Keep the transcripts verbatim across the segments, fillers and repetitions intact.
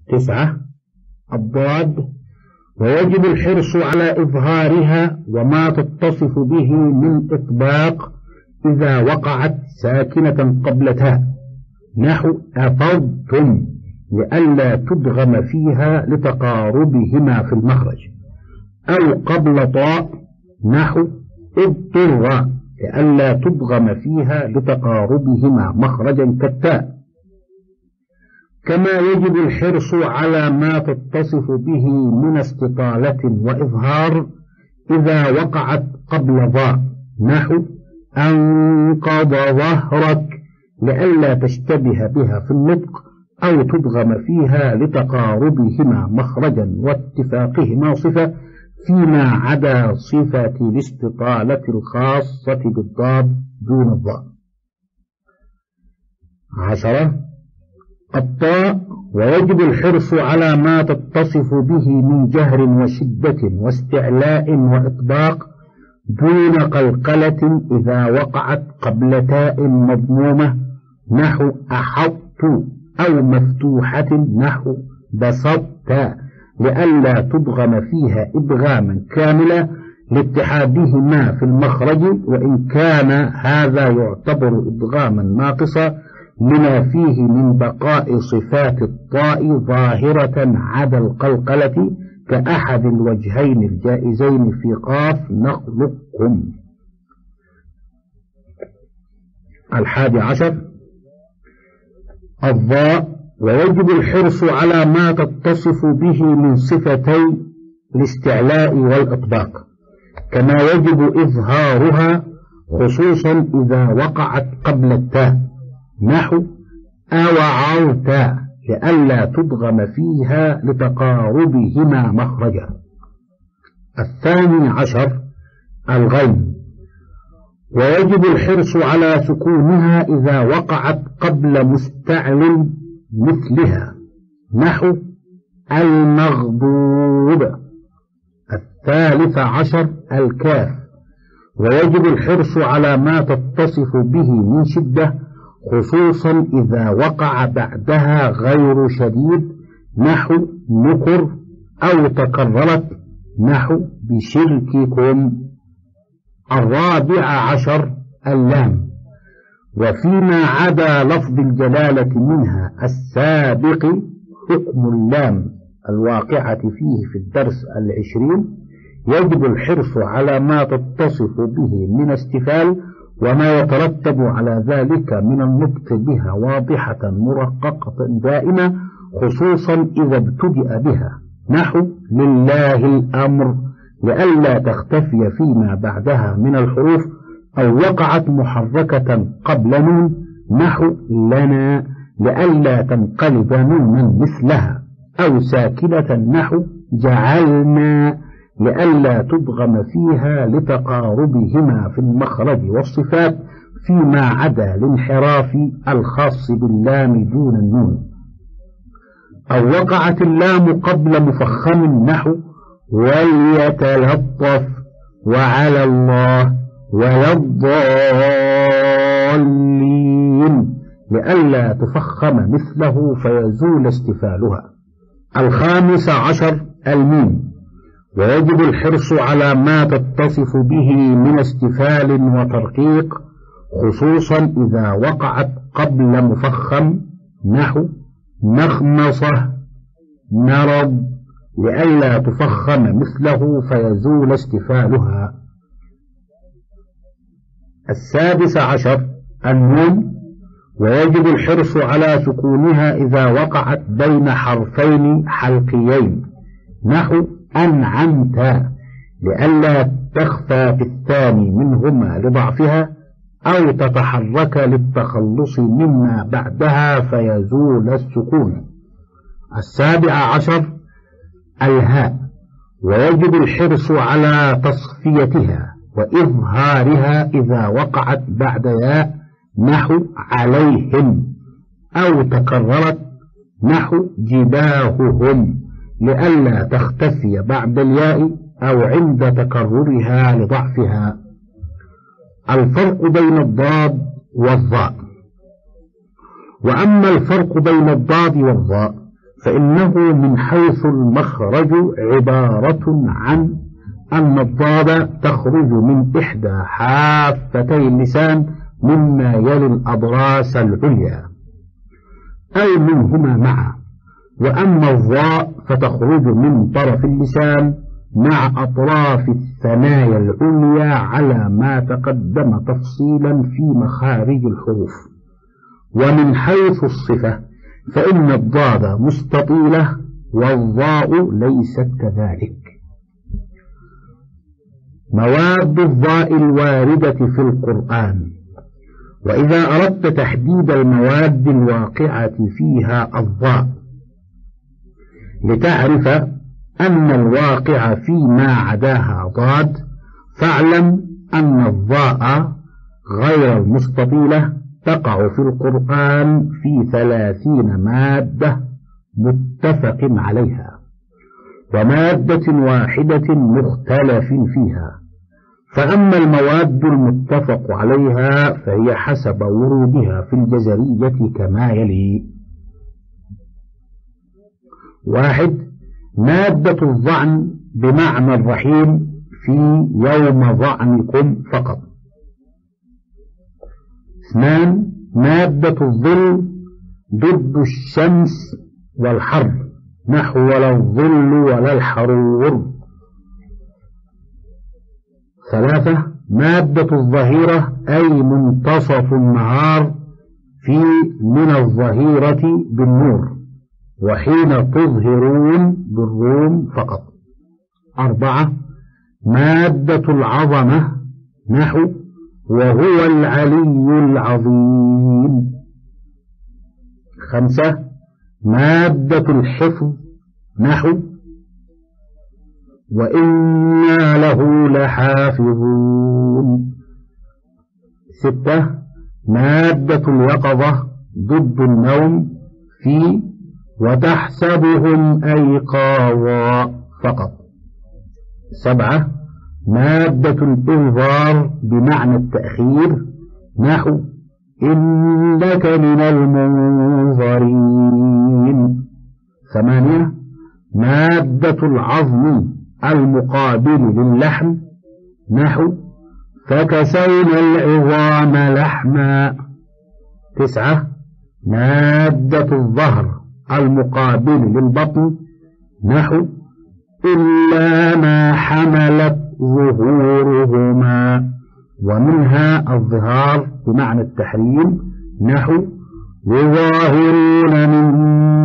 تسعة. الضاد. ويجب الحرص على إظهارها وما تتصف به من إطباق إذا وقعت ساكنة قبل تاء، نحو أفضتم، لئلا تدغم فيها لتقاربهما في المخرج، أو قبل طاء، نحو اضطر، لئلا تدغم فيها لتقاربهما مخرجا كالتاء. كما يجب الحرص على ما تتصف به من استطالة وإظهار إذا وقعت قبل ضاء، نحو أنقض ظهرك، لئلا تشتبه بها في النطق أو تدغم فيها لتقاربهما مخرجا واتفاقهما صفة فيما عدا صفة الاستطالة الخاصة بالضاد دون الضاء. عشرة. الطاء. ويجب الحرص على ما تتصف به من جهر وشدة واستعلاء وإطباق دون قلقلة إذا وقعت قبل تاء مضمومة، نحو أحط، أو مفتوحة، نحو بسطت، لئلا تدغم فيها إدغاما كاملا لاتحادهما في المخرج، وإن كان هذا يعتبر إدغاما ناقصا لما فيه من بقاء صفات الطاء ظاهرة عدا القلقلة كأحد الوجهين الجائزين في قاف نخلقكم. الحادي عشر. الضاء. ويجب الحرص على ما تتصف به من صفتي الاستعلاء والإطباق، كما يجب إظهارها خصوصا إذا وقعت قبل التاء، نحو أوعرت، لئلا تدغم فيها لتقاربهما مخرجا. الثاني عشر. الغين. ويجب الحرص على سكونها إذا وقعت قبل مستعل مثلها، نحو المغضوب. الثالث عشر. الكاف. ويجب الحرص على ما تتصف به من شدة خصوصا إذا وقع بعدها غير شديد، نحو نكر، أو تكررت، نحو بشرككم. الرابع عشر. اللام. وفيما عدا لفظ الجلالة منها السابق حكم اللام الواقعة فيه في الدرس العشرين، يجب الحرص على ما تتصف به من استفال وما يترتب على ذلك من النطق بها واضحة مرققة دائمة، خصوصا إذا ابتدأ بها، نحو لله الأمر، لئلا تختفي فيما بعدها من الحروف، أو وقعت محركة قبل نون، نحو لنا، لئلا تنقلب نونا مثلها، أو ساكنة، نحو جعلنا، لئلا تدغم فيها لتقاربهما في المخرج والصفات فيما عدا الانحراف الخاص باللام دون النون. أو وقعت اللام قبل مفخم، نحو وليتلطف، وعلى الله، ولا الضالين، لئلا تفخم مثله فيزول استفالها. الخامس عشر. الميم. ويجب الحرص على ما تتصف به من استفال وترقيق خصوصا إذا وقعت قبل مفخم، نحو مخمصة، مرض، لئلا تفخم مثله فيزول استفالها. السادس عشر. النون. ويجب الحرص على سكونها إذا وقعت بين حرفين حلقيين، نحو أنعمت، لئلا تخفى في الثاني منهما لضعفها، أو تتحرك للتخلص مما بعدها فيزول السكون. السابع عشر. الهاء. ويجب الحرص على تصفيتها وإظهارها إذا وقعت بعد ياء، نحو عليهم، أو تكررت، نحو جباههم، لئلا تختفي بعد الياء أو عند تكررها لضعفها. الفرق بين الضاد والظاء. وأما الفرق بين الضاد والظاء فإنه من حيث المخرج عبارة عن أن الضاد تخرج من إحدى حافتي اللسان مما يلي الأضراس العليا أي منهما معا، وأما الظاء فتخرج من طرف اللسان مع أطراف الثنايا العليا على ما تقدم تفصيلا في مخارج الحروف. ومن حيث الصفة فإن الضاد مستطيلة والظاء ليست كذلك. مواد الظاء الواردة في القرآن. وإذا أردت تحديد المواد الواقعة فيها الظاء لتعرف أن الواقع فيما عداها ضاد، فاعلم أن الظاء غير المستطيلة تقع في القرآن في ثلاثين مادة متفق عليها، ومادة واحدة مختلف فيها. فأما المواد المتفق عليها فهي حسب ورودها في الجزرية كما يلي: واحد، مادة الظعن بمعنى الرحيم في يوم ظعنكم فقط. اثنان، مادة الظل ضد الشمس والحر نحو ولا الظل ولا الحرور. ثلاثة، مادة الظهيرة أي منتصف النهار في من الظهيرة بالنور وحين تظهرون بالروم فقط. أربعة، مادة العظمة نحو وهو العلي العظيم. خمسة، مادة الحفظ نحو وإنا له لحافظون. ستة، مادة اليقظة ضد النوم في وتحسبهم أيقاظا فقط. سبعة، مادة الإنذار بمعنى التأخير نحو إنك من المنظرين. ثمانية، مادة العظم المقابل للحم نحو فكسونا العظام لحما. تسعة، مادة الظهر المقابل للبطن نحو إلا ما حملت ظهورهما، ومنها الظهار بمعنى التحريم نحو يظاهرون من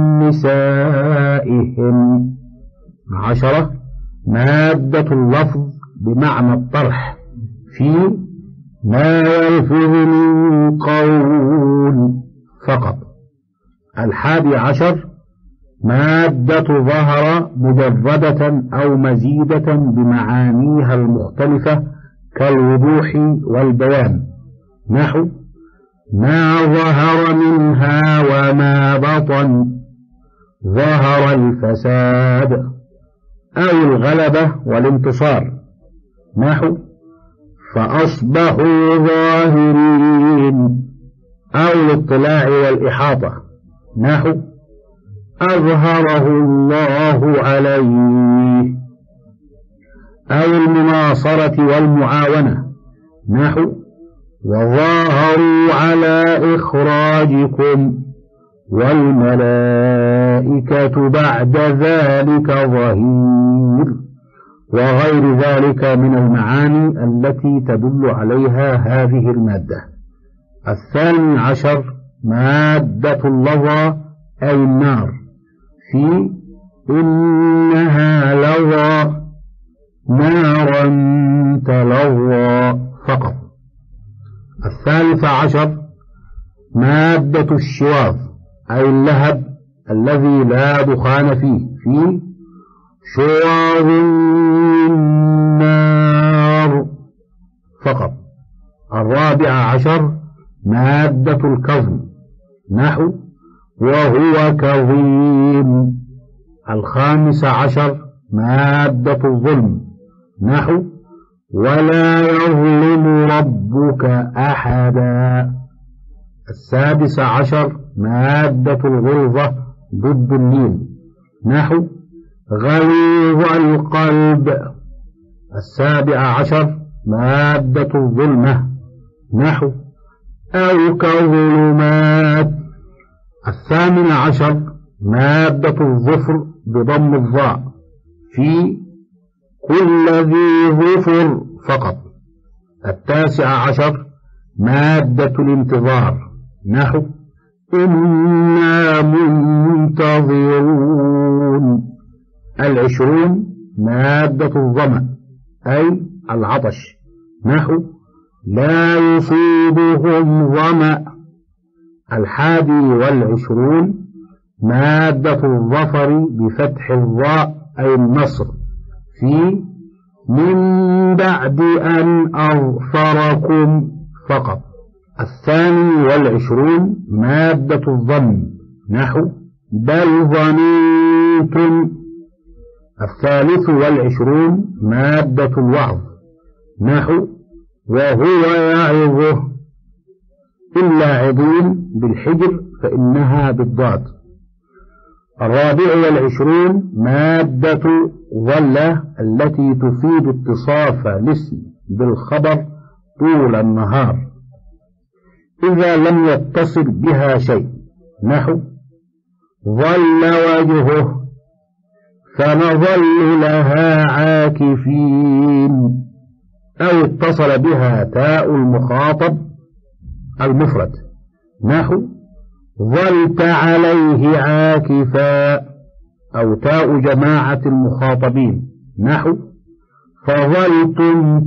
نسائهم. عشرة، مادة اللفظ بمعنى الطرح في ما يلفظ من قول فقط. الحادي عشر، مادة ظهر مجردة أو مزيدة بمعانيها المختلفة كالوضوح والبيان نحو ما ظهر منها وما بطن ظهر الفساد، أو الغلبة والانتصار نحو فأصبحوا ظاهرين، أو الاطلاع والإحاطة نحو أظهره الله عليه، أو المناصرة والمعاونة نحو وظاهروا على إخراجكم والملائكة بعد ذلك ظهير، وغير ذلك من المعاني التي تدل عليها هذه المادة. الثاني عشر، مادة اللظى أي النار في إنها لظى نارا تلظى فقط. الثالث عشر، مادة الشواظ أي اللهب الذي لا دخان فيه في شواظ النار فقط. الرابع عشر، مادة الكظم نحو وهو كظيم. الخامس عشر، مادة الظلم نحو ولا يظلم ربك أحدا. السادس عشر، مادة الغلظة ضد اللين، نحو غليظ القلب. السابع عشر مادة الظلمة، نحو أو كظلمات. الثامن عشر مادة الظفر بضم الظاء في كل ذي ظفر فقط. التاسع عشر مادة الانتظار، نحو إنا منتظرون. العشرون مادة الظمأ أي العطش، نحو لا يصيبهم ظمأ. الحادي والعشرون مادة الظفر بفتح الظاء أي النصر في من بعد أن أظفركم فقط. الثاني والعشرون مادة الظن، نحو بل ظننتم. الثالث والعشرون مادة الوعظ، نحو وهو يعظه. إلا عظيم بالحجر فإنها بالضاد. الرابع والعشرون مادة ظلة التي تفيد اتصاف الاسم بالخبر طول النهار إذا لم يتصل بها شيء، نحو ظل وجهه فنظل لها عاكفين. أو اتصل بها تاء المخاطب المفرد، نحو ظلت عليه عاكفا. أو تاء جماعة المخاطبين، نحو فظلتم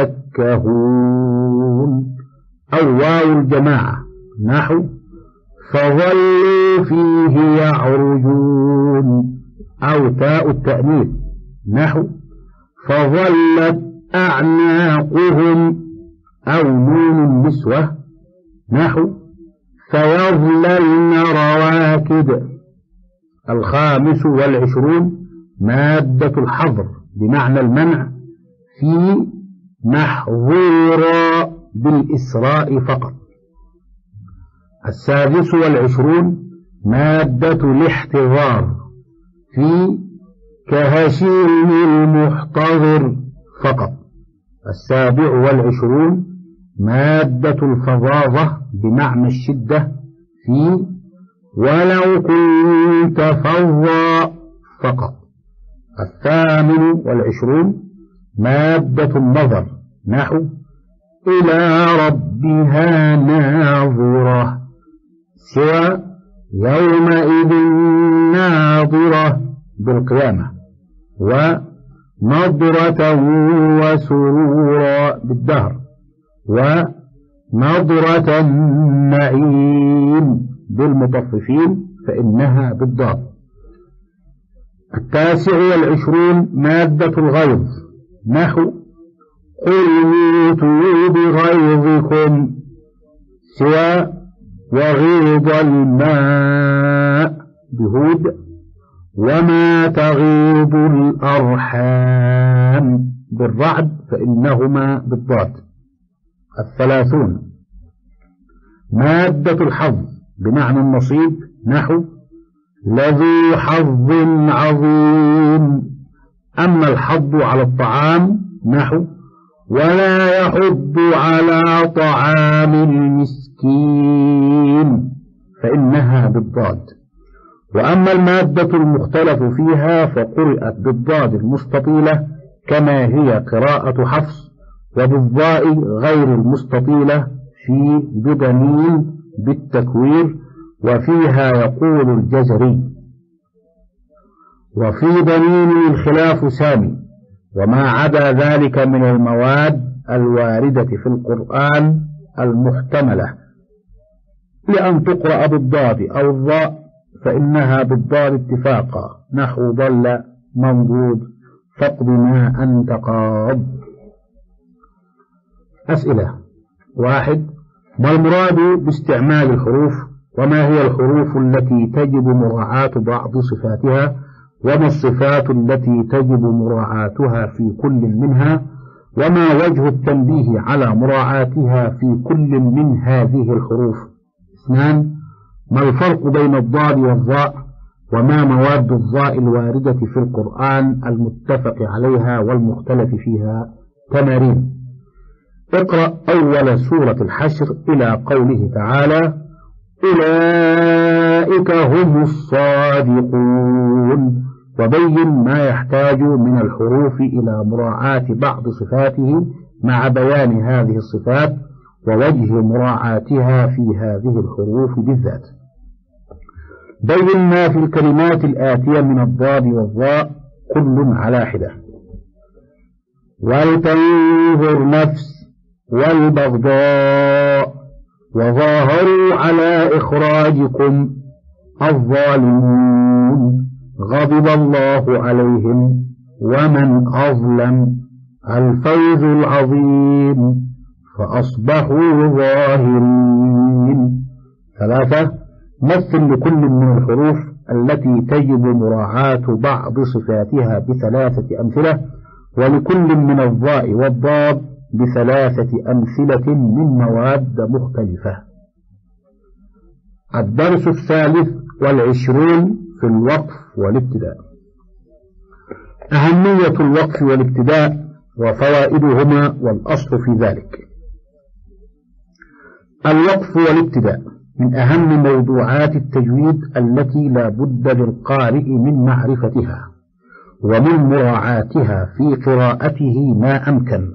تفكهون. أو واو الجماعة، نحو فظلوا فيه يعرجون. أو تاء التأنيث، نحو فظلت أعناقهم. أو نون النسوة، نحو فيظللن رواكد. الخامس والعشرون مادة الحظر بمعنى المنع في محظورا بالإسراء فقط. السادس والعشرون مادة الاحتضار في كهشيم المحتضر فقط. السابع والعشرون مادة الفظاظة بمعنى الشدة في ولو كنت فظا فقط. الثامن والعشرون مادة النظر، نحو إلى ربها ناظرة، سوى يومئذ ناظرة بالقيامة، ونظرة وسرورا بالدهر، ونظرة النعيم بالمطففين فإنها بالضاد. التاسع والعشرون مادة الغيظ، نحو قل موتوا بغيظكم، سوى وغيض الماء بهود، وما تغيض الأرحام بالرعد فإنهما بالضاد. الثلاثون مادة الحظ بمعنى النصيب، نحو لذو حظ عظيم. أما الحظ على الطعام، نحو ولا يحض على طعام المسكين فإنها بالضاد. وأما المادة المختلف فيها فقرأت بالضاد المستطيلة كما هي قراءة حفص، وبالضاء غير المستطيلة في بضمين بالتكوير، وفيها يقول الجزري. وفي ضمين الخلاف سامي، وما عدا ذلك من المواد الواردة في القرآن المحتملة لأن تقرأ بالضاد أو الضاء فإنها بالضاد اتفاقا، نحو ضل منضود فاقض ما أنت قاض. أسئلة: واحد، ما المراد باستعمال الحروف؟ وما هي الحروف التي تجب مراعاة بعض صفاتها؟ وما الصفات التي تجب مراعاتها في كل منها؟ وما وجه التنبيه على مراعاتها في كل من هذه الحروف؟ اثنان، ما الفرق بين الضاد والظاء؟ وما مواد الضاء الواردة في القرآن المتفق عليها والمختلف فيها. تمارين: اقرأ أول سورة الحشر إلى قوله تعالى: أولئك هم الصادقون، وبين ما يحتاج من الحروف إلى مراعاة بعض صفاته مع بيان هذه الصفات ووجه مراعاتها في هذه الحروف بالذات. بين ما في الكلمات الآتية من الضاد والظاء كل على حدة. ولتنظر نفس والبغضاء وظاهروا على إخراجكم الظالمون غضب الله عليهم ومن أظلم الفوز العظيم فأصبحوا ظاهرين. ثلاثة: مثل لكل من الحروف التي تجب مراعاة بعض صفاتها بثلاثة أمثلة، ولكل من الضاء والضاد بثلاثة أمثلة من مواد مختلفة. الدرس الثالث والعشرون في الوقف والابتداء. أهمية الوقف والابتداء وفوائدهما والأصل في ذلك. الوقف والابتداء من أهم موضوعات التجويد التي لا بد للقارئ من معرفتها ومن مراعاتها في قراءته ما أمكن،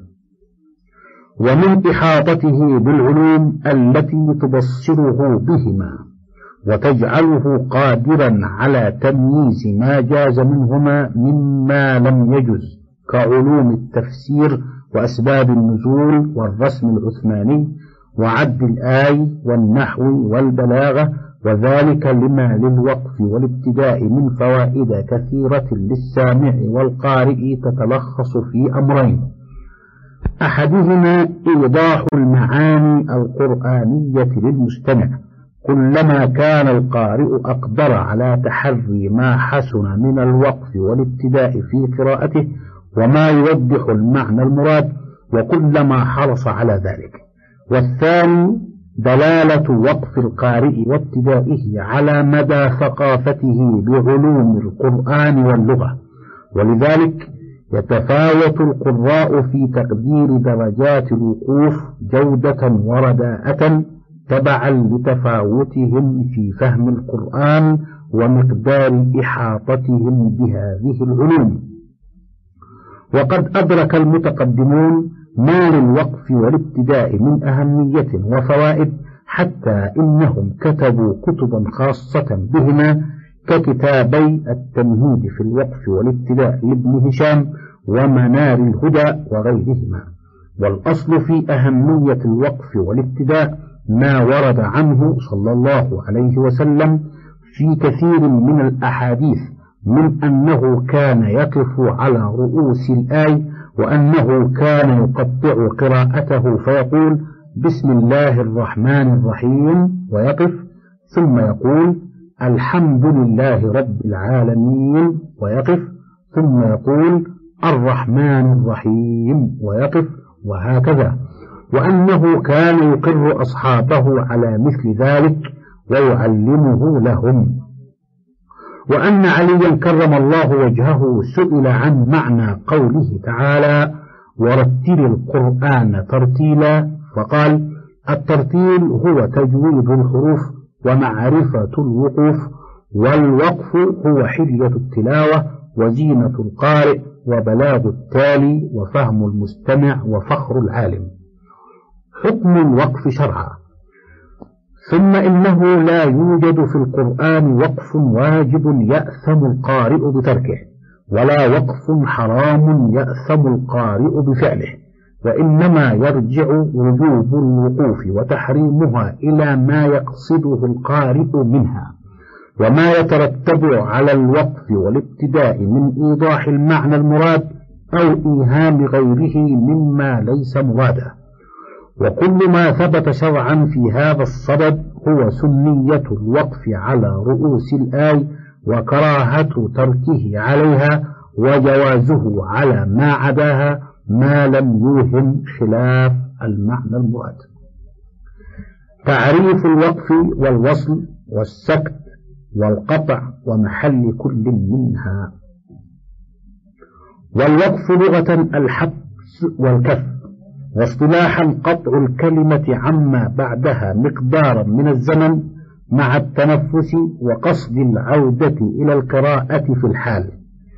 ومن إحاطته بالعلوم التي تبصره بهما وتجعله قادرا على تمييز ما جاز منهما مما لم يجز، كعلوم التفسير وأسباب النزول والرسم العثماني وعد الآي والنحو والبلاغة، وذلك لما للوقف والابتداء من فوائد كثيرة للسامع والقارئ تتلخص في أمرين: أحدهما إيضاح المعاني القرآنية للمستمع، كلما كان القارئ أقدر على تحري ما حسن من الوقف والابتداء في قراءته وما يوضح المعنى المراد، وكلما حرص على ذلك. والثاني دلالة وقف القارئ وابتدائه على مدى ثقافته بعلوم القرآن واللغة، ولذلك يتفاوت القراء في تقدير درجات الوقوف جودة ورداءة تبعا لتفاوتهم في فهم القرآن ومقدار إحاطتهم بهذه العلوم. وقد أدرك المتقدمون ما للوقف والابتداء من أهمية وفوائد، حتى إنهم كتبوا كتبا خاصة بهما ككتابي التمهيد في الوقف والابتداء لابن هشام ومنار الهدى وغيرهما. والأصل في أهمية الوقف والابتداء ما ورد عنه صلى الله عليه وسلم في كثير من الأحاديث، من أنه كان يقف على رؤوس الآي، وأنه كان يقطع قراءته فيقول بسم الله الرحمن الرحيم ويقف، ثم يقول الحمد لله رب العالمين ويقف، ثم يقول الرحمن الرحيم ويقف، وهكذا. وأنه كان يقر أصحابه على مثل ذلك ويعلمه لهم. وأن عليا كرم الله وجهه سئل عن معنى قوله تعالى ورتل القرآن ترتيلا، فقال الترتيل هو تجويد الحروف ومعرفة الوقوف، والوقف هو حلية التلاوة وزينة القارئ وبلاغ التالي وفهم المستمع وفخر العالم. حكم الوقف شرعا. ثم إنه لا يوجد في القرآن وقف واجب يأثم القارئ بتركه، ولا وقف حرام يأثم القارئ بفعله، وإنما يرجع وجوب الوقوف وتحريمها إلى ما يقصده القارئ منها، وما يترتب على الوقف والابتداء من إيضاح المعنى المراد أو إيهام غيره مما ليس مرادا. وكل ما ثبت شرعا في هذا الصدد هو سنية الوقف على رؤوس الآي وكراهة تركه عليها، وجوازه على ما عداها ما لم يوهم خلاف المعنى المراد. تعريف الوقف والوصل والسكت والقطع ومحل كل منها. والوقف لغة الحبس والكف، واصطلاحا قطع الكلمة عما بعدها مقدارا من الزمن مع التنفس وقصد العودة إلى القراءة في الحال،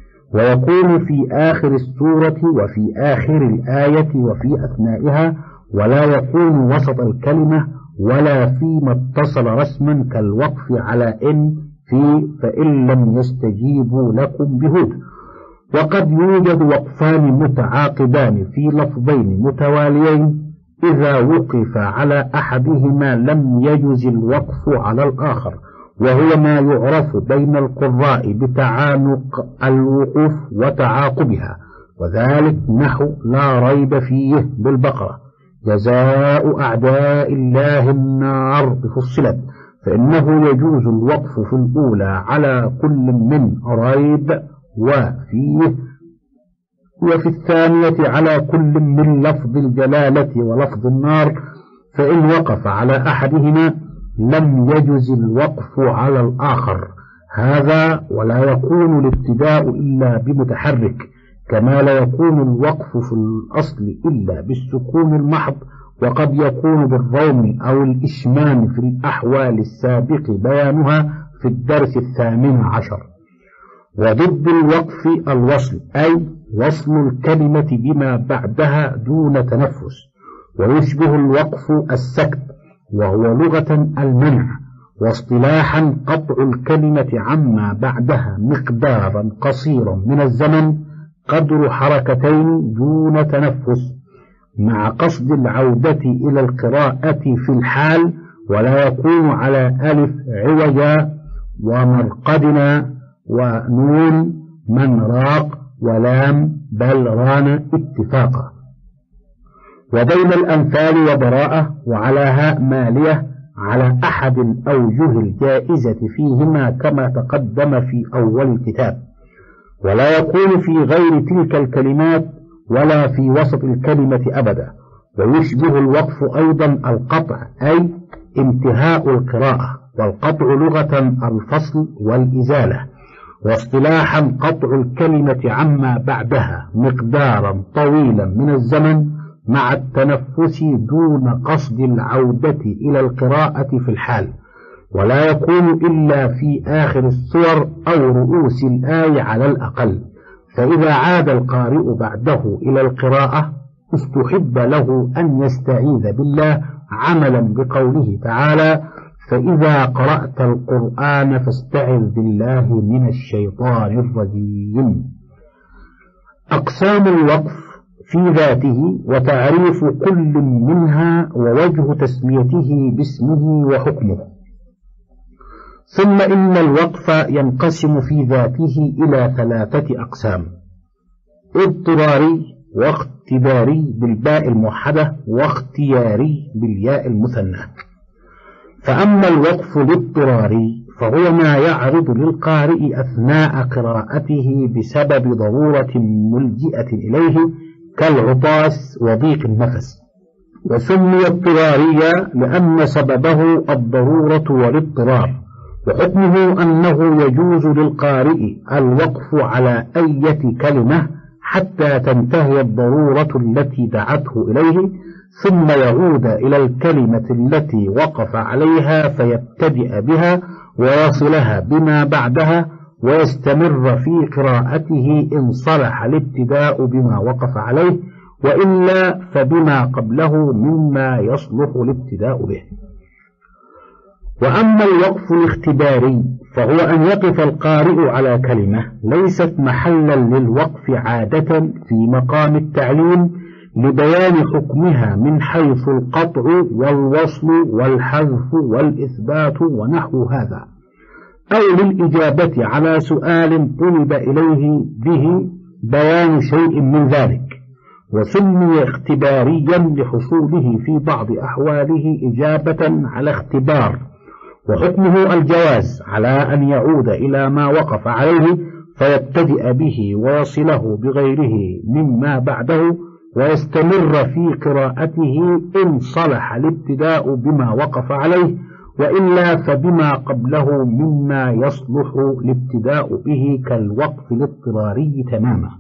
ويكون في آخر السورة وفي آخر الآية وفي أثنائها، ولا يكون وسط الكلمة ولا فيما اتصل رسما كالوقف على إن في فإن لم يستجيبوا لكم بهود. وقد يوجد وقفان متعاقبان في لفظين متواليين إذا وقف على أحدهما لم يجز الوقف على الآخر، وهو ما يعرف بين القراء بتعانق الوقوف وتعاقبها، وذلك نحو لا ريب فيه بالبقرة جزاء أعداء الله النار بفصلت، فإنه يجوز الوقف في الأولى على كل من ريب وفيه، وفي الثانية على كل من لفظ الجلالة ولفظ النار، فإن وقف على أحدهما لم يجز الوقف على الآخر. هذا ولا يكون الابتداء إلا بمتحرك، كما لا يكون الوقف في الأصل إلا بالسكون المحض، وقد يكون بالضم أو الإشمام في الأحوال السابق بيانها في الدرس الثامن عشر. وضد الوقف الوصل، أي وصل الكلمة بما بعدها دون تنفس، ويشبه الوقف السكت، وهو لغة المنع، واصطلاحا قطع الكلمة عما بعدها مقدارا قصيرا من الزمن قدر حركتين دون تنفس مع قصد العودة إلى القراءة في الحال، ولا يكون على ألف عوجا ومرقدنا ونون من راق ولام بل ران اتفاقا. وبين الأمثال وبراءة وعلى هاء مالية على أحد الأوجه الجائزة فيهما كما تقدم في أول الكتاب، ولا يكون في غير تلك الكلمات ولا في وسط الكلمة أبدا. ويشبه الوقف أيضا القطع، أي انتهاء القراءة، والقطع لغة الفصل والإزالة، واصطلاحا قطع الكلمة عما بعدها مقدارا طويلا من الزمن مع التنفس دون قصد العودة إلى القراءة في الحال، ولا يكون إلا في آخر السور أو رؤوس الآية على الأقل، فإذا عاد القارئ بعده إلى القراءة استحب له أن يستعيذ بالله عملا بقوله تعالى فإذا قرأت القرآن فاستعذ بالله من الشيطان الرجيم. أقسام الوقف في ذاته وتعريف كل منها ووجه تسميته باسمه وحكمه. ثم إن الوقف ينقسم في ذاته إلى ثلاثة أقسام: اضطراري، واختباري بالباء الموحدة، واختياري بالياء المثنى. فأما الوقف الاضطراري فهو ما يعرض للقارئ أثناء قراءته بسبب ضرورة ملجئة إليه كالعطاس وضيق النفس، وسمي اضطراريا لأن سببه الضرورة والاضطرار، وحكمه أنه يجوز للقارئ الوقف على أية كلمة حتى تنتهي الضرورة التي دعته إليه، ثم يعود إلى الكلمة التي وقف عليها فيبتدئ بها ويصلها بما بعدها ويستمر في قراءته إن صلح الابتداء بما وقف عليه، وإلا فبما قبله مما يصلح الابتداء به. وأما الوقف الاختباري فهو أن يقف القارئ على كلمة ليست محلا للوقف عادة في مقام التعليم لبيان حكمها من حيث القطع والوصل والحذف والإثبات ونحو هذا، أو للإجابة على سؤال طلب إليه به بيان شيء من ذلك، وسمي اختباريا لحصوله في بعض أحواله إجابة على اختبار، وحكمه الجواز على أن يعود إلى ما وقف عليه فيبتدئ به ويصله بغيره مما بعده ويستمر في قراءته إن صلح الابتداء بما وقف عليه، وإلا فبما قبله مما يصلح الابتداء به كالوقف الاضطراري تماما.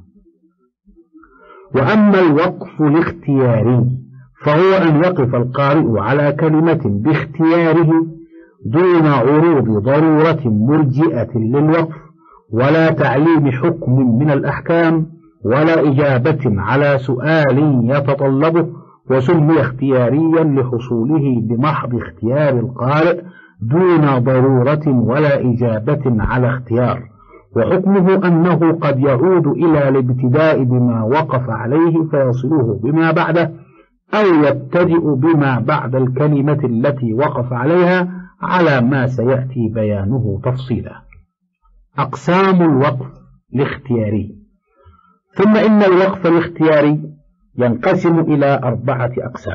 وأما الوقف الاختياري فهو أن يقف القارئ على كلمة باختياره دون عروض ضرورة مرجئة للوقف ولا تعليم حكم من الأحكام ولا إجابة على سؤال يتطلبه، وسمي اختياريا لحصوله بمحض اختيار القارئ دون ضرورة ولا إجابة على اختيار. وحكمه أنه قد يعود إلى الابتداء بما وقف عليه فيصله بما بعده، أو يبتدئ بما بعد الكلمة التي وقف عليها على ما سيأتي بيانه تفصيلا. أقسام الوقف الاختياري. ثم إن الوقف الاختياري ينقسم إلى أربعة أقسام: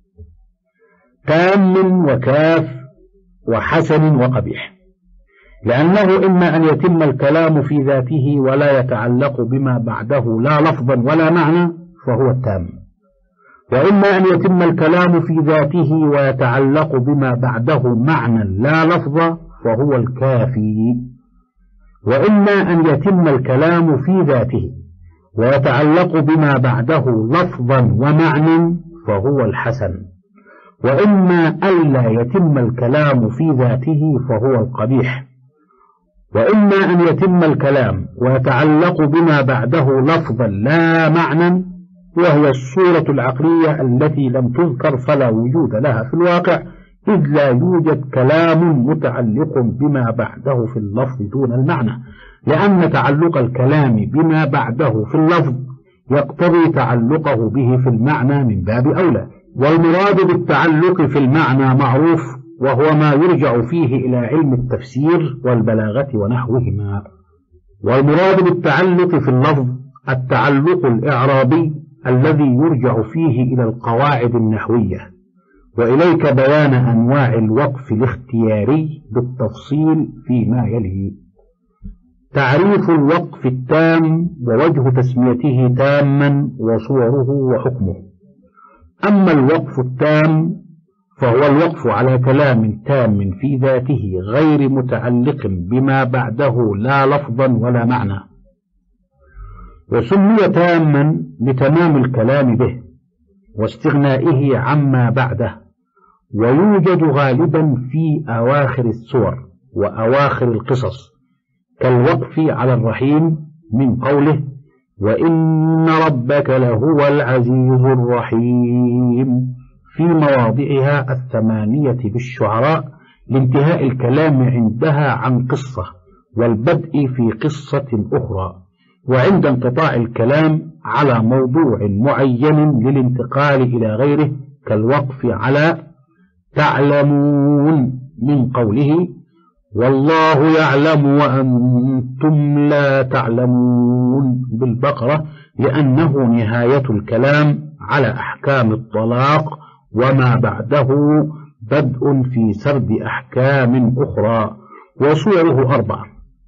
تام وكاف وحسن وقبيح، لأنه إما أن يتم الكلام في ذاته ولا يتعلق بما بعده لا لفظا ولا معنى فهو التام، وإما أن يتم الكلام في ذاته ويتعلق بما بعده معنى لا لفظا فهو الكافي، وإما أن يتم الكلام في ذاته ويتعلق بما بعده لفظا ومعنى فهو الحسن، وإما ألا يتم الكلام في ذاته فهو القبيح، وإما أن يتم الكلام ويتعلق بما بعده لفظا لا معنى، وهي الصورة العقلية التي لم تذكر فلا وجود لها في الواقع، إذ لا يوجد كلام متعلق بما بعده في اللفظ دون المعنى، لأن تعلق الكلام بما بعده في اللفظ يقتضي تعلقه به في المعنى من باب أولى. والمراد بالتعلق في المعنى معروف، وهو ما يرجع فيه إلى علم التفسير والبلاغة ونحوهما. والمراد بالتعلق في اللفظ التعلق الإعرابي الذي يرجع فيه إلى القواعد النحوية. وإليك بيان أنواع الوقف الاختياري بالتفصيل فيما يلي. تعريف الوقف التام ووجه تسميته تاما وصوره وحكمه. أما الوقف التام فهو الوقف على كلام تام في ذاته غير متعلق بما بعده لا لفظا ولا معنى، وسمي تاما لتمام الكلام به واستغنائه عما بعده، ويوجد غالبا في أواخر السور وأواخر القصص، كالوقف على الرحيم من قوله وإن ربك لهو العزيز الرحيم في مواضعها الثمانية بالشعراء، لانتهاء الكلام عندها عن قصة والبدء في قصة أخرى، وعند انقطاع الكلام على موضوع معين للانتقال إلى غيره، كالوقف على تعلمون من قوله والله يعلم وأنتم لا تعلمون بالبقرة، لأنه نهاية الكلام على أحكام الطلاق وما بعده بدء في سرد أحكام أخرى. وصوره أربعة،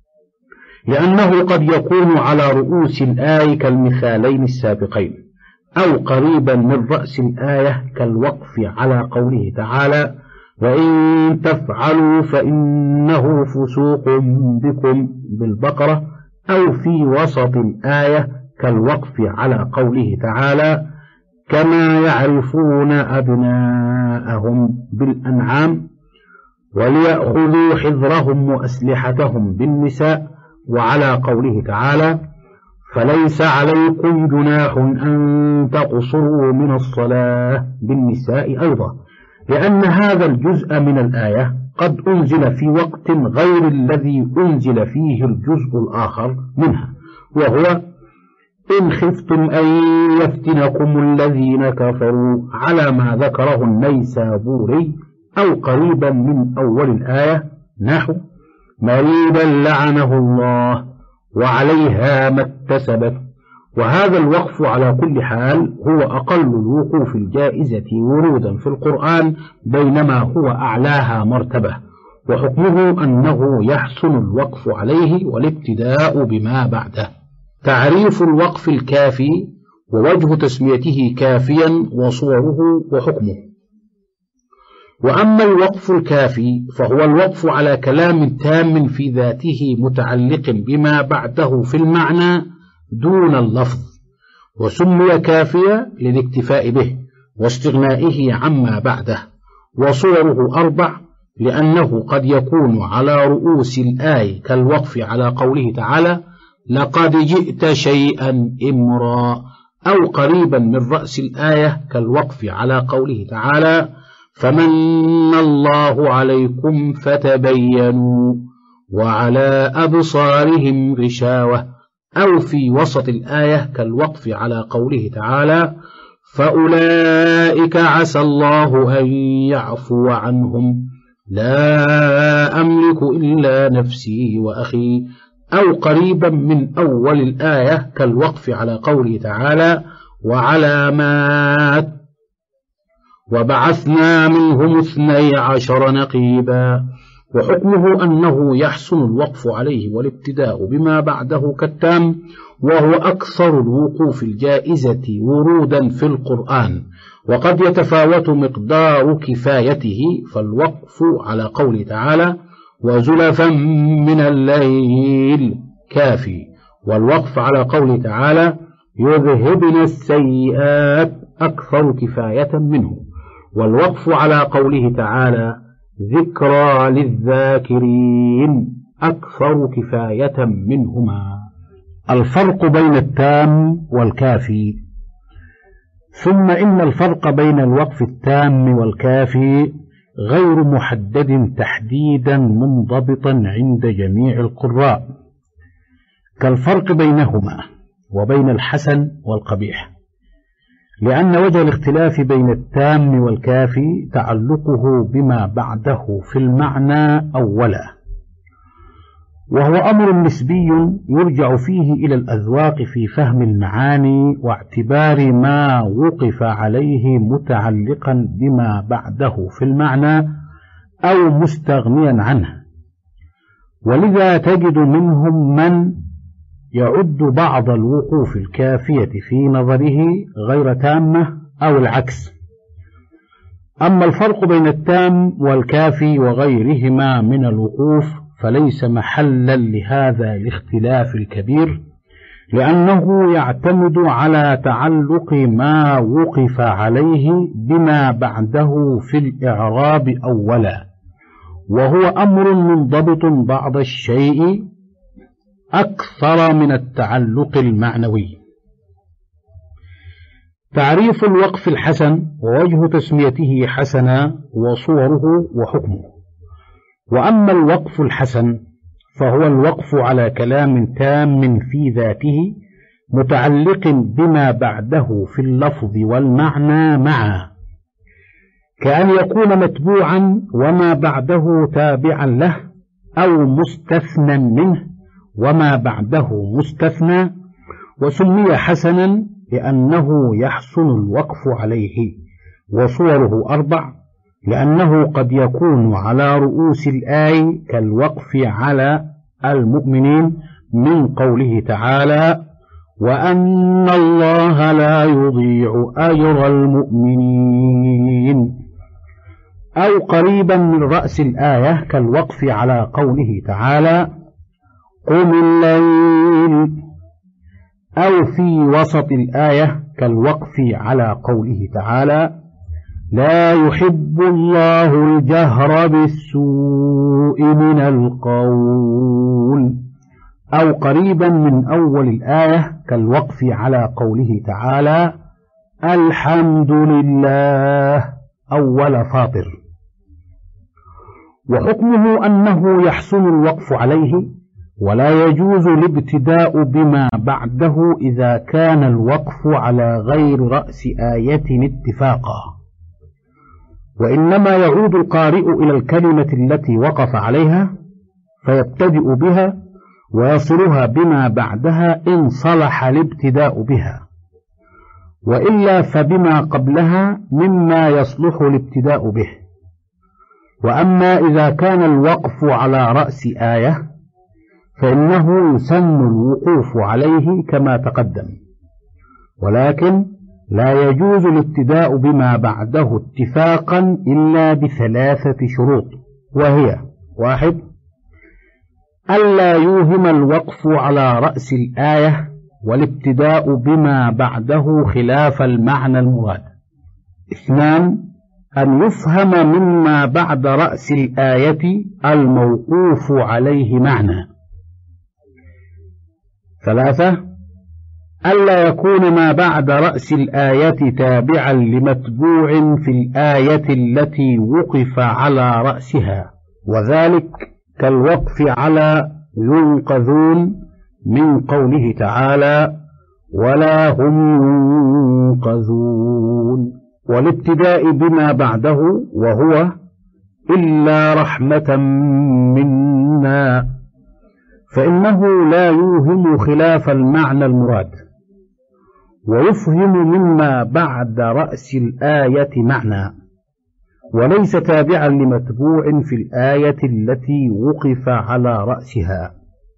لأنه قد يكون على رؤوس الآية كالمثالين السابقين، أو قريبا من رأس الآية كالوقف على قوله تعالى وإن تفعلوا فإنه فسوق بكم بالبقرة، أو في وسط الآية كالوقف على قوله تعالى كما يعرفون أبناءهم بالأنعام، وليأخذوا حذرهم وأسلحتهم بالنساء، وعلى قوله تعالى فليس عليكم جناح أن تقصروا من الصلاة بالنساء أيضا، لأن هذا الجزء من الآية قد أنزل في وقت غير الذي أنزل فيه الجزء الآخر منها، وهو إن خفتم أن يفتنكم الذين كفروا على ما ذكره النيسابوري، أو قريبا من أول الآية نحو مريدا لعنه الله وعليها ما اكتسبت. وهذا الوقف على كل حال هو أقل الوقوف الجائزة ورودا في القرآن، بينما هو أعلاها مرتبة، وحكمه أنه يحسن الوقف عليه والابتداء بما بعده. تعريف الوقف الكافي ووجه تسميته كافيا وصوره وحكمه. وأما الوقف الكافي فهو الوقف على كلام تام في ذاته متعلق بما بعده في المعنى دون اللفظ، وسمي كافيا للاكتفاء به واستغنائه عما بعده. وصوره أربع، لأنه قد يكون على رؤوس الآية كالوقف على قوله تعالى لقد جئت شيئا إمرا، أو قريبا من رأس الآية كالوقف على قوله تعالى فمن الله عليكم فتبينوا وعلى أبصارهم غشاوة، أو في وسط الآية كالوقف على قوله تعالى فأولئك عسى الله أن يعفو عنهم لا أملك إلا نفسي وأخي، أو قريبا من أول الآية كالوقف على قوله تعالى وعلامات وبعثنا منهم اثني عشر نقيبا. وحكمه أنه يحسن الوقف عليه والابتداء بما بعده كالتام، وهو أكثر الوقوف الجائزة ورودا في القرآن، وقد يتفاوت مقدار كفايته، فالوقف على قوله تعالى وزلفا من الليل كافي، والوقف على قوله تعالى يذهبن السيئات أكثر كفاية منه، والوقف على قوله تعالى ذكرى للذاكرين أكثر كفاية منهما. الفرق بين التام والكافي. ثم إن الفرق بين الوقف التام والكافي غير محدد تحديدا منضبطا عند جميع القراء، كالفرق بينهما وبين الحسن والقبيح، لأن وجه الاختلاف بين التام والكافي تعلقه بما بعده في المعنى أولا، وهو أمر نسبي يرجع فيه إلى الأذواق في فهم المعاني واعتبار ما وقف عليه متعلقا بما بعده في المعنى أو مستغنيا عنه. ولذا تجد منهم من يعد بعض الوقوف الكافية في نظره غير تامة أو العكس. أما الفرق بين التام والكافي وغيرهما من الوقوف فليس محلا لهذا الاختلاف الكبير، لأنه يعتمد على تعلق ما وقف عليه بما بعده في الإعراب أولا، وهو أمر منضبط بعض الشيء أكثر من التعلق المعنوي. تعريف الوقف الحسن ووجه تسميته حسنا وصوره وحكمه. وأما الوقف الحسن فهو الوقف على كلام تام في ذاته متعلق بما بعده في اللفظ والمعنى معا، كأن يكون متبوعا وما بعده تابعا له، أو مستثنى منه وما بعده مستثنى. وسمي حسنا لأنه يحسن الوقف عليه. وصوره أربع، لأنه قد يكون على رؤوس الآية كالوقف على المؤمنين من قوله تعالى وأن الله لا يضيع أجر المؤمنين، أو قريبا من رأس الآية كالوقف على قوله تعالى قم الليل، أو في وسط الآية كالوقف على قوله تعالى لا يحب الله الجهر بالسوء من القول، أو قريبا من أول الآية كالوقف على قوله تعالى الحمد لله أول فاطر. وحكمه أنه يحسن الوقف عليه، ولا يجوز الابتداء بما بعده إذا كان الوقف على غير رأس آية اتفاقا، وإنما يعود القارئ إلى الكلمة التي وقف عليها فيبتدئ بها ويصلها بما بعدها إن صلح الابتداء بها، وإلا فبما قبلها مما يصلح الابتداء به. وأما إذا كان الوقف على رأس آية فإنه يسن الوقوف عليه كما تقدم، ولكن لا يجوز الابتداء بما بعده اتفاقا إلا بثلاثة شروط، وهي: واحد، ألا يوهم الوقف على رأس الآية والابتداء بما بعده خلاف المعنى المراد. اثنان، أن يفهم مما بعد رأس الآية الموقوف عليه معنى. ثلاثة، ألا يكون ما بعد رأس الآية تابعا لمتبوع في الآية التي وقف على رأسها، وذلك كالوقف على ينقذون من قوله تعالى: ولا هم ينقذون، والابتداء بما بعده وهو: إلا رحمة منا، فإنه لا يوهم خلاف المعنى المراد، ويفهم مما بعد رأس الآية معنى، وليس تابعا لمتبوع في الآية التي وقف على رأسها.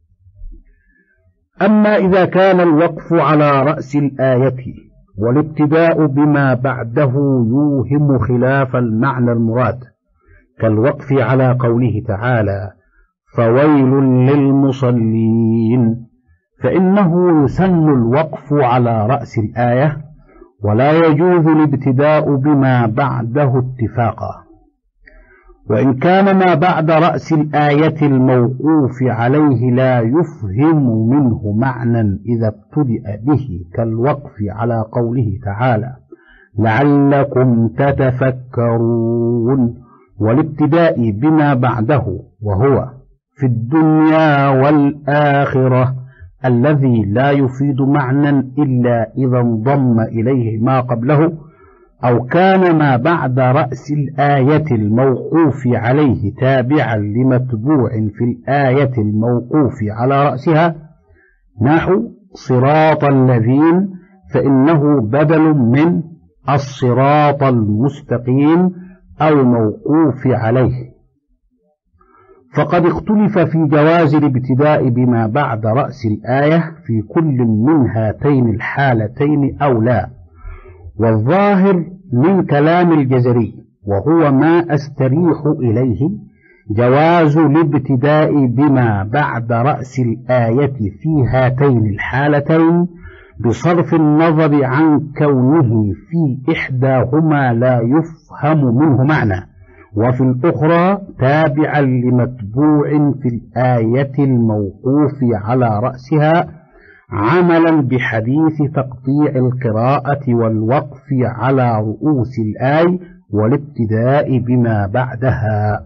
أما إذا كان الوقف على رأس الآية والابتداء بما بعده يوهم خلاف المعنى المراد، كالوقف على قوله تعالى: فويل للمصلين، فإنه يسن الوقف على رأس الآية، ولا يجوز الابتداء بما بعده اتفاقا. وإن كان ما بعد رأس الآية الموقوف عليه لا يفهم منه معنى إذا ابتدأ به، كالوقف على قوله تعالى: لعلكم تتفكرون، والابتداء بما بعده وهو: في الدنيا والآخرة، الذي لا يفيد معنى إلا إذا انضم إليه ما قبله، أو كان ما بعد رأس الآية الموقوف عليه تابعا لمتبوع في الآية الموقوف على رأسها، نحو صراط الذين، فإنه بدل من الصراط المستقيم أو موقوف عليه. فقد اختلف في جواز الابتداء بما بعد رأس الآية في كل من هاتين الحالتين أو لا، والظاهر من كلام الجزري، وهو ما أستريح إليه، جواز الابتداء بما بعد رأس الآية في هاتين الحالتين، بصرف النظر عن كونه في إحداهما لا يفهم منه معنى، وفي الأخرى تابعا لمتبوع في الآية الموقوف على رأسها، عملا بحديث تقطيع القراءة والوقف على رؤوس الآية والابتداء بما بعدها.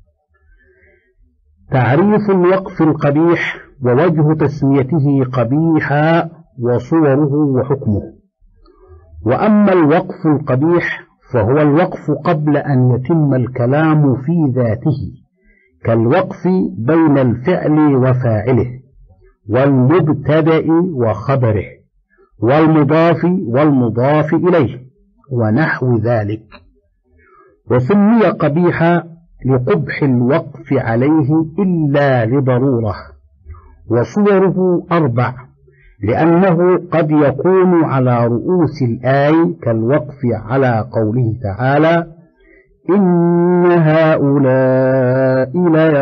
تعريف الوقف القبيح ووجه تسميته قبيحا وصوره وحكمه. وأما الوقف القبيح فهو الوقف قبل أن يتم الكلام في ذاته، كالوقف بين الفعل وفاعله، والمبتدأ وخبره، والمضاف والمضاف إليه، ونحو ذلك. وسمي قبيحا لقبح الوقف عليه إلا لضرورة. وصوره أربع، لأنه قد يكون على رؤوس الآية كالوقف على قوله تعالى: إن هؤلاء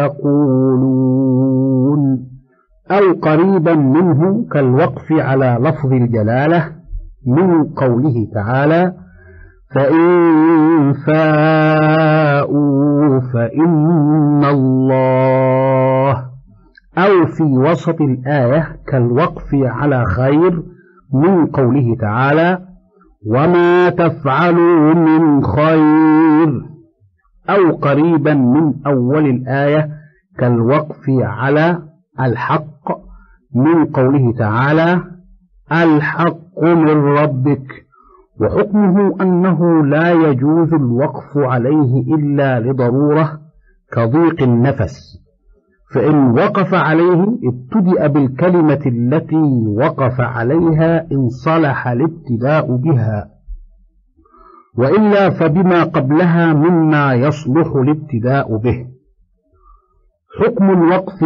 ليقولون، أو قريبا منه كالوقف على لفظ الجلالة من قوله تعالى: فإن فاءوا فإن الله، أو في وسط الآية كالوقف على خير من قوله تعالى: وما تفعلوا من خير، أو قريبا من أول الآية كالوقف على الحق من قوله تعالى: الحق من ربك. وحكمه أنه لا يجوز الوقف عليه إلا لضرورة كضيق النفس، فإن وقف عليه ابتدأ بالكلمة التي وقف عليها إن صلح الابتداء بها، وإلا فبما قبلها مما يصلح الابتداء به. حكم الوقف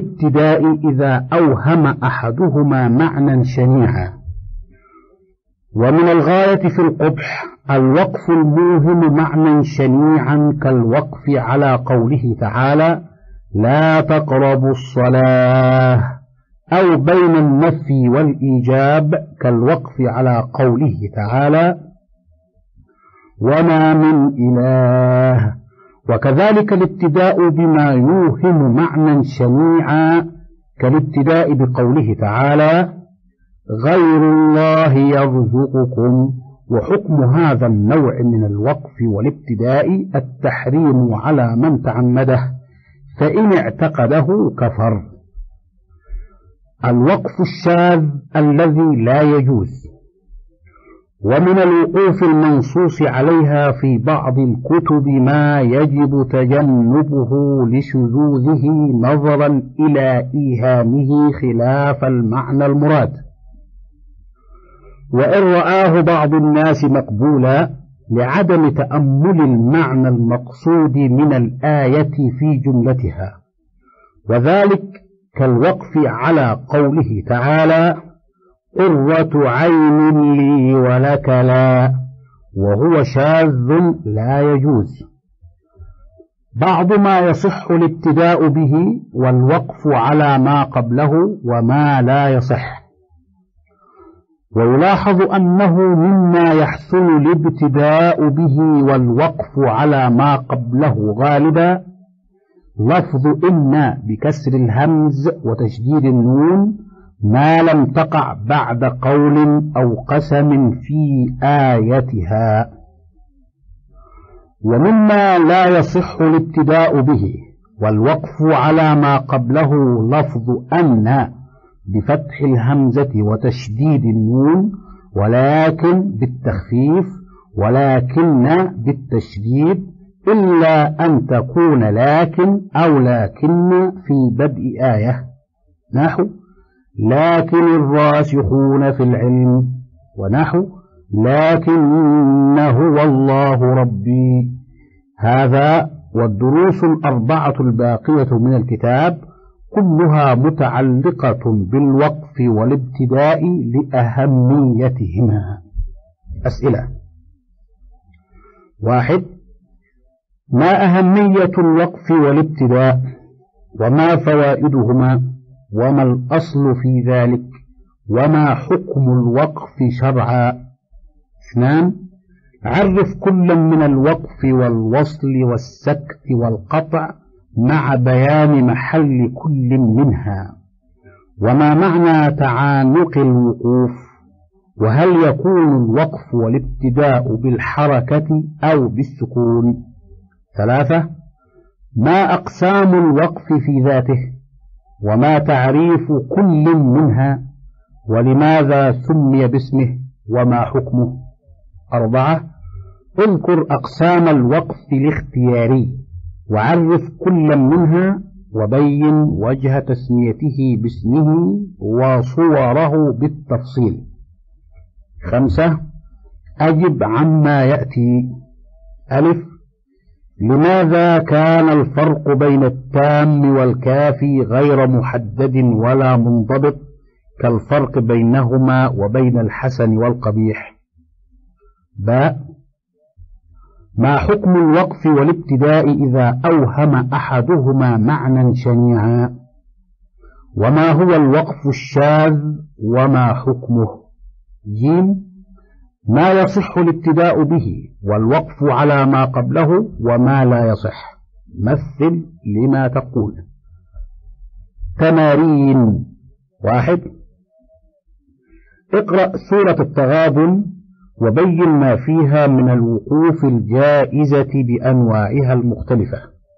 والابتداء إذا أوهم أحدهما معنى شنيعا. ومن الغاية في القبح الوقف الموهم معنى شنيعا كالوقف على قوله تعالى لا تقربوا الصلاة، أو بين النفي والإيجاب كالوقف على قوله تعالى وما من إله. وكذلك الابتداء بما يوهم معنى شنيعا كالابتداء بقوله تعالى غير الله يرزقكم. وحكم هذا النوع من الوقف والابتداء التحريم على من تعمده، فإن اعتقده كفر. الوقف الشاذ الذي لا يجوز. ومن الوقوف المنصوص عليها في بعض الكتب ما يجب تجنبه لشذوذه نظرا إلى إيهامه خلاف المعنى المراد، وإن رآه بعض الناس مقبولا لعدم تأمل المعنى المقصود من الآية في جملتها، وذلك كالوقف على قوله تعالى قرة عين لي ولك لا، وهو شاذ لا يجوز. بعض ما يصح الابتداء به والوقف على ما قبله وما لا يصح. ويلاحظ أنه مما يحسن الابتداء به والوقف على ما قبله غالبا لفظ إن بكسر الهمز وتشديد النون ما لم تقع بعد قول أو قسم في آيتها. ومما لا يصح الابتداء به والوقف على ما قبله لفظ أن بفتح الهمزة وتشديد النون، ولكن بالتخفيف، ولكن بالتشديد، إلا أن تكون لكن أو لكن في بدء آية، نحو لكن الراسخون في العلم، ونحو لكن هو الله ربي. هذا والدروس الأربعة الباقية من الكتاب كلها متعلقة بالوقف والابتداء لأهميتهما. أسئلة: واحد، ما أهمية الوقف والابتداء؟ وما فوائدهما؟ وما الأصل في ذلك؟ وما حكم الوقف شرعا؟ اثنان، عرف كل من الوقف والوصل والسكت والقطع مع بيان محل كل منها، وما معنى تعانق الوقوف، وهل يكون الوقف والابتداء بالحركة أو بالسكون؟ ثلاثة، ما أقسام الوقف في ذاته، وما تعريف كل منها، ولماذا سمي باسمه، وما حكمه؟ أربعة، اذكر أقسام الوقف الاختياري وعرف كل منها وبين وجه تسميته باسمه وصوره بالتفصيل. خمسة، أجب عما يأتي. ألف، لماذا كان الفرق بين التام والكافي غير محدد ولا منضبط كالفرق بينهما وبين الحسن والقبيح؟ باء، ما حكم الوقف والابتداء إذا أوهم أحدهما معنى شنيعا؟ وما هو الوقف الشاذ وما حكمه؟ جيم، ما يصح الابتداء به والوقف على ما قبله وما لا يصح. مثل لما تقول. تمارين. واحد، اقرأ سورة التغابن وبين ما فيها من الوقوف الجائزة بأنواعها المختلفة.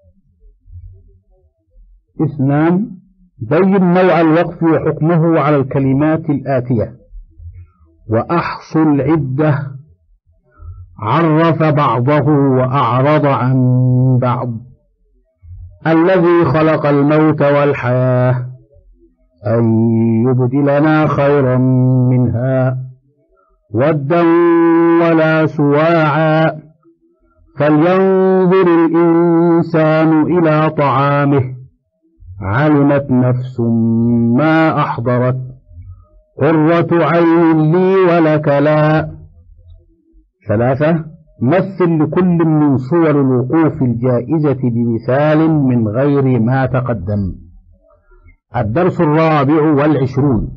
اثنان، بين نوع الوقف وحكمه على الكلمات الآتية. وأحصوا العدة، عرف بعضه وأعرض عن بعض. الذي خلق الموت والحياة أن يبدلنا خيرا منها ودا ولا سواعا. فلينظر الإنسان إلى طعامه علمت نفس ما أحضرت قرة عين لي ولك لا. ثلاثة مثل لكل من صور الوقوف الجائزة بمثال من غير ما تقدم. الدرس الرابع والعشرون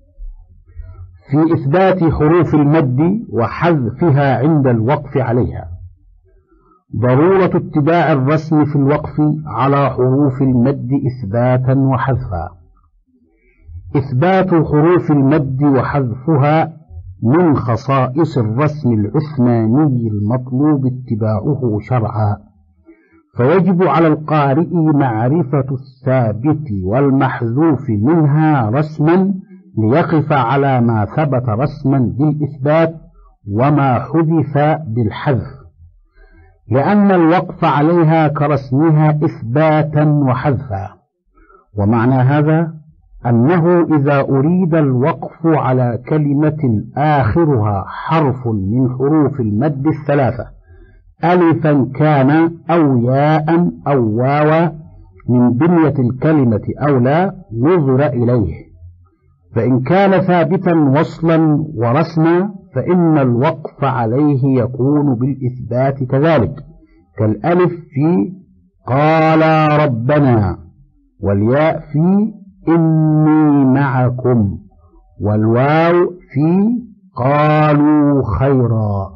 في إثبات حروف المد وحذفها عند الوقف عليها. ضرورة اتباع الرسم في الوقف على حروف المد إثباتا وحذفا. إثبات حروف المد وحذفها من خصائص الرسم العثماني المطلوب اتباعه شرعا، فيجب على القارئ معرفة الثابت والمحذوف منها رسما ليقف على ما ثبت رسما بالإثبات وما حذف بالحذف، لأن الوقف عليها كرسمها إثباتا وحذفا. ومعنى هذا أنه إذا أريد الوقف على كلمة آخرها حرف من حروف المد الثلاثة ألفا كان أو ياء أو واوا من بنية الكلمة أو لا نظر إليه، فإن كان ثابتا وصلا ورسما فإن الوقف عليه يكون بالإثبات كذلك، كالألف في قال ربنا، والياء في إني معكم، والواو في قالوا خيرا.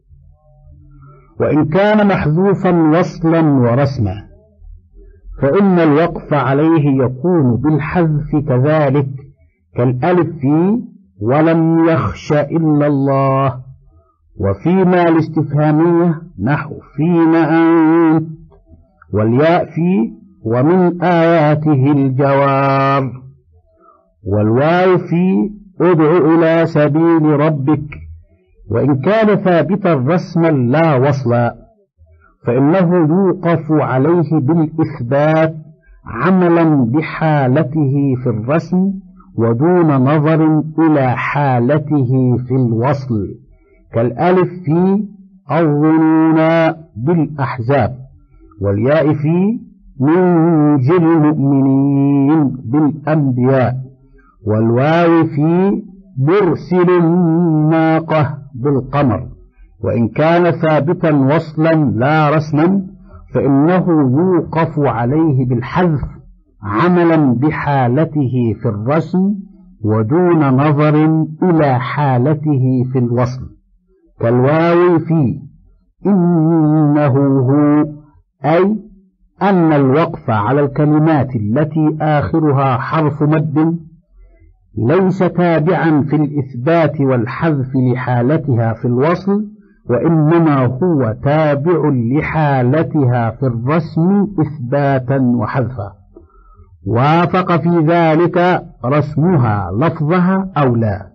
وإن كان محذوفا وصلا ورسما فإن الوقف عليه يكون بالحذف كذلك، كالألف في ولم يخش إلا الله، وفيما الاستفهامية نحو فيما أنت، والياء في ومن آياته الجوار، والواو في ادع إلى سبيل ربك. وإن كان ثابتا رسما لا وصلا فإنه يوقف عليه بالإثبات عملا بحالته في الرسم ودون نظر إلى حالته في الوصل، كالألف في الظنون بالأحزاب، والياء في منجي المؤمنين بالأنبياء، والواو في مرسل الناقة بالقمر. وإن كان ثابتا وصلا لا رسما فإنه يوقف عليه بالحذف عملا بحالته في الرسم ودون نظر إلى حالته في الوصل، كالواو في إنه هو، أي أن الوقف على الكلمات التي آخرها حرف مد ليس تابعا في الإثبات والحذف لحالتها في الوصل، وإنما هو تابع لحالتها في الرسم إثباتا وحذفا، وافق في ذلك رسمها لفظها أو لا.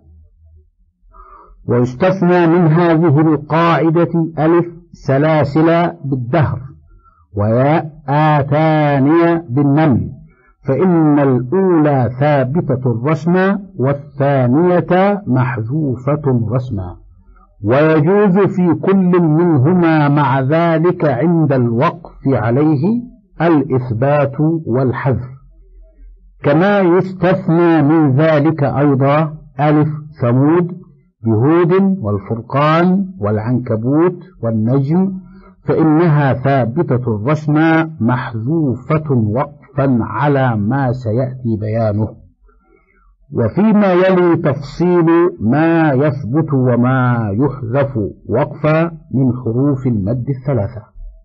ويستثنى من هذه القاعدة ألف سلاسل بالدهر، وياء آتانية بالنمل، فإن الأولى ثابتة رسما والثانية محذوفة رسما، ويجوز في كل منهما مع ذلك عند الوقف عليه الإثبات والحذف. كما يستثنى من ذلك أيضا ألف ثمود بهود والفرقان والعنكبوت والنجم، فإنها ثابتة رسما محذوفة وقفا على ما سيأتي بيانه. وفيما يلي تفصيل ما يثبت وما يحذف وقفا من حروف المد الثلاثة.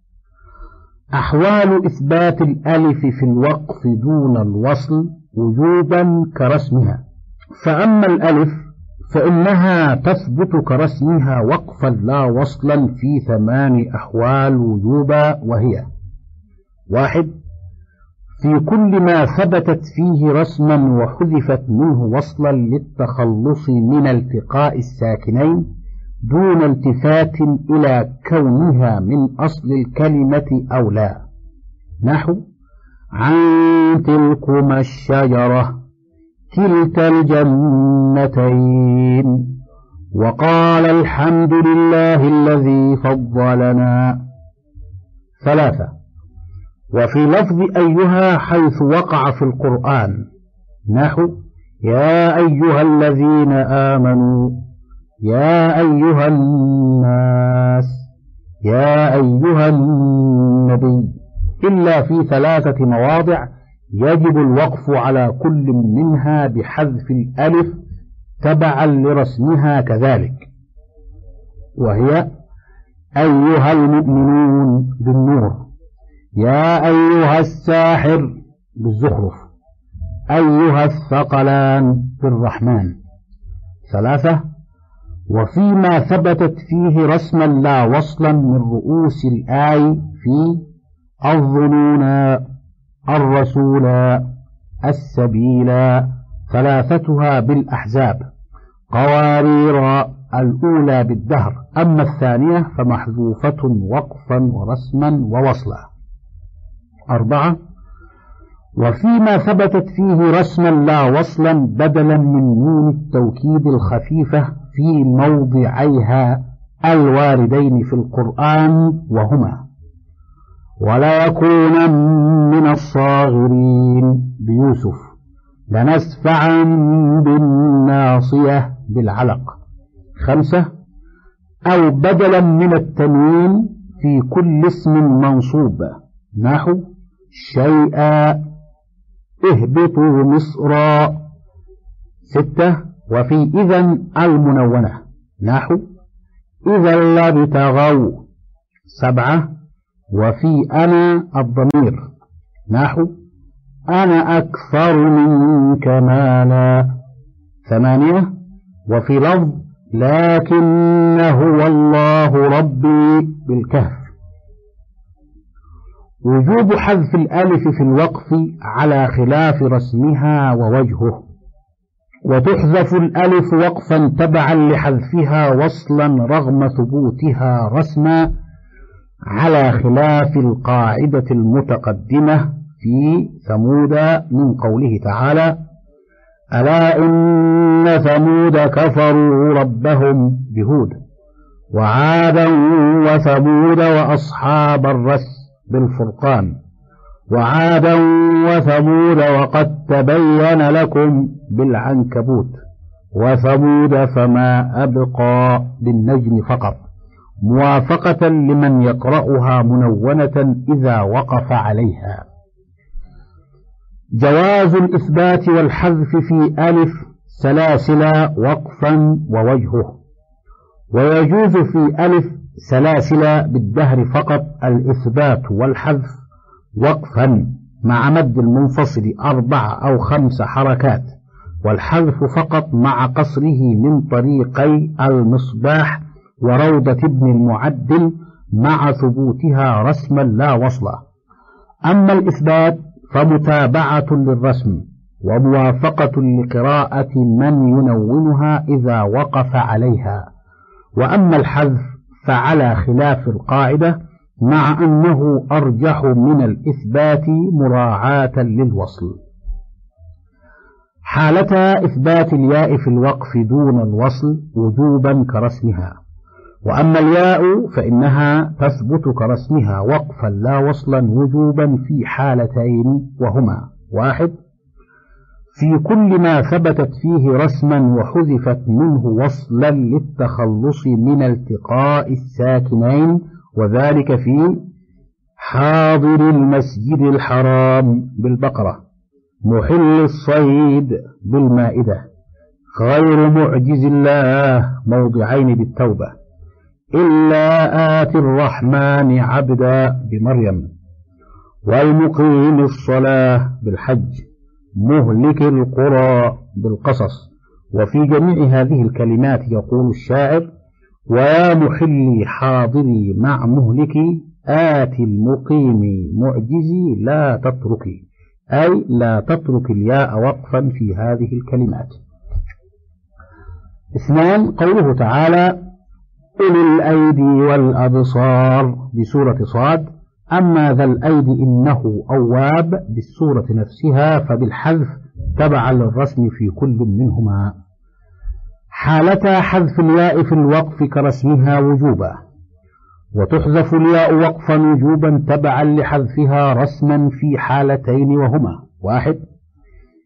أحوال إثبات الألف في الوقف دون الوصل وجوبا كرسمها. فأما الألف فإنها تثبت كرسمها وقفا لا وصلا في ثمان أحوال وجوبا، وهي: واحد، في كل ما ثبتت فيه رسما وحذفت منه وصلا للتخلص من التقاء الساكنين دون التفات إلى كونها من أصل الكلمة أو لا، نحو عن تلكما الشجرة، كلتا الجنتين، وقال الحمد لله الذي فضلنا. ثلاثة، وفي لفظ أيها حيث وقع في القرآن، نحو يا أيها الذين آمنوا، يا أيها الناس، يا أيها النبي، إلا في ثلاثة مواضع يجب الوقف على كل منها بحذف الألف تبعا لرسمها كذلك، وهي أيها المؤمنون بالنور، يا أيها الساحر بالزخرف، أيها الثقلان بالرحمن. ثلاثة: وفيما ثبتت فيه رسما لا وصلا من رؤوس الآي في الظنون، الرسول، السبيل، ثلاثتها بالأحزاب، قوارير الأولى بالدهر، أما الثانية فمحذوفة وقفا ورسما ووصلا. أربعة: وفيما ثبتت فيه رسما لا وصلا بدلا من نون التوكيد الخفيفة في موضعيها الواردين في القرآن، وهما ولا يكون من الصاغرين بيوسف، لنسفعا بالناصية بالعلق. خمسة: أو بدلا من التنوين في كل اسم منصوب، نحو شيئا، اهبطوا مصرا. ستة: وفي إذن المنونة، نحو إذا لابتغوا. سبعة: وفي أنا الضمير، نحو أنا أكثر منك مالا. ثمانية: وفي لفظ لكن هو الله ربي بالكهف. وجوب حذف الألف في الوقف على خلاف رسمها ووجهه، وتحذف الألف وقفا تبعا لحذفها وصلا رغم ثبوتها رسما، على خلاف القاعدة المتقدمة في ثمود من قوله تعالى ألا إن ثمود كفروا ربهم بهود، وعادا وثمود وأصحاب الرس بالفرقان، وعادا وثمود وقد تبين لكم بالعنكبوت، وثمود فما أبقى بالنجم فقط، موافقة لمن يقرأها منونة إذا وقف عليها. جواز الإثبات والحذف في ألف سلاسل وقفا ووجهه، ويجوز في ألف سلاسل بالدهر فقط الإثبات والحذف وقفا مع مد المنفصل أربع أو خمس حركات، والحذف فقط مع قصره من طريقي المصباح وروضة ابن المعدل مع ثبوتها رسما لا وصلا. أما الإثبات فمتابعة للرسم وموافقة لقراءة من ينونها إذا وقف عليها، وأما الحذف فعلى خلاف القاعدة مع أنه أرجح من الإثبات مراعاة للوصل. حالتا إثبات الياء في الوقف دون الوصل وجوبا كرسمها، وأما الياء فإنها تثبت كرسمها وقفا لا وصلا وجوبا في حالتين، وهما: واحد: في كل ما ثبتت فيه رسما وحذفت منه وصلا للتخلص من التقاء الساكنين، وذلك في حاضر المسجد الحرام بالبقرة، محل الصيد بالمائدة، غير معجز الله موضعين بالتوبة، إلا آتي الرحمن عبدا بمريم، والمقيم الصلاة بالحج، مهلك القرى بالقصص. وفي جميع هذه الكلمات يقول الشاعر: ويا محلي حاضري مع مهلكي، آتي المقيم معجزي لا تتركي، أي لا تترك الياء وقفا في هذه الكلمات. اثنان: قوله تعالى أولي الأيدي والأبصار بسورة صاد، أما ذا الأيدي إنه أواب بالسورة نفسها فبالحذف تبعا للرسم في كل منهما. حالتا حذف الياء في الوقف كرسمها وجوبا، وتحذف الياء وقفا وجوبا تبعا لحذفها رسما في حالتين، وهما: واحد: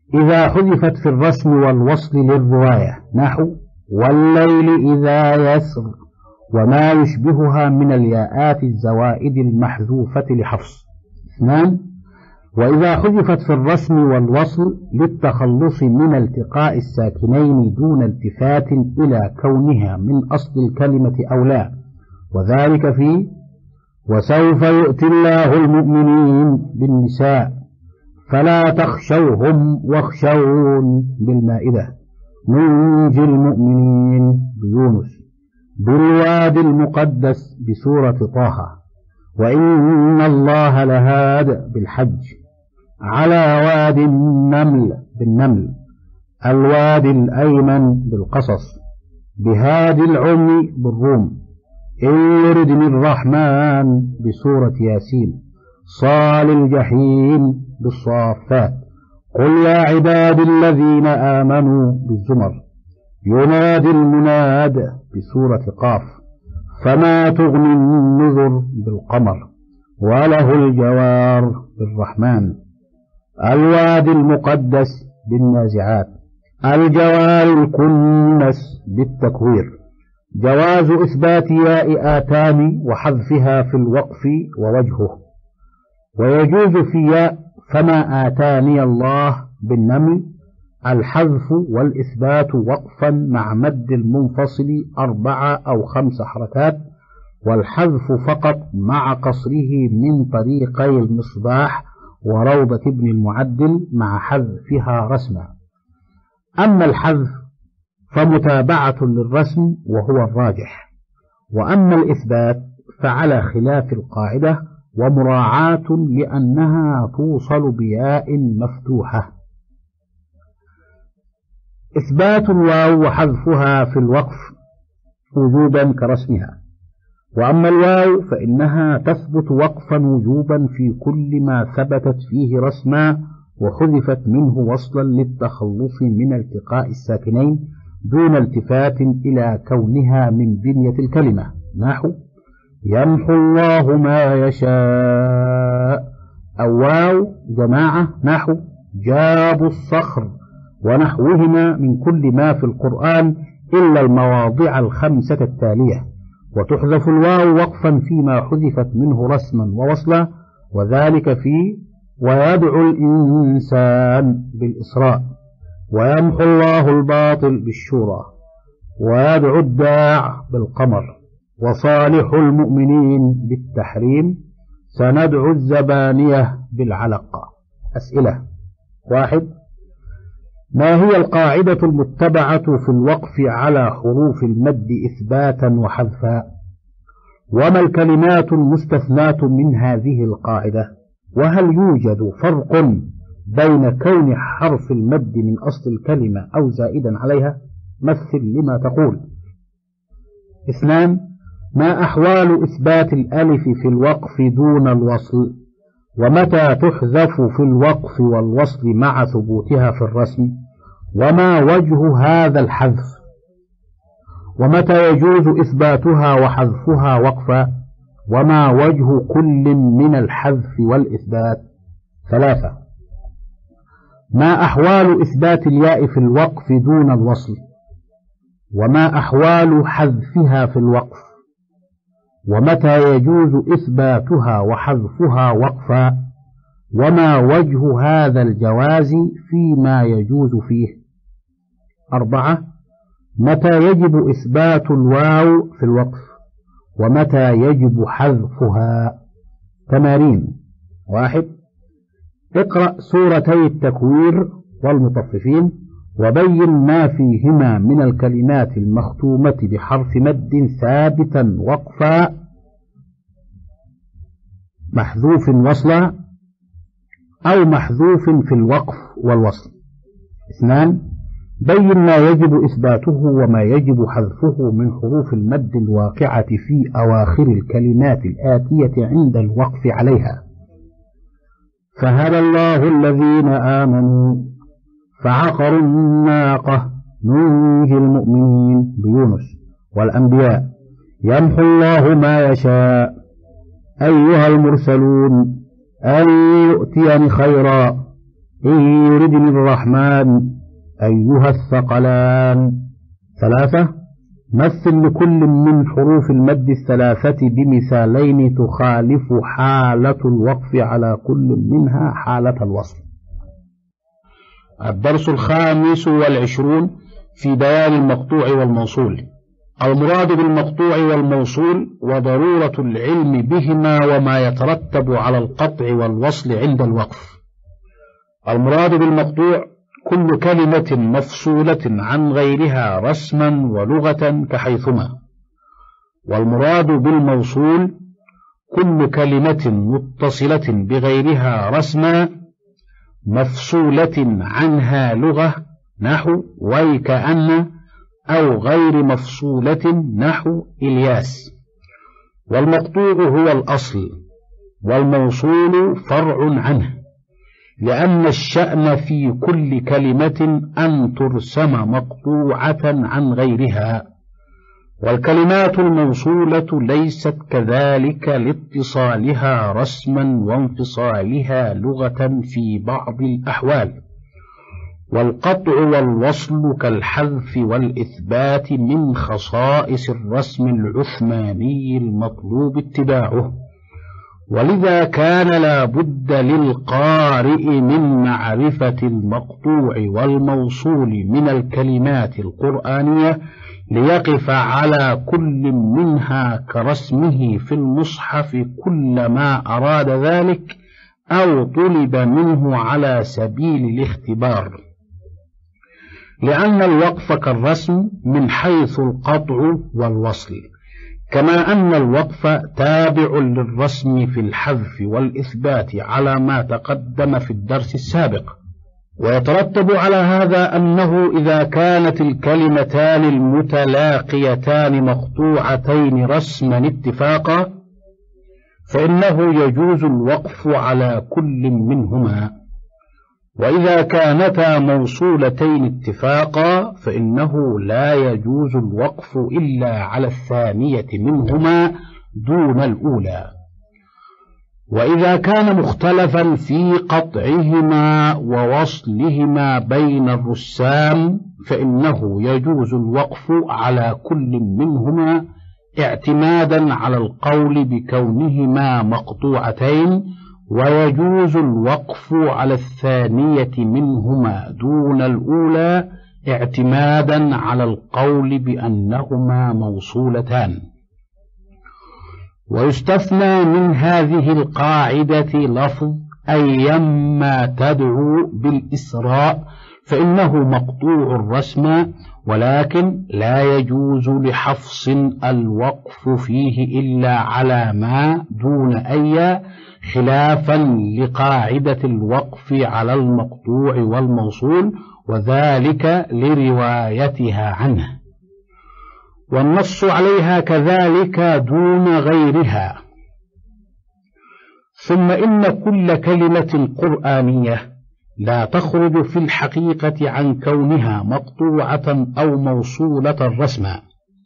إذا حذفت في الرسم والوصل للرواية نحو والليل إذا يسر وما يشبهها من الياءات الزوائد المحذوفة لحفص. اثنان وإذا حذفت في الرسم والوصل للتخلص من التقاء الساكنين دون التفات إلى كونها من أصل الكلمة أو لا، وذلك في وسوف يؤتي الله المؤمنين بالنساء فلا تخشوهم واخشون بالمائدة، ننجي المؤمنين بيونس، بالوادي المقدس بسورة طه، وإن الله لهاد بالحج، على وادي النمل بالنمل، الوادي الأيمن بالقصص، بهادي العمي بالروم، إن يردني الرحمن بسورة ياسين، صال الجحيم بالصافات، قل يا عبادي الذين آمنوا بالزمر، ينادي المناد بسورة قاف، فما تغني النذر بالقمر، وله الجوار بالرحمن، الوادي المقدس بالنازعات، الجوار الكنس بالتكوير. جواز إثبات ياء آتان وحذفها في الوقف ووجهه، ويجوز في ياء فما آتاني الله بالنمل الحذف والإثبات وقفا مع مد المنفصل أربعة أو خمس حركات، والحذف فقط مع قصره من طريقي المصباح وروضة ابن المعدل مع حذفها رسما. أما الحذف فمتابعة للرسم وهو الراجح، وأما الإثبات فعلى خلاف القاعدة ومراعاة لأنها توصل بياء مفتوحة. إثبات الواو وحذفها في الوقف وجوبا كرسمها، وأما الواو فإنها تثبت وقفا وجوبا في كل ما ثبتت فيه رسما وحذفت منه وصلا للتخلص من التقاء الساكنين دون التفات إلى كونها من بنية الكلمة نحو يمحو الله ما يشاء، أو واو جماعة نحو جابوا الصخر ونحوهما من كل ما في القرآن إلا المواضع الخمسة التالية، وتحذف الواو وقفا فيما حذفت منه رسما ووصلا، وذلك في ويدعو الإنسان بالإسراء، ويمحو الله الباطل بالشورى، ويدعو الداع بالقمر، وصالح المؤمنين بالتحريم، سندعو الزبانية بالعلق. أسئلة. واحد ما هي القاعدة المتبعة في الوقف على حروف المد إثباتا وحذفا؟ وما الكلمات المستثناة من هذه القاعدة؟ وهل يوجد فرق بين كون حرف المد من أصل الكلمة أو زائدا عليها؟ مثل لما تقول. اثنان ما أحوال إثبات الألف في الوقف دون الوصل؟ ومتى تحذف في الوقف والوصل مع ثبوتها في الرسم؟ وما وجه هذا الحذف؟ ومتى يجوز إثباتها وحذفها وقفا؟ وما وجه كل من الحذف والإثبات؟ ثلاثة ما أحوال إثبات الياء في الوقف دون الوصل؟ وما أحوال حذفها في الوقف؟ ومتى يجوز إثباتها وحذفها وقفا؟ وما وجه هذا الجواز فيما يجوز فيه؟ أربعة متى يجب إثبات الواو في الوقف؟ ومتى يجب حذفها؟ تمارين. واحد اقرأ سورتي التكوير والمطففين وبين ما فيهما من الكلمات المختومة بحرف مد ثابتا وقفا محذوف وصلا أو محذوف في الوقف والوصل. اثنان بين ما يجب إثباته وما يجب حذفه من حروف المد الواقعة في أواخر الكلمات الآتية عند الوقف عليها. فهدى الله الذين آمنوا فعقروا الناقة ننجي المؤمنين بيونس، والأنبياء يمحو الله ما يشاء، أيها المرسلون أن يؤتيني خيرا إن يردني الرحمن أيها الثقلان. ثلاثة، مثل لكل من حروف المد الثلاثة بمثالين تخالف حالة الوقف على كل منها حالة الوصل. الدرس الخامس والعشرون في بيان المقطوع والموصول. المراد بالمقطوع والموصول وضرورة العلم بهما وما يترتب على القطع والوصل عند الوقف. المراد بالمقطوع كل كلمة مفصولة عن غيرها رسما ولغة كحيثما. والمراد بالموصول كل كلمة متصلة بغيرها رسما مفصولة عنها لغة نحو ويكأن، أو غير مفصولة نحو إلياس. والمقطوع هو الأصل والموصول فرع عنه، لأن الشأن في كل كلمة أن ترسم مقطوعة عن غيرها. والكلمات الموصولة ليست كذلك لاتصالها رسما وانفصالها لغة في بعض الأحوال. والقطع والوصل كالحذف والإثبات من خصائص الرسم العثماني المطلوب اتباعه، ولذا كان لا بد للقارئ من معرفة المقطوع والموصول من الكلمات القرآنية ليقف على كل منها كرسمه في المصحف كلما أراد ذلك أو طلب منه على سبيل الاختبار، لأن الوقف كالرسم من حيث القطع والوصل، كما أن الوقف تابع للرسم في الحذف والإثبات على ما تقدم في الدرس السابق. ويترتب على هذا أنه إذا كانت الكلمتان المتلاقيتان مقطوعتين رسما اتفاقا فإنه يجوز الوقف على كل منهما، وإذا كانتا موصولتين اتفاقا فإنه لا يجوز الوقف إلا على الثانية منهما دون الأولى. وإذا كان مختلفا في قطعهما ووصلهما بين الرسام فإنه يجوز الوقف على كل منهما اعتمادا على القول بكونهما مقطوعتين، ويجوز الوقف على الثانية منهما دون الأولى اعتمادا على القول بأنهما موصولتان. ويستثنى من هذه القاعدة لفظ أيما تدعو بالإسراء فإنه مقطوع الرسم، ولكن لا يجوز لحفص الوقف فيه إلا على ما دون أي، خلافا لقاعدة الوقف على المقطوع والموصول، وذلك لروايتها عنه، والنص عليها كذلك دون غيرها. ثم إن كل كلمة قرآنية لا تخرج في الحقيقة عن كونها مقطوعة أو موصولة رسما،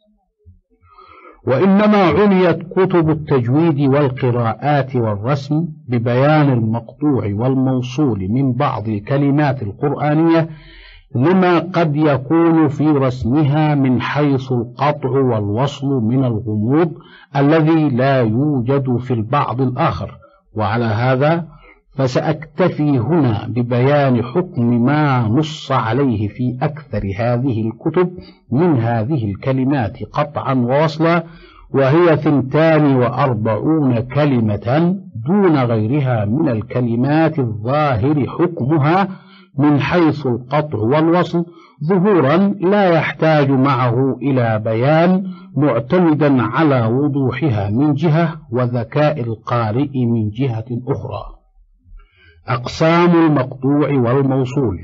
وإنما عنيت كتب التجويد والقراءات والرسم ببيان المقطوع والموصول من بعض الكلمات القرآنية لما قد يكون في رسمها من حيث القطع والوصل من الغموض الذي لا يوجد في البعض الآخر. وعلى هذا فسأكتفي هنا ببيان حكم ما نص عليه في أكثر هذه الكتب من هذه الكلمات قطعا ووصلا، وهي ثنتان وأربعون كلمة دون غيرها من الكلمات الظاهر حكمها من حيث القطع والوصل ظهورا لا يحتاج معه إلى بيان، معتمدا على وضوحها من جهة وذكاء القارئ من جهة أخرى. أقسام المقطوع والموصول.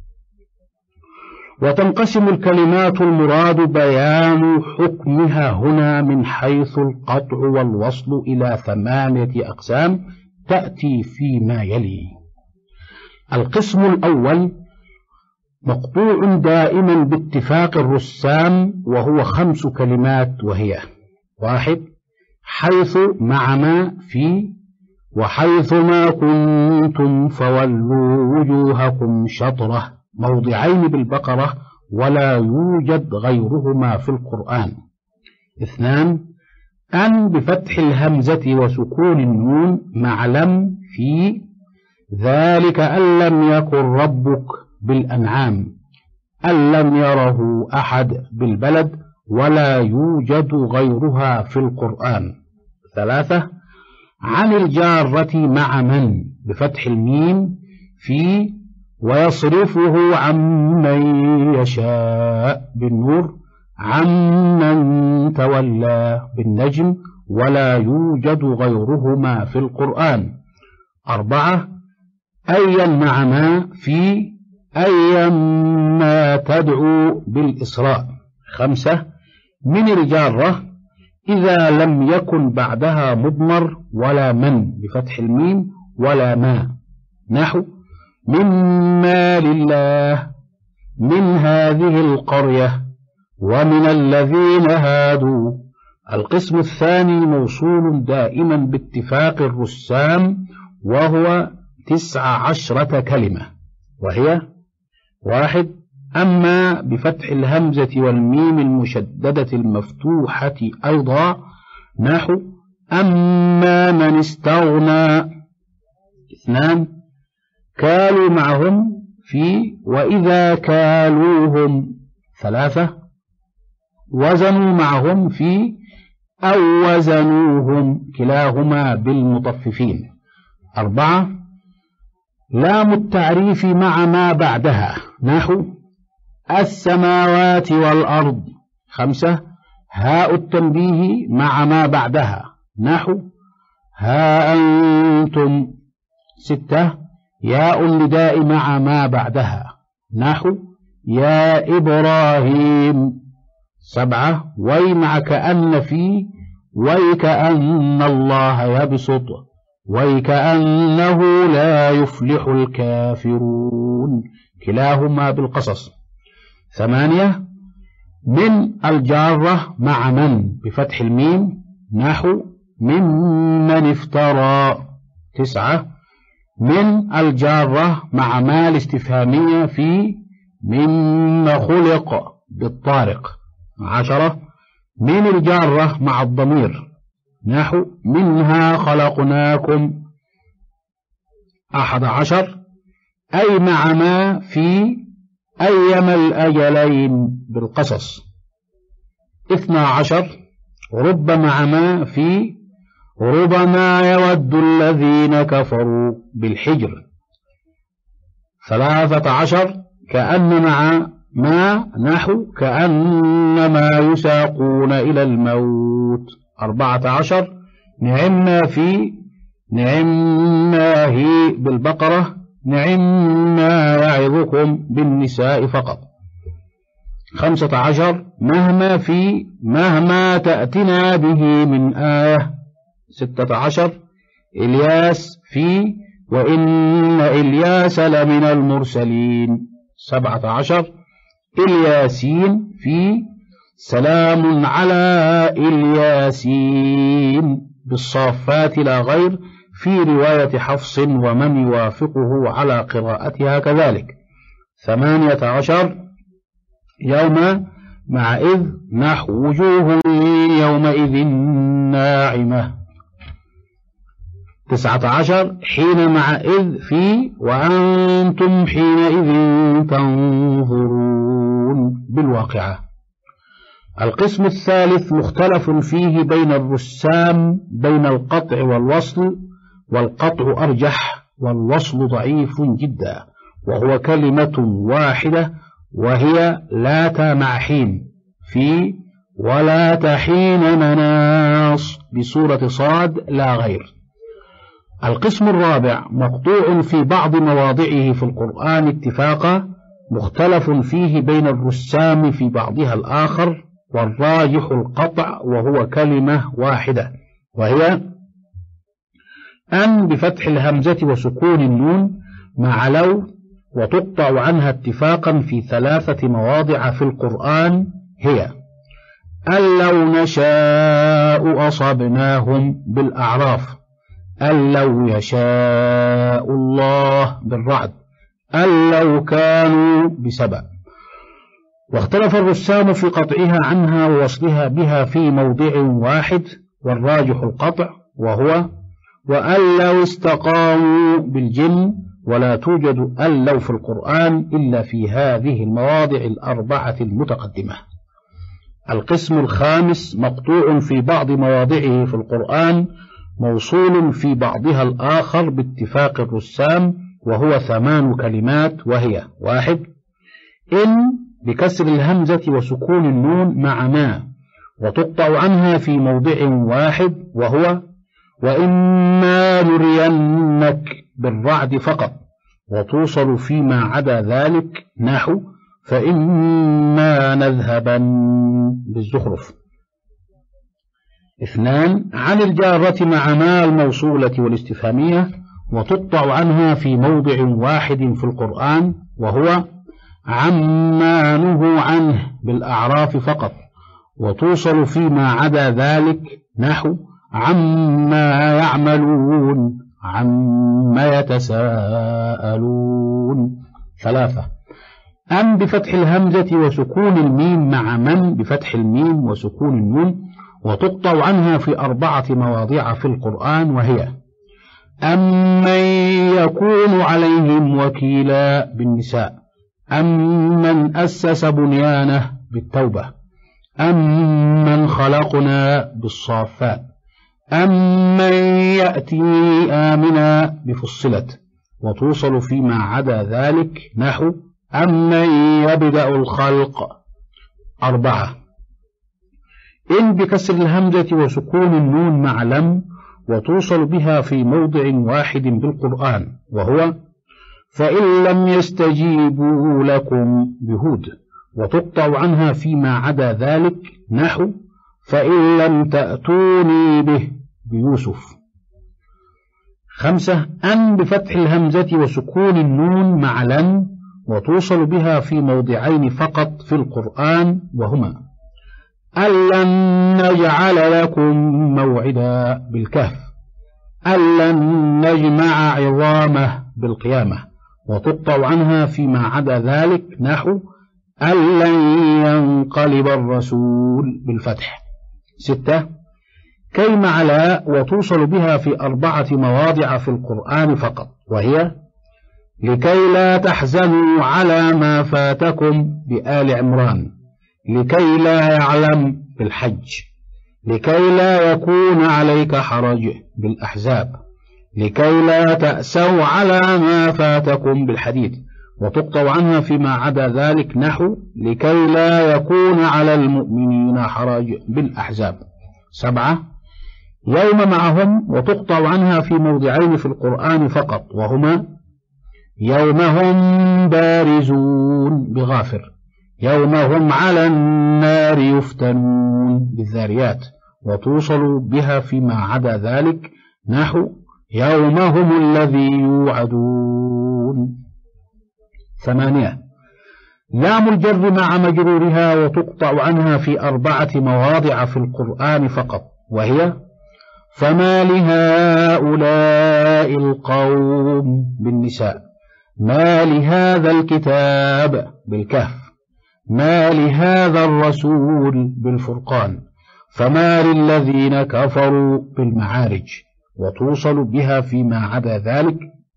وتنقسم الكلمات المراد بيان حكمها هنا من حيث القطع والوصل إلى ثمانية أقسام تأتي فيما يلي. القسم الأول مقطوع دائما باتفاق الرسام، وهو خمس كلمات، وهي: واحد، حيث مع ما في وحيثما كنتم فولوا وجوهكم شطرة، موضعين بالبقرة ولا يوجد غيرهما في القرآن. اثنان، أن بفتح الهمزة وسكون النون مع لم في ذلك أن لم يكن ربك بالأنعام، أن لم يره أحد بالبلد ولا يوجد غيرها في القرآن. ثلاثة، عن الجارة مع من بفتح الميم في ويصرفه عمن يشاء بالنور، عمن تولى بالنجم ولا يوجد غيرهما في القرآن. أربعة، أيا مع ما في أيا ما تدعو بالإسراء. خمسة، من الجارة إذا لم يكن بعدها مضمر ولا من بفتح الميم ولا ما، نحو مما لله، من هذه القرية، ومن الذين هادوا. القسم الثاني موصول دائما باتفاق الرسام وهو تسع عشرة كلمة، وهي: واحد، أما بفتح الهمزة والميم المشددة المفتوحة أيضا، نحو أما من استغنى. اثنان، كالوا معهم في وإذا كالوهم. ثلاثة، وزنوا معهم في أو وزنوهم، كلاهما بالمطففين. أربعة، لام التعريف مع ما بعدها، نحو السماوات والأرض. خمسة، هاء التنبيه مع ما بعدها، نحو ها أنتم. ستة، ياء النداء مع ما بعدها، نحو يا إبراهيم. سبعة، وي مع كأن في ويكأن الله يبسط، ويكأنه لا يفلح الكافرون، كلاهما بالقصص. ثمانية، من الجارة مع من بفتح الميم، نحو ممن افترى. تسعة، من الجارة مع ما الاستفهامية في مما خلق بالطارق. عشرة، من الجارة مع الضمير، نحو منها خلقناكم. أحد عشر، أي مع ما في أيما الأجلين بالقصص. اثنى عشر، رب مع ما في ربما يود الذين كفروا بالحجر. ثلاثة عشر، كأن مع ما، نحو كأنما يساقون إلى الموت. أربعة عشر، نعما في نعما هي بالبقرة، نعما يعظكم بالنساء فقط. خمسة عشر، مهما في مهما تأتنا به من آية. ستة عشر، إلياس في وإن إلياس لمن المرسلين. سبعة عشر، الياسين في سلام على الياسين بالصافات لا غير، في رواية حفص ومن يوافقه على قراءتها كذلك. ثمانية عشر، يوم مع إذ، نحو وجوه يومئذ ناعمة. تسعة عشر، حين مع إذ في وأنتم حينئذ تنظرون بالواقعة. القسم الثالث مختلف فيه بين الرسام بين القطع والوصل، والقطع أرجح والوصل ضعيف جدا، وهو كلمة واحدة وهي لا مع حين في ولا تحين مناص بسورة صاد لا غير. القسم الرابع مقطوع في بعض مواضعه في القرآن اتفاقا، مختلف فيه بين الرسام في بعضها الآخر، والراجح القطع وهو كلمة واحدة، وهي أن بفتح الهمزة وسكون النون مع لو، وتقطع عنها اتفاقا في ثلاثة مواضع في القرآن، هي أن لو نشاء أصبناهم بالأعراف، أن لو يشاء الله بالرعد، أن لو كانوا بسبأ. واختلف الرسام في قطعها عنها ووصلها بها في موضع واحد، والراجح القطع، وهو وأن لو استقاموا بالجن، ولا توجد أن لو في القرآن إلا في هذه المواضع الأربعة المتقدمة. القسم الخامس مقطوع في بعض مواضعه في القرآن، موصول في بعضها الآخر باتفاق الرسام، وهو ثمان كلمات، وهي: واحد، إن بكسر الهمزة وسكون النون مع ما، وتقطع عنها في موضع واحد، وهو وإما نرينك بالرعد فقط، وتوصل فيما عدا ذلك نحو فإما نذهبن بالزخرف. اثنان، عن الجارة مع ما الموصولة والاستفهامية، وتقطع عنها في موضع واحد في القرآن، وهو عما نهوا عنه بالأعراف فقط، وتوصل فيما عدا ذلك نحو عما يعملون عما يتساءلون. ثلاثة، أم بفتح الهمزة وسكون الميم مع من بفتح الميم وسكون النون، وتقطع عنها في أربعة مواضع في القرآن، وهي أمن يكون عليهم وكيلا بالنساء، أمن أسس بنيانه بالتوبة، أمن خلقنا بالصافات، أمن يأتي آمنا بفصلت، وتوصل فيما عدا ذلك نحو أمن يبدأ الخلق. أربعة، إن بكسر الهمزة وسكون النون مع لم، وتوصل بها في موضع واحد بالقرآن، وهو فإن لم يستجيبوا لكم بهود، وتقطع عنها فيما عدا ذلك نحو فإن لم تأتوني به بيوسف. خمسة، أن بفتح الهمزة وسكون النون مع لن، وتوصل بها في موضعين فقط في القرآن، وهما ألن نجعل لكم موعدا بالكهف، ألن نجمع عظامه بالقيامة، وتقطع عنها فيما عدا ذلك نحو ألن ينقلب الرسول بالفتح. ستة، كيم على، وتوصل بها في أربعة مواضع في القرآن فقط، وهي لكي لا تحزنوا على ما فاتكم بآل عمران، لكي لا يعلم بالحج، لكي لا يكون عليك حرج بالأحزاب، لكي لا تأسوا على ما فاتكم بالحديد، وتقطع عنها فيما عدا ذلك نحو لكي لا يكون على المؤمنين حرج بالأحزاب. سبعة، يوم معهم، وتقطع عنها في موضعين في القرآن فقط، وهما يوم هم بارزون بغافر، يوم هم على النار يفتنون بالذاريات، وتوصل بها فيما عدا ذلك نحو يوم هم الذي يوعدون. ثمانية، لام الجر مع مجرورها، وتقطع عنها في أربعة مواضع في القرآن فقط، وهي فما لهؤلاء القوم بالنساء، ما لهذا الكتاب بالكهف، ما لهذا الرسول بالفرقان، فما للذين كفروا بالمعارج، وتوصل بها فيما عدا ذلك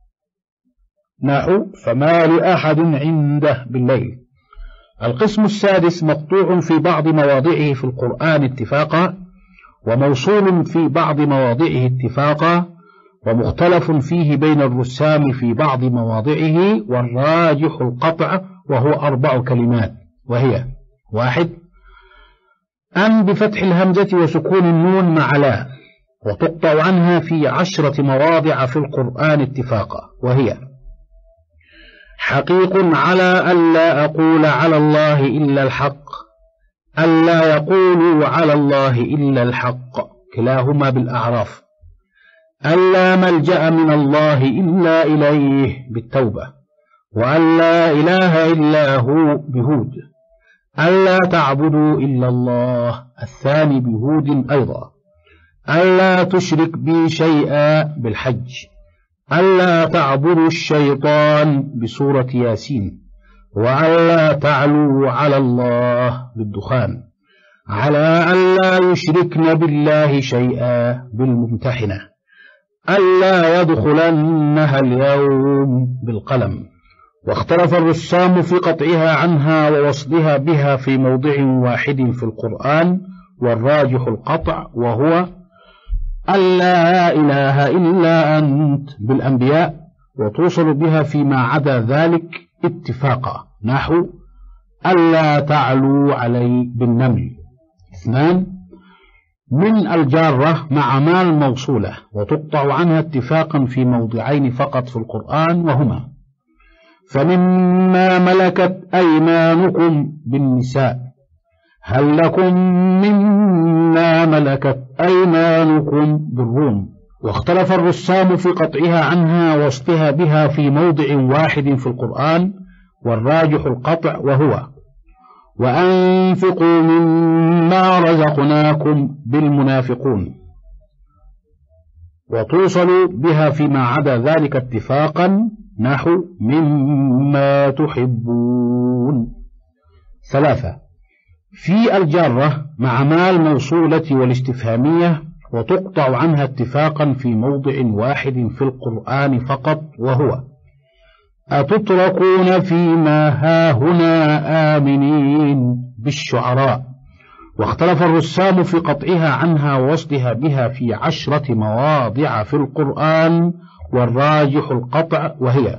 نحو فما لأحد عنده بالليل. القسم السادس مقطوع في بعض مواضعه في القرآن اتفاقا، وموصول في بعض مواضعه اتفاقا، ومختلف فيه بين الرسام في بعض مواضعه، والراجح القطع، وهو أربع كلمات، وهي واحد، أن بفتح الهمزة وسكون النون مع لا، وتقطع عنها في عشرة مواضع في القرآن اتفاقا، وهي حقيق على ألا أقول على الله إلا الحق، ألا يقولوا على الله إلا الحق، كلاهما بالأعراف، ألا ملجأ من الله إلا إليه بالتوبة، وأن لا إله إلا هو بهود، ألا تعبدوا إلا الله الثاني بهود أيضا، ألا تشرك بي شيئا بالحج، ألا تعبدوا الشيطان بسورة ياسين، وألا تعلوا على الله بالدخان، على ألا يشركن بالله شيئا بالممتحنة، ألا يدخلنها اليوم بالقلم. واختلف الرسام في قطعها عنها ووصلها بها في موضع واحد في القرآن، والراجح القطع وهو ألا إله إلا أنت بالأنبياء، وتوصل بها فيما عدا ذلك اتفاقا، نحو ألا تعلوا علي بالنمل. اثنان، من الجارة مع ما الموصولة، وتقطع عنها اتفاقا في موضعين فقط في القرآن، وهما فمما ملكت أيمانكم بالنساء، هل لكم مما ملكت أيمانكم بالروم. واختلف الرسام في قطعها عنها ووصلها بها في موضع واحد في القرآن، والراجح القطع وهو وأنفقوا مما رزقناكم بالمنافقون، وتوصل بها فيما عدا ذلك اتفاقا، نحو مما تحبون. ثلاثة، في الجارة مع ما الموصولة والاستفهامية، وتقطع عنها اتفاقا في موضع واحد في القرآن فقط، وهو أتتركون فيما هاهنا آمنين بالشعراء. واختلف الرسام في قطعها عنها ووصلها بها في عشرة مواضع في القرآن، والراجح القطع، وهي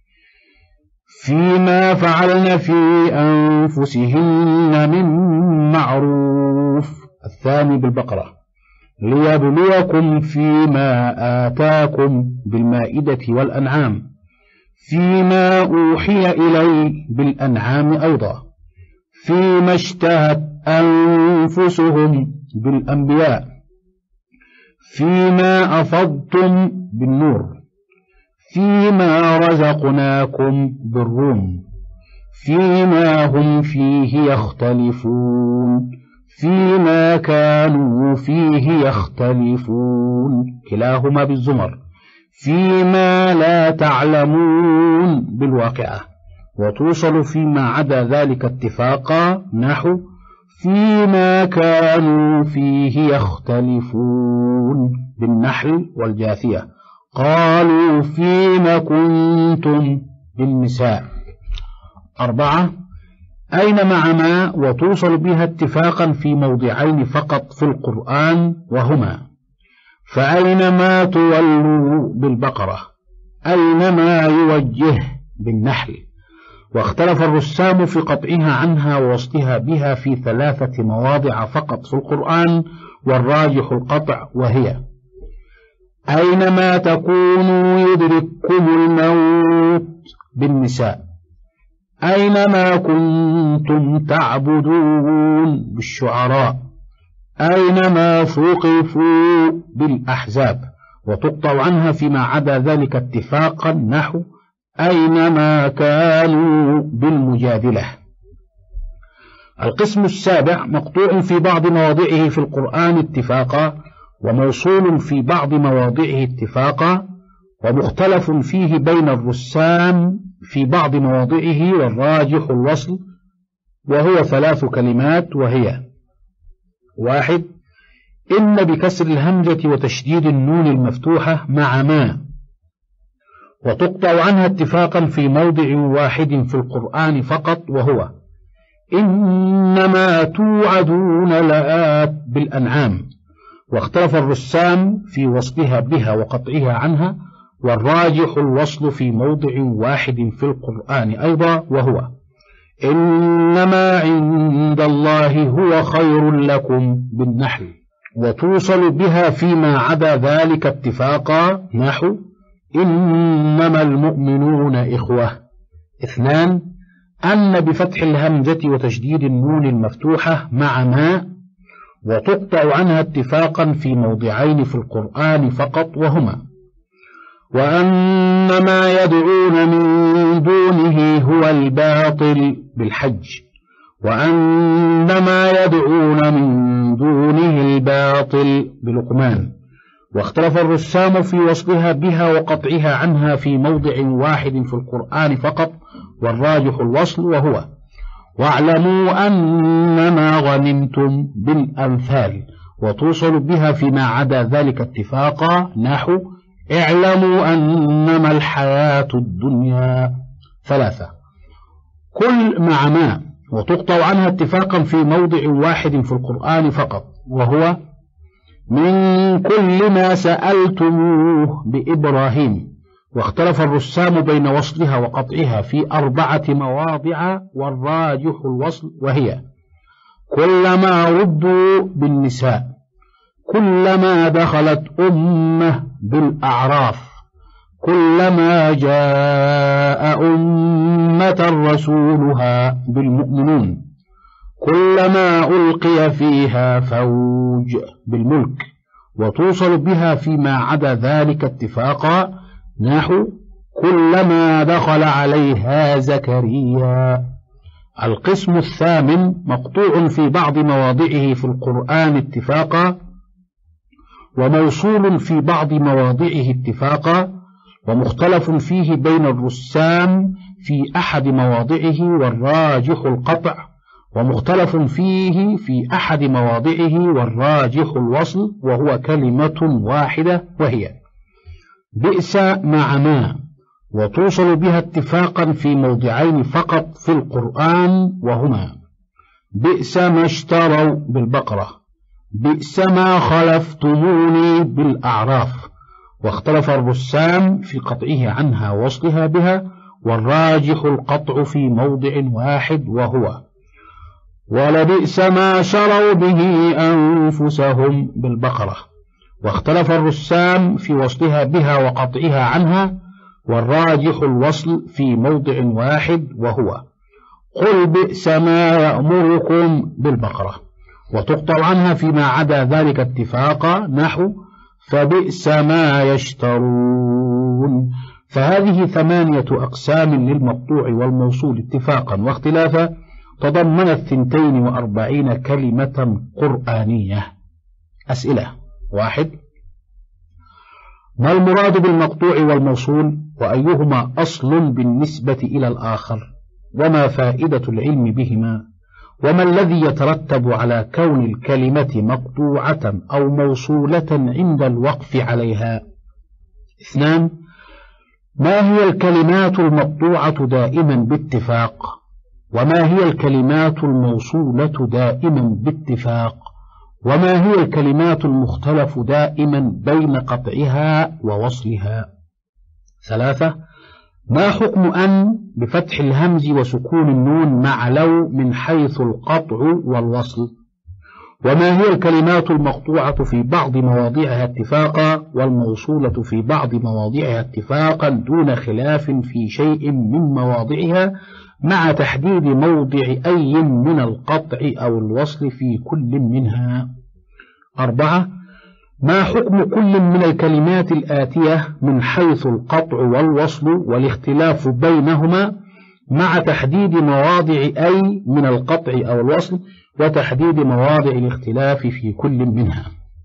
فيما فعلن في أنفسهن من معروف، الثاني بالبقرة، ليبلوكم فيما آتاكم بالمائدة والأنعام، فيما أوحي إلي بالأنعام أيضا، فيما اشتهت أنفسهم بالأنبياء، فيما أفضتم بالنور، فيما رزقناكم بالروم، فيما هم فيه يختلفون، فيما كانوا فيه يختلفون، كلاهما بالزمر، فيما لا تعلمون بالواقعة. وتوصل فيما عدا ذلك اتفاقا، نحو فيما كانوا فيه يختلفون بالنحل والجاثية، قالوا فيما كنتم بالنساء. أربعة، أين مع ما، وتوصل بها اتفاقا في موضعين فقط في القرآن، وهما فأينما تولوا بالبقرة، أينما يوجه بالنحل. واختلف الرسام في قطعها عنها ووصلها بها في ثلاثة مواضع فقط في القرآن، والراجح القطع، وهي أينما تكونوا يدرككم الموت بالنساء، أينما كنتم تعبدون بالشعراء، أينما ثقفوا بالأحزاب. وتقطع عنها فيما عدا ذلك اتفاقا، نحو أينما كانوا بالمجادلة. القسم السابع مقطوع في بعض مواضعه في القرآن اتفاقا، وموصول في بعض مواضعه اتفاقا، ومختلف فيه بين الرسام في بعض مواضعه، والراجح الوصل، وهو ثلاث كلمات، وهي واحد، إن بكسر الهمزة وتشديد النون المفتوحة مع ما، وتقطع عنها اتفاقا في موضع واحد في القرآن فقط، وهو إنما توعدون لآت بالأنعام. واختلف الرسام في وصلها بها وقطعها عنها، والراجح الوصل في موضع واحد في القرآن أيضا، وهو إنما عند الله هو خير لكم بالنحل. وتوصل بها فيما عدا ذلك اتفاقا، نحو إنما المؤمنون إخوة. اثنان، أن بفتح الهمزة وتشديد النون المفتوحة مع ما، وتقطع عنها اتفاقا في موضعين في القرآن فقط، وهما وأن ما يدعون من دونه هو الباطل بالحج، وأن ما يدعون من دونه الباطل الباطل بلقمان. واختلف الرسام في وصلها بها وقطعها عنها في موضع واحد في القرآن فقط، والراجح الوصل، وهو: واعلموا أنما غنمتم بالأمثال، وتوصل بها فيما عدا ذلك اتفاقا، نحو: اعلموا أنما الحياة الدنيا. ثلاثة. كل مع ما، وتقطع عنها اتفاقا في موضع واحد في القرآن فقط، وهو: من كل ما سألتموه بإبراهيم. واختلف الرسام بين وصلها وقطعها في أربعة مواضع، والراجح الوصل، وهي: كلما ردوا بالنساء، كلما دخلت أمة بالأعراف، كلما جاء أمة رسولها بالمؤمنون، كلما ألقي فيها فوج بالملك. وتوصل بها فيما عدا ذلك اتفاقا، نحو: كلما دخل عليها زكريا. القسم الثامن مقطوع في بعض مواضعه في القرآن اتفاقا، وموصول في بعض مواضعه اتفاقا، ومختلف فيه بين الرسام في أحد مواضعه، والراجح القطع، ومختلف فيه في أحد مواضعه، والراجح الوصل، وهو كلمة واحدة، وهي: بئس مع ما. وتوصل بها اتفاقا في موضعين فقط في القرآن، وهما: بئس ما اشتروا بالبقرة، بئس ما خلفتموني بالأعراف. واختلف الرسام في قطعه عنها ووصلها بها، والراجح القطع في موضع واحد، وهو: ولبئس ما شروا به أنفسهم بالبقرة. واختلف الرسام في وصلها بها وقطعها عنها، والراجح الوصل في موضع واحد، وهو: قل بئس ما يأمركم بالبقرة. وتقطع عنها فيما عدا ذلك اتفاقا، نحو: فبئس ما يشترون. فهذه ثمانية أقسام للمقطوع والموصول اتفاقا واختلافا، تضمنت ثنتين وأربعين كلمة قرآنية. أسئلة: واحد. ما المراد بالمقطوع والموصول، وأيهما أصل بالنسبة إلى الآخر، وما فائدة العلم بهما، وما الذي يترتب على كون الكلمة مقطوعة أو موصولة عند الوقف عليها؟ اثنان. ما هي الكلمات المقطوعة دائما باتفاق، وما هي الكلمات الموصولة دائما باتفاق، وما هي الكلمات المختلف دائما بين قطعها ووصلها؟ ثلاثة. ما حكم أن بفتح الهمز وسكون النون مع لو من حيث القطع والوصل؟ وما هي الكلمات المقطوعة في بعض مواضعها اتفاقا، والموصولة في بعض مواضعها اتفاقا دون خلاف في شيء من مواضعها، مع تحديد موضع أي من القطع أو الوصل في كل منها؟ أربعة. ما حكم كل من الكلمات الآتية من حيث القطع والوصل والاختلاف بينهما، مع تحديد مواضع أي من القطع أو الوصل وتحديد مواضع الاختلاف في كل منها؟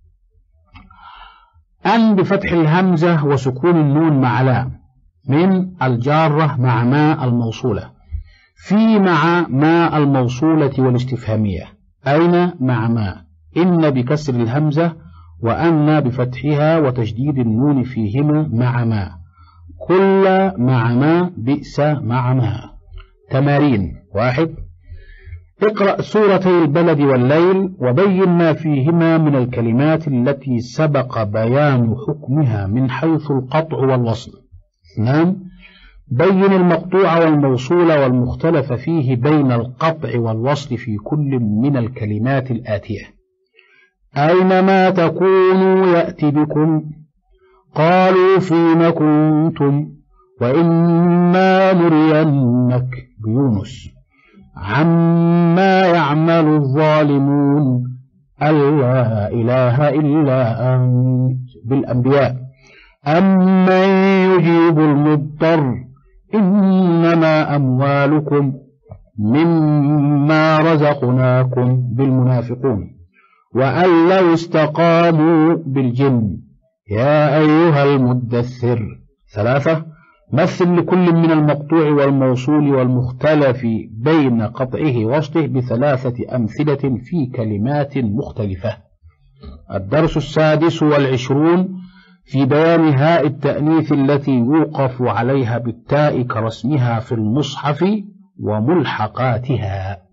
أن بفتح الهمزة وسكون النون مع لا، من الجارة مع ما الموصولة، في مع ما الموصولة والاستفهامية، أين مع ما، إن بكسر الهمزة، وأن بفتحها وتشديد النون فيهما مع ما، كل مع ما، بئس مع ما. تمارين: واحد. اقرأ سورتي البلد والليل وبين ما فيهما من الكلمات التي سبق بيان حكمها من حيث القطع والوصل. اثنان. بين المقطوع والموصول والمختلف فيه بين القطع والوصل في كل من الكلمات الآتية: أينما تكونوا يأت بكم، قالوا فيما كنتم، وإما نرينك بيونس، عما يعمل الظالمون، ألا إله إلا أنت بالأنبياء، أمن يجيب المضطر، إنما أموالكم مما رزقناكم بالمنافقون، وأن لو استقاموا بالجن يا أيها المدثر. ثلاثة مثل لكل من المقطوع والموصول والمختلف بين قطعه ووصله بثلاثة أمثلة في كلمات مختلفة. الدرس السادس والعشرون في بيان هاء التأنيث التي يوقف عليها بالتاء كرسمها في المصحف وملحقاتها.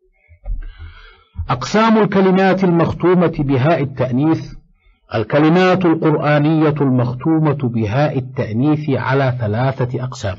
أقسام الكلمات المختومة بهاء التأنيث. الكلمات القرآنية المختومة بهاء التأنيث على ثلاثة أقسام: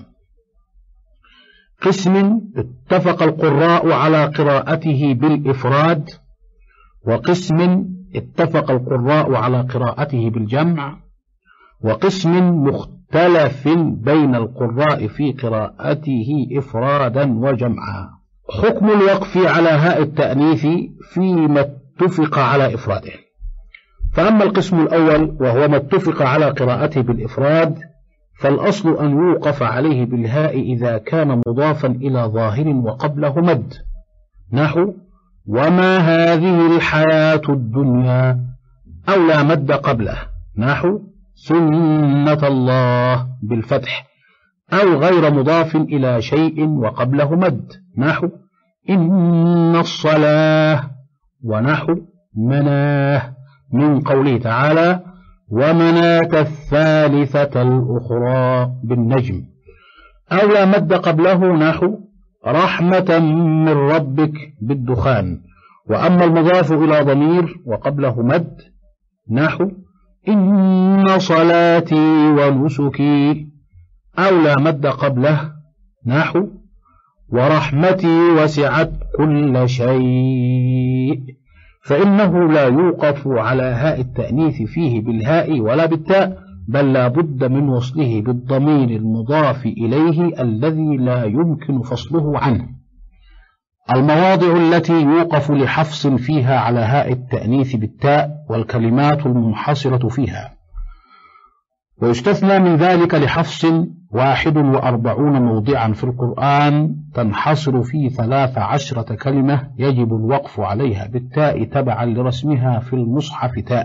قسم اتفق القراء على قراءته بالإفراد، وقسم اتفق القراء على قراءته بالجمع، وقسم مختلف بين القراء في قراءته إفرادا وجمعا. حكم الوقف على هاء التأنيث فيما اتفق على إفراده. فأما القسم الأول وهو ما اتفق على قراءته بالإفراد فالأصل أن يوقف عليه بالهاء إذا كان مضافا إلى ظاهر وقبله مد، نحو وما هذه الحياة الدنيا، أو لا مد قبله، نحو سنة الله بالفتح، أو غير مضاف إلى شيء وقبله مد، نحو إن الصلاة، ونحو مناه من قوله تعالى ومناة الثالثة الأخرى بالنجم، أو لا مد قبله، نحو رحمة من ربك بالدخان. وأما المضاف إلى ضمير وقبله مد، نحو إن صلاتي ونسكي، أو لا مد قبله، نحو ورحمتي وسعت كل شيء، فإنه لا يوقف على هاء التأنيث فيه بالهاء ولا بالتاء، بل لا بد من وصله بالضمير المضاف إليه الذي لا يمكن فصله عنه. المواضع التي يوقف لحفص فيها على هاء التأنيث بالتاء والكلمات المنحصرة فيها. ويستثنى من ذلك لحفص واحد وأربعون موضعا في القرآن تنحصر في ثلاث عشرة كلمة يجب الوقف عليها بالتاء تبعا لرسمها في المصحف تاء،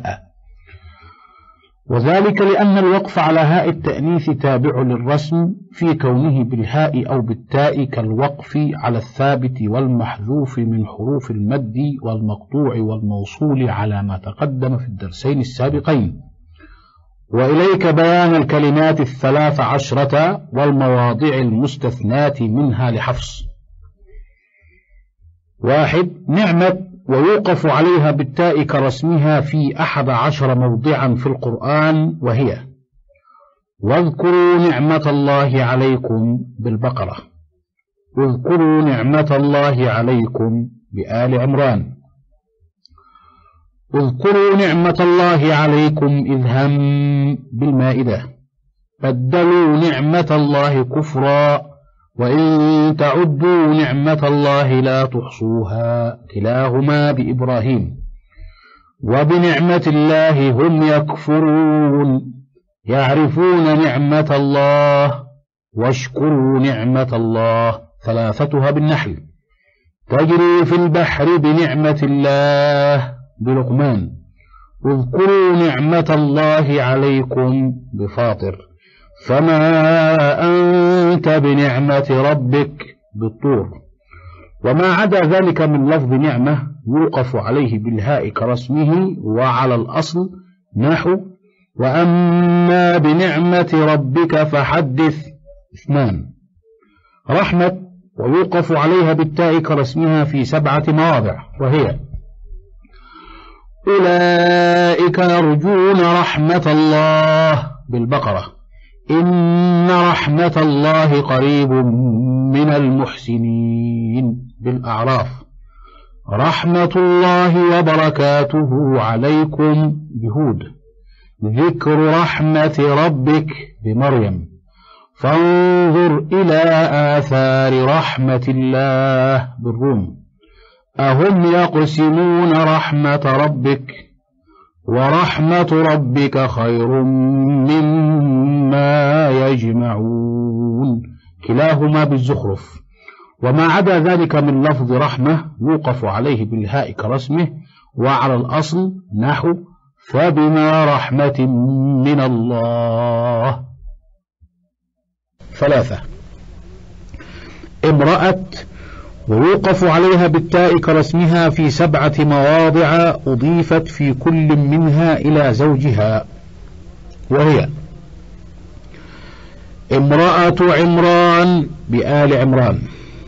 وذلك لأن الوقف على هاء التأنيث تابع للرسم في كونه بالهاء أو بالتاء كالوقف على الثابت والمحذوف من حروف المد والمقطوع والموصول على ما تقدم في الدرسين السابقين. وإليك بيان الكلمات الثلاث عشرة والمواضع المستثناة منها لحفص. واحد نعمة، ويوقف عليها بالتاء كرسمها في أحد عشر موضعا في القرآن، وهي واذكروا نعمة الله عليكم بالبقرة، واذكروا نعمة الله عليكم بآل عمران، اذكروا نعمة الله عليكم إذ هم بالمائدة، بدلوا نعمة الله كفرا وإن تعدوا نعمة الله لا تحصوها، كلاهما بإبراهيم. وبنعمة الله هم يكفرون، يعرفون نعمة الله واشكروا نعمة الله، ثلاثتها بالنحل. تجري في البحر بنعمة الله بلقمان. اذكروا نعمة الله عليكم بفاطر. فما أنت بنعمة ربك بالطور. وما عدا ذلك من لفظ نعمة يوقف عليه بالهاء كرسمه وعلى الأصل، نحو وأما بنعمة ربك فحدث. اثنان رحمة، ويوقف عليها بالتاء كرسمها في سبعة مواضع، وهي أولئك يرجون رحمة الله بالبقرة، إن رحمة الله قريب من المحسنين بالأعراف، رحمة الله وبركاته عليكم بهود، ذكر رحمة ربك بمريم، فانظر إلى آثار رحمة الله بالروم، أهم يقسمون رحمة ربك ورحمة ربك خير مما يجمعون، كلاهما بالزخرف. وما عدا ذلك من لفظ رحمة يوقف عليه بالهاء كرسمه، وعلى الأصل نحو فبما رحمة من الله. ثلاثة. امرأة ويوقف عليها بالتاء كرسمها في سبعة مواضع أضيفت في كل منها إلى زوجها، وهي امرأة عمران بآل عمران،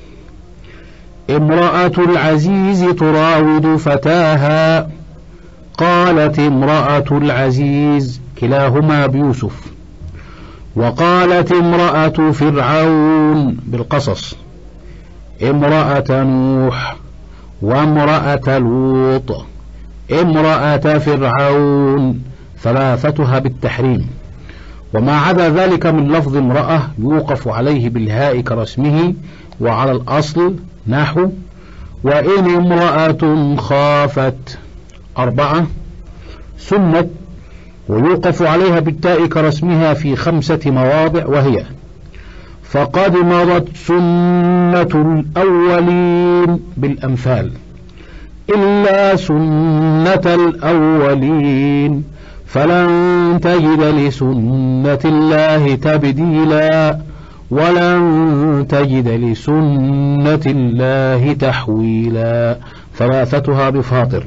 امرأة العزيز تراود فتاها، قالت امرأة العزيز كلاهما بيوسف، وقالت امرأة فرعون بالقصص، امرأة نوح، وامرأة لوط، امرأة فرعون ثلاثتها بالتحريم. وما عدا ذلك من لفظ امرأة يوقف عليه بالهاء كرسمه وعلى الأصل نحو وإن امرأة خافت. أربعة. سنة ويوقف عليها بالتاء كرسمها في خمسة مواضع، وهي فقد مضت سنة الأولين بالأمثال إلا سنة الأولين فلن تجد لسنة الله تبديلا ولن تجد لسنة الله تحويلا ثلاثتها بفاطر.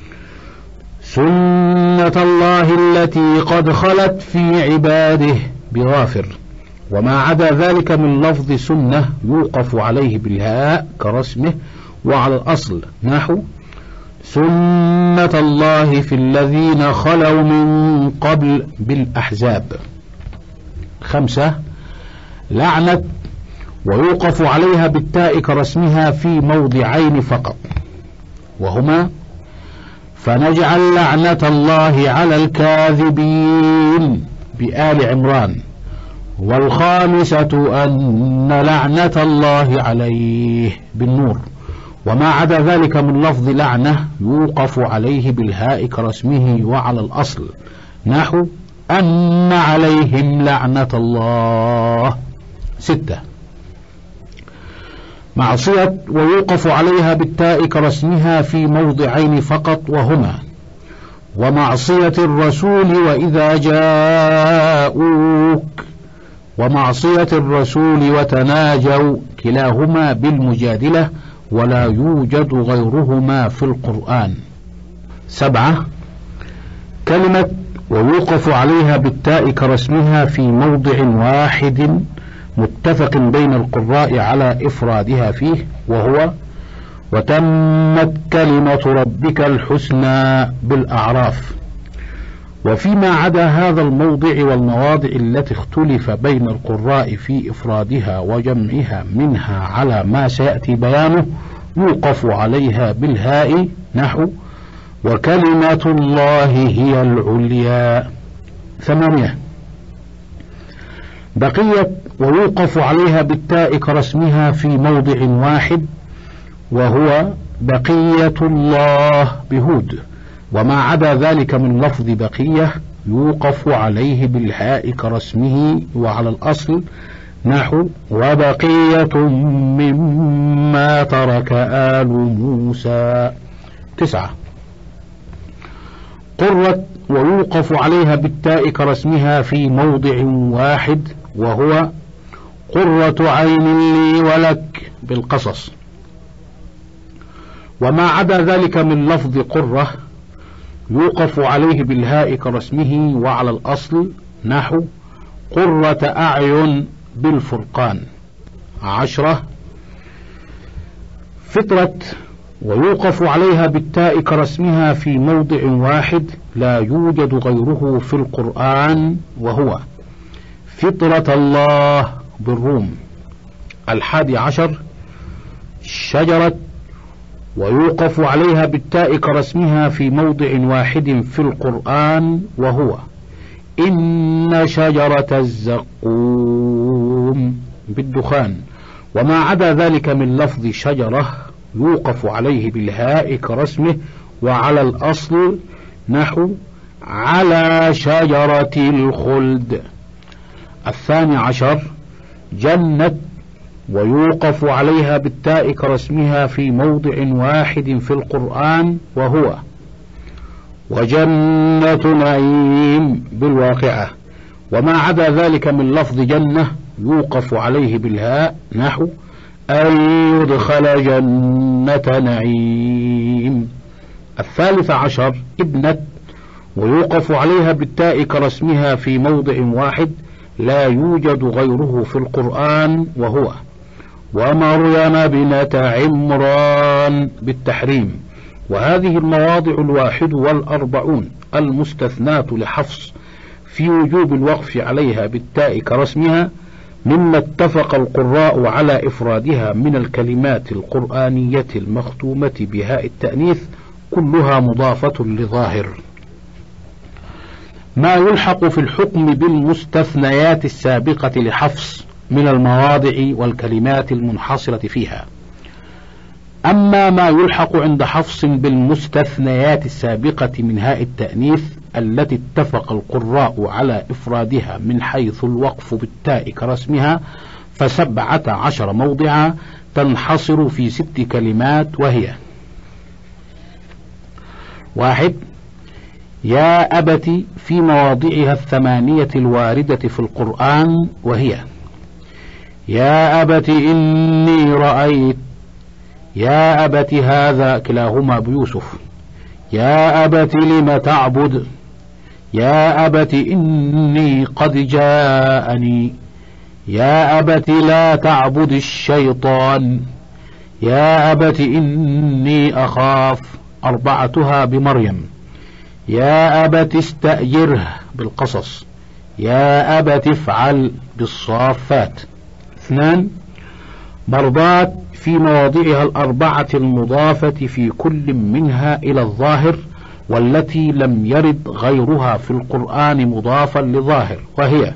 سنة الله التي قد خلت في عباده بغافر. وما عدا ذلك من لفظ سنة يوقف عليه بالهاء كرسمه وعلى الأصل نحو سنة الله في الذين خلوا من قبل بالأحزاب. خمسة. لعنة ويوقف عليها بالتاء كرسمها في موضعين فقط، وهما فنجعل لعنة الله على الكاذبين بآل عمران، والخامسة أن لعنة الله عليه بالنور. وما عدا ذلك من لفظ لعنة يوقف عليه بالهاء كرسمه وعلى الأصل نحو أن عليهم لعنة الله. ستة. معصية ويوقف عليها بالتاء كرسمها في موضعين فقط، وهما ومعصية الرسول وإذا جاءوك، ومعصية الرسول وتناجوا كلاهما بالمجادلة ولا يوجد غيرهما في القرآن. سبعة. كلمة ويوقف عليها بالتاء كرسمها في موضع واحد متفق بين القراء على إفرادها فيه، وهو وتمت كلمة ربك الحسنى بالأعراف. وفيما عدا هذا الموضع والمواضع التي اختلف بين القراء في إفرادها وجمعها منها على ما سيأتي بيانه يوقف عليها بالهاء نحو وكلمة الله هي العليا. ثمانية. بقية ويوقف عليها بالتاء كرسمها في موضع واحد، وهو بقية الله بهود. وما عدا ذلك من لفظ بقية يوقف عليه بالهاء كرسمه وعلى الأصل نحو وبقية مما ترك آل موسى. تسعة. قرت ويوقف عليها بالتاء كرسمها في موضع واحد، وهو قرة عين لي ولك بالقصص. وما عدا ذلك من لفظ قرة يوقف عليه بالهاء كرسمه وعلى الأصل نحو قرة أعين بالفرقان. عشرة. فطرة ويوقف عليها بالتاء كرسمها في موضع واحد لا يوجد غيره في القرآن، وهو فطرة الله بالروم. الحادي عشر. شجرة ويوقف عليها بالتاء كرسمها في موضع واحد في القرآن، وهو إن شجرة الزقوم بالدخان. وما عدا ذلك من لفظ شجرة يوقف عليه بالهاء كرسمه وعلى الأصل نحو على شجرة الخلد. الثاني عشر. جنة ويوقف عليها بالتاء كرسمها في موضع واحد في القرآن، وهو وجنة نعيم بالواقعة. وما عدا ذلك من لفظ جنة يوقف عليه بالهاء، نحو أن يدخل جنة نعيم. الثالث عشر ابنة، ويوقف عليها بالتاء كرسمها في موضع واحد لا يوجد غيره في القرآن، وهو ومريم بنت عمران بالتحريم. وهذه المواضع الواحد والأربعون المستثناة لحفص في وجوب الوقف عليها بالتاء كرسمها مما اتفق القراء على إفرادها من الكلمات القرآنية المختومة بهاء التأنيث، كلها مضافة لظاهر. ما يلحق في الحكم بالمستثنيات السابقة لحفص من المواضع والكلمات المنحصرة فيها. أما ما يلحق عند حفص بالمستثنيات السابقة من هاء التأنيث التي اتفق القراء على إفرادها من حيث الوقف بالتاء كرسمها فسبعة عشر موضعا تنحصر في ست كلمات، وهي: واحد، يا أبت في مواضعها الثمانية الواردة في القرآن، وهي: يا أبت إني رأيت، يا أبت هذا كلاهما بيوسف، يا أبت لم تعبد، يا أبت إني قد جاءني، يا أبت لا تعبد الشيطان، يا أبت إني أخاف، أربعتها بمريم، يا أبت استأجره بالقصص، يا أبت افعل بالصافات. اثنان، مرضات في مواضعها الأربعة المضافة في كل منها إلى الظاهر والتي لم يرد غيرها في القرآن مضافا لظاهر، وهي: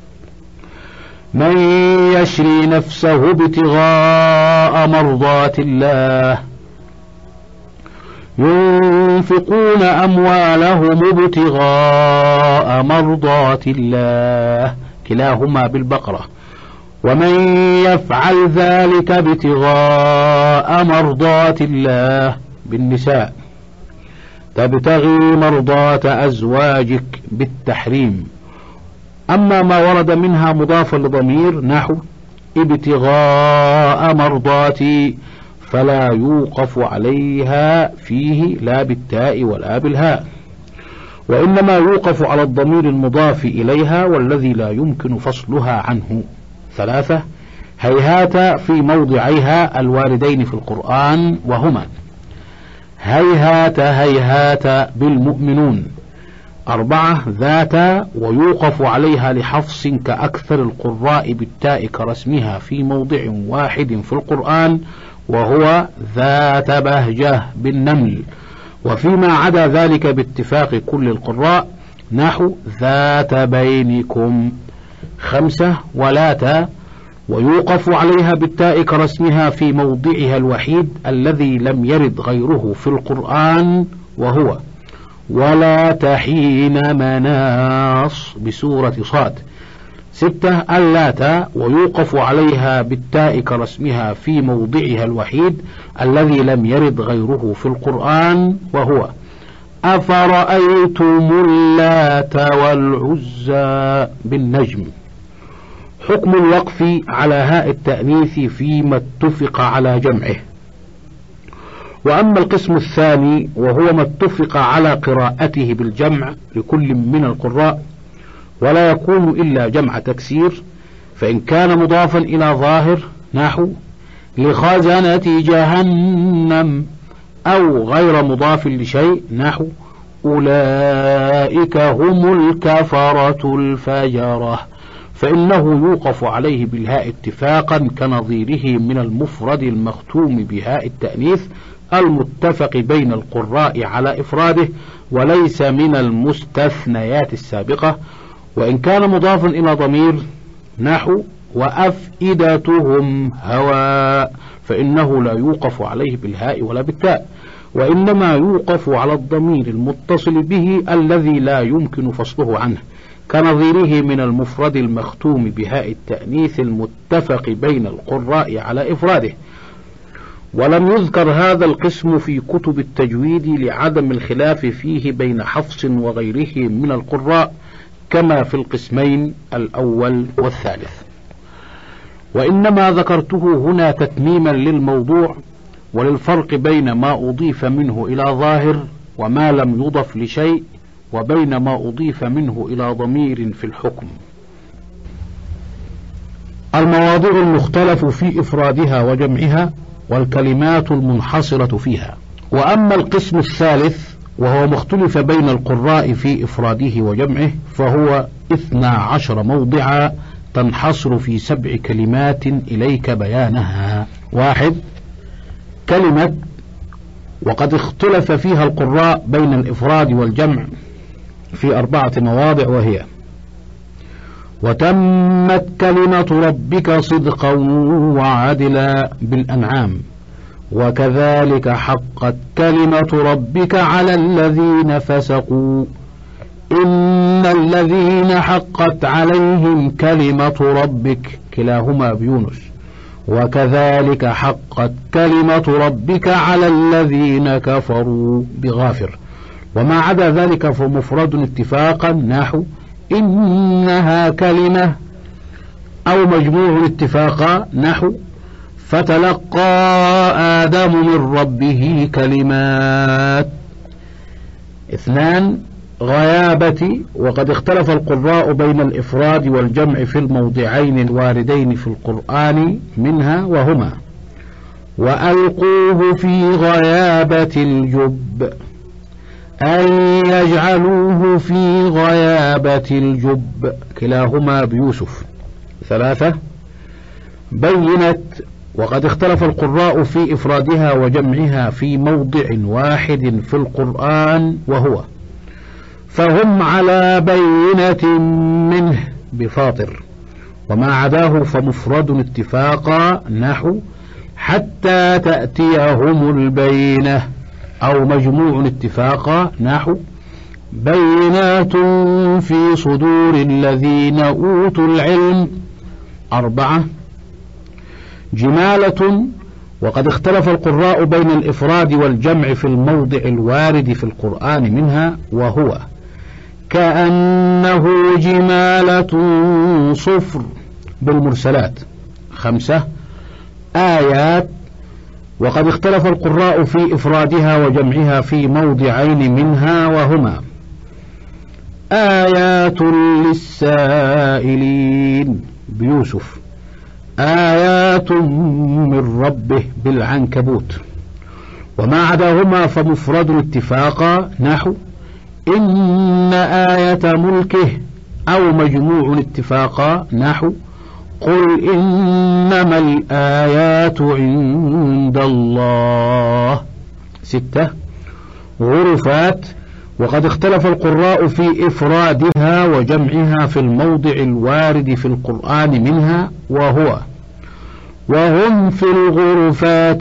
من يشري نفسه ابتغاء مرضات الله، ينفقون أموالهم ابتغاء مرضات الله، كلاهما بالبقرة. ومن يفعل ذلك ابتغاء مرضات الله بالنساء. تبتغي مرضات أزواجك بالتحريم. أما ما ورد منها مضافا لضمير نحو ابتغاء مرضاتي فلا يوقف عليها فيه لا بالتاء ولا بالهاء، وإنما يوقف على الضمير المضاف إليها والذي لا يمكن فصلها عنه. ثلاثة، هيهات في موضعيها الواردين في القرآن، وهما: هيهات هيهات بالمؤمنون. أربعة، ذات، ويوقف عليها لحفص كأكثر القراء بالتاء كرسمها في موضع واحد في القرآن، وهو ذات بهجة بالنمل. وفيما عدا ذلك باتفاق كل القراء نحو ذات بينكم. خمسة، ولات، ويوقف عليها بالتاء كرسمها في موضعها الوحيد الذي لم يرد غيره في القرآن، وهو ولا تحين مناص بسورة صاد. ستة، اللات، ويوقف عليها بالتاء كرسمها في موضعها الوحيد الذي لم يرد غيره في القرآن، وهو أفرأيتم اللات والعزى بالنجم. حكم الوقف على هاء التأنيث فيما اتفق على جمعه. وأما القسم الثاني وهو ما اتفق على قراءته بالجمع لكل من القراء ولا يكون إلا جمع تكسير، فإن كان مضافا إلى ظاهر نحو لخزنة جهنم، أو غير مضاف لشيء نحو أولئك هم الكفرة الفجرة، فإنه يوقف عليه بالهاء اتفاقا كنظيره من المفرد المختوم بهاء التأنيث المتفق بين القراء على إفراده وليس من المستثنيات السابقة. وإن كان مضافا إلى ضمير نحو وأفئدتهم هواء فإنه لا يوقف عليه بالهاء ولا بالتاء، وإنما يوقف على الضمير المتصل به الذي لا يمكن فصله عنه كنظيره من المفرد المختوم بهاء التأنيث المتفق بين القراء على إفراده. ولم يذكر هذا القسم في كتب التجويد لعدم الخلاف فيه بين حفص وغيره من القراء كما في القسمين الأول والثالث، وإنما ذكرته هنا تتميما للموضوع وللفرق بين ما أضيف منه إلى ظاهر وما لم يضف لشيء، وبين ما أضيف منه إلى ضمير في الحكم. المواضع المختلف في إفرادها وجمعها والكلمات المنحصرة فيها. وأما القسم الثالث وهو مختلف بين القراء في إفراده وجمعه فهو اثنا عشر موضعا تنحصر في سبع كلمات إليك بيانها. واحد، كلمة وقد اختلف فيها القراء بين الإفراد والجمع في أربعة مواضع، وهي: وتمت كلمة ربك صدقا وعدلا بالأنعام، وكذلك حقت كلمة ربك على الذين فسقوا إن الذين حقت عليهم كلمة ربك كلاهما بيونس، وكذلك حقت كلمة ربك على الذين كفروا بغافر. وما عدا ذلك فمفرد اتفاقا نحو إنها كلمة، أو مجموع اتفاقا نحو فتلقى آدم من ربه كلمات. اثنان، غيابة وقد اختلف القراء بين الإفراد والجمع في الموضعين الواردين في القرآن منها، وهما: وألقوه في غيابة الجب، أن يجعلوه في غيابة الجب كلاهما بيوسف. ثلاثة، بينت وقد اختلف القراء في إفرادها وجمعها في موضع واحد في القرآن، وهو: فهم على بينة منه بفاطر. وما عداه فمفرد اتفاقا نحو حتى تأتيهم البينة، أو مجموع اتفاقا نحو بينات في صدور الذين أوتوا العلم. أربعة، جمالة وقد اختلف القراء بين الإفراد والجمع في الموضع الوارد في القرآن منها، وهو: كأنه جمالة صفر بالمرسلات. خمسة، آيات وقد اختلف القراء في إفرادها وجمعها في موضعين منها، وهما: آيات للسائلين بيوسف، آيات من ربه بالعنكبوت. وما عداهما فمفرد اتفاقا نحو إن آية ملكه، أو مجموع اتفاقا نحو قل إنما الآيات عند الله. ستة، غرفات وقد اختلف القراء في إفرادها وجمعها في الموضع الوارد في القرآن منها، وهو: وهم في الغرفات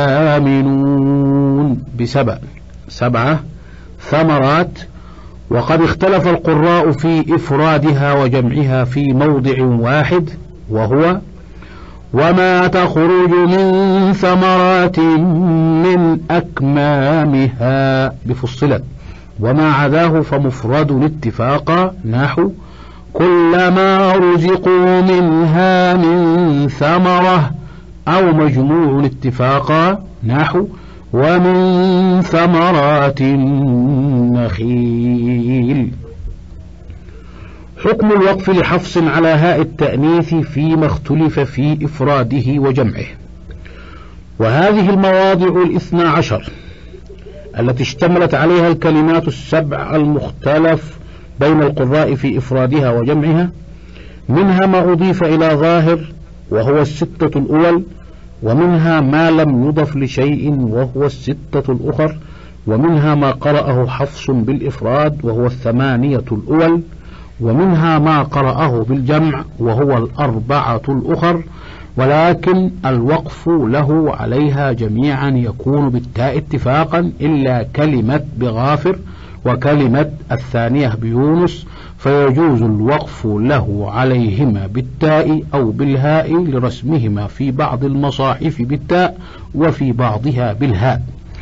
آمنون بسبع. سبعة، ثمرات وقد اختلف القراء في إفرادها وجمعها في موضع واحد، وهو: وما تخرج من ثمرات من أكمامها بفصلت. وما عداه فمفرد اتفاقا نحو كلما رزقوا منها من ثمرة، أو مجموع اتفاقا نحو ومن ثمرات النخيل. حكم الوقف لحفص على هاء التأنيث فيما اختلف في إفراده وجمعه. وهذه المواضع الاثنى عشر التي اشتملت عليها الكلمات السبع المختلف بين القراء في إفرادها وجمعها، منها ما أضيف إلى ظاهر وهو الستة الأول، ومنها ما لم يضف لشيء وهو الستة الأخر، ومنها ما قرأه حفص بالإفراد وهو الثمانية الأول، ومنها ما قرأه بالجمع وهو الأربعة الأخر، ولكن الوقف له عليها جميعا يكون بالتاء اتفاقا إلا كلمة بغافر وكلمة الثانية بيونس، فيجوز الوقف له عليهما بالتاء أو بالهاء لرسمهما في بعض المصاحف بالتاء وفي بعضها بالهاء.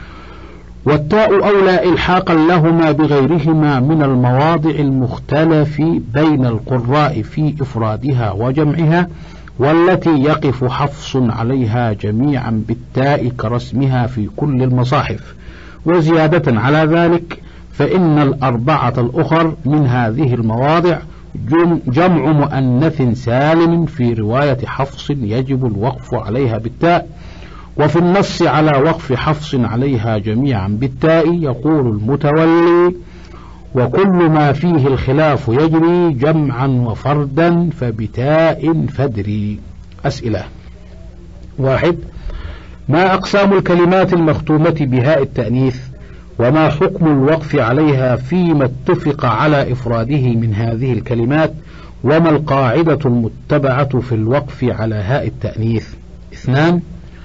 والتاء أولى إلحاقا لهما بغيرهما من المواضع المختلف بين القراء في إفرادها وجمعها، والتي يقف حفص عليها جميعا بالتاء كرسمها في كل المصاحف. وزيادة على ذلك فإن الأربعة الأخر من هذه المواضع جمع مؤنث سالم في رواية حفص يجب الوقف عليها بالتاء. وفي النص على وقف حفص عليها جميعا بالتاء يقول المتولي: وكل ما فيه الخلاف يجري جمعا وفردا فبتاء فدري. أسئلة: واحد، ما أقسام الكلمات المختومة بهاء التأنيث؟ وما حكم الوقف عليها فيما اتفق على إفراده من هذه الكلمات؟ وما القاعدة المتبعة في الوقف على هاء التأنيث؟ اثنان،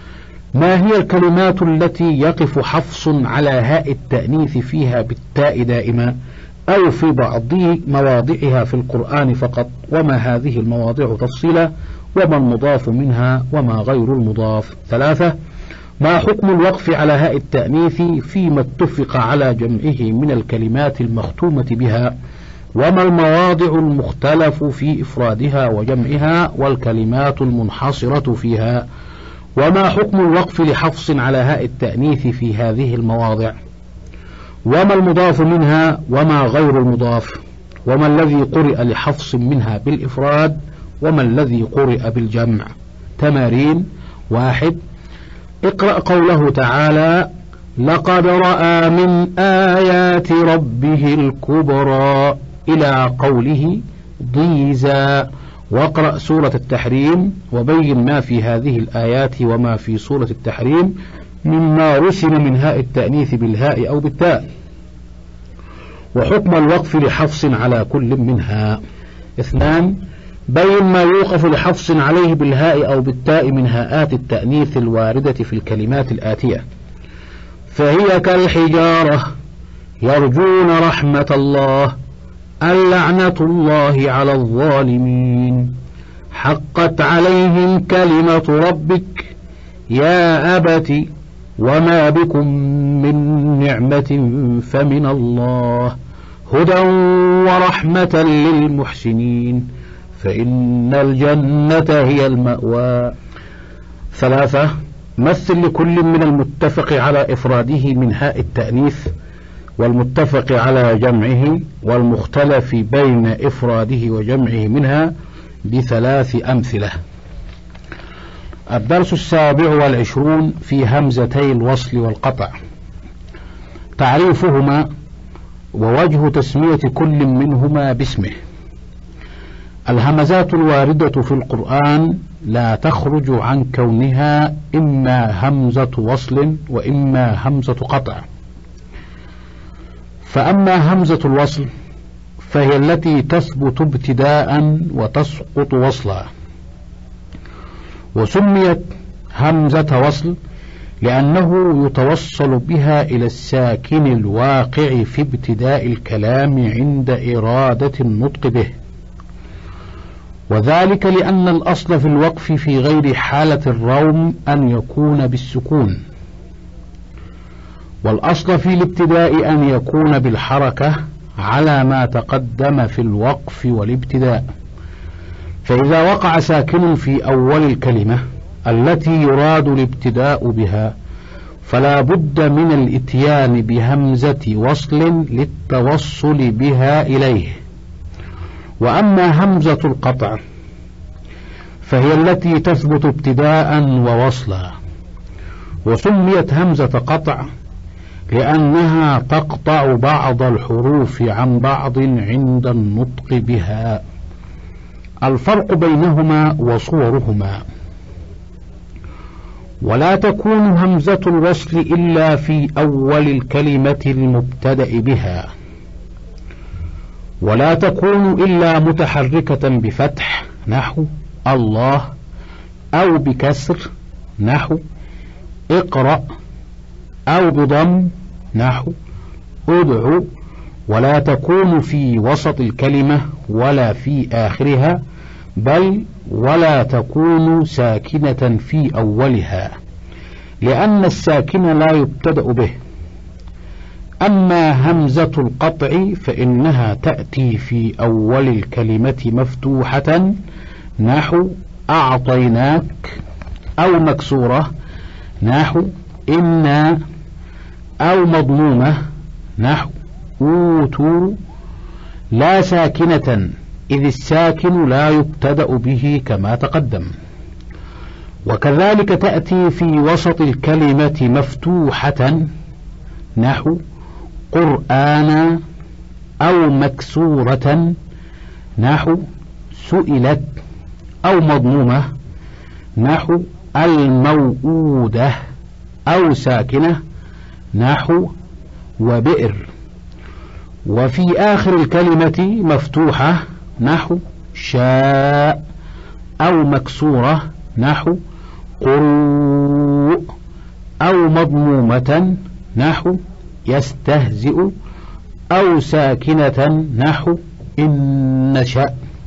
ما هي الكلمات التي يقف حفص على هاء التأنيث فيها بالتاء دائما أو في بعض مواضعها في القرآن فقط؟ وما هذه المواضع تفصيلا؟ وما المضاف منها وما غير المضاف؟ ثلاثة، ما حكم الوقف على هاء التأنيث فيما اتفق على جمعه من الكلمات المختومة بها؟ وما المواضع المختلف في إفرادها وجمعها والكلمات المنحصرة فيها؟ وما حكم الوقف لحفص على هاء التأنيث في هذه المواضع؟ وما المضاف منها وما غير المضاف؟ وما الذي قرئ لحفص منها بالإفراد وما الذي قرئ بالجمع؟ تمارين: واحد، اقرأ قوله تعالى: لقد رأى من آيات ربه الكبرى إلى قوله ضيزا، واقرأ سورة التحريم وبين ما في هذه الآيات وما في سورة التحريم مما رسم من هاء التأنيث بالهاء أو بالتاء، وحكم الوقف لحفص على كل منها. اثنان، بين ما يوقف لحفص عليه بالهاء أو بالتاء من هاءات التأنيث الواردة في الكلمات الآتية: فهي كالحجارة، يرجون رحمة الله، اللعنة الله على الظالمين، حقت عليهم كلمة ربك، يا أبت، وما بكم من نعمة فمن الله، هدى ورحمة للمحسنين، فإن الجنة هي المأوى. ثلاثة، مثل لكل من المتفق على إفراده من هاء التأنيث والمتفق على جمعه والمختلف بين إفراده وجمعه منها بثلاث أمثلة. الدرس السابع والعشرون في همزتي الوصل والقطع. تعريفهما ووجه تسمية كل منهما باسمه. الهمزات الواردة في القرآن لا تخرج عن كونها إما همزة وصل وإما همزة قطع. فأما همزة الوصل فهي التي تثبت ابتداء وتسقط وصلا، وسميت همزة وصل لأنه يتوصل بها إلى الساكن الواقع في ابتداء الكلام عند إرادة النطق به، وذلك لأن الأصل في الوقف في غير حالة الروم أن يكون بالسكون، والأصل في الابتداء أن يكون بالحركة على ما تقدم في الوقف والابتداء. فإذا وقع ساكن في أول الكلمة التي يراد الابتداء بها فلا بد من الإتيان بهمزة وصل للتوصل بها إليه. وأما همزة القطع فهي التي تثبت ابتداء ووصلا، وسميت همزة قطع لأنها تقطع بعض الحروف عن بعض عند النطق بها. الفرق بينهما وصورهما: ولا تكون همزة الوصل إلا في أول الكلمة المبتدأ بها، ولا تكون إلا متحركة بفتح نحو الله، أو بكسر نحو اقرأ، أو بضم نحو ادعو، ولا تكون في وسط الكلمة ولا في آخرها، بل ولا تكون ساكنة في أولها، لأن الساكن لا يبتدأ به. أما همزة القطع فإنها تأتي في أول الكلمة مفتوحة، نحو أعطيناك، أو مكسورة نحو إنا، أو مضمومة نحو أوتوا، لا ساكنة، إذ الساكن لا يبتدأ به كما تقدم. وكذلك تأتي في وسط الكلمة مفتوحة، نحو قرآنا، أو مكسورة نحو سئلت، أو مضمومة نحو الموؤودة، أو ساكنة نحو وبئر. وفي آخر الكلمة مفتوحة نحو شاء، أو مكسورة نحو قروء، أو مضمومة نحو يستهزئ، أو ساكنة نحو إن نشأ.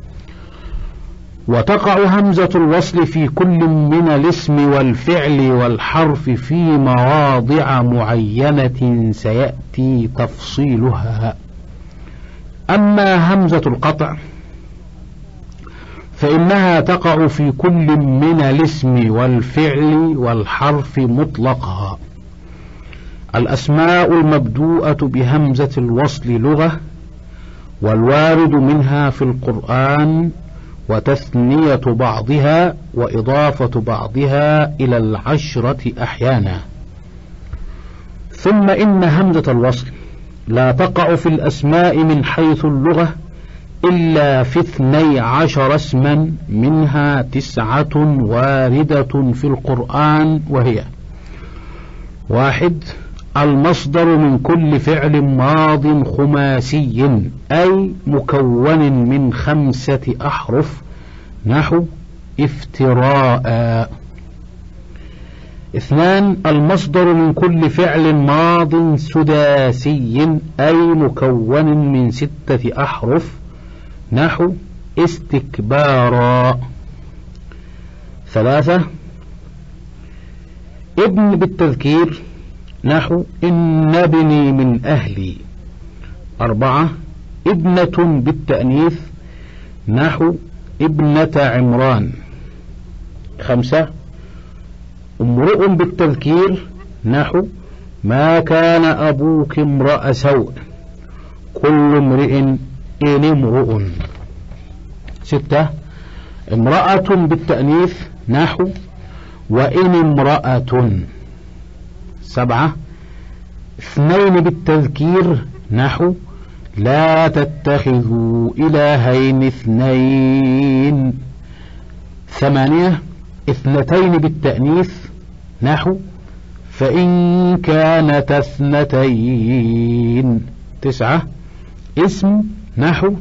وتقع همزة الوصل في كل من الاسم والفعل والحرف في مواضع معينة سيأتي تفصيلها. أما همزة القطع فإنها تقع في كل من الاسم والفعل والحرف مطلقا. الأسماء المبدوءة بهمزة الوصل لغة، والوارد منها في القرآن، وتثنية بعضها وإضافة بعضها إلى العشرة أحيانا. ثم إن همزة الوصل لا تقع في الأسماء من حيث اللغة إلا في اثني عشر اسما، منها تسعة واردة في القرآن، وهي: واحد، المصدر من كل فعل ماض خماسي، أي مكون من خمسة أحرف، نحو افتراء. اثنان، المصدر من كل فعل ماض سداسي، أي مكون من ستة أحرف، نحو استكبارا. ثلاثة، ابن بالتذكير، نحو إن ابني من أهلي. أربعة، ابنة بالتأنيث، نحو ابنة عمران. خمسة، امرؤ بالتذكير، نحو ما كان أبوك امرأ سوء، كل امرئ إن امرؤ. ستة، امرأة بالتأنيث، نحو وإن امرأة. سبعة، اثنين بالتذكير، نحو لا تتخذوا إلهين اثنين. ثمانية، اثنتين بالتأنيث، نحو فإن كانت اثنتين. تسعة، اسم، نحو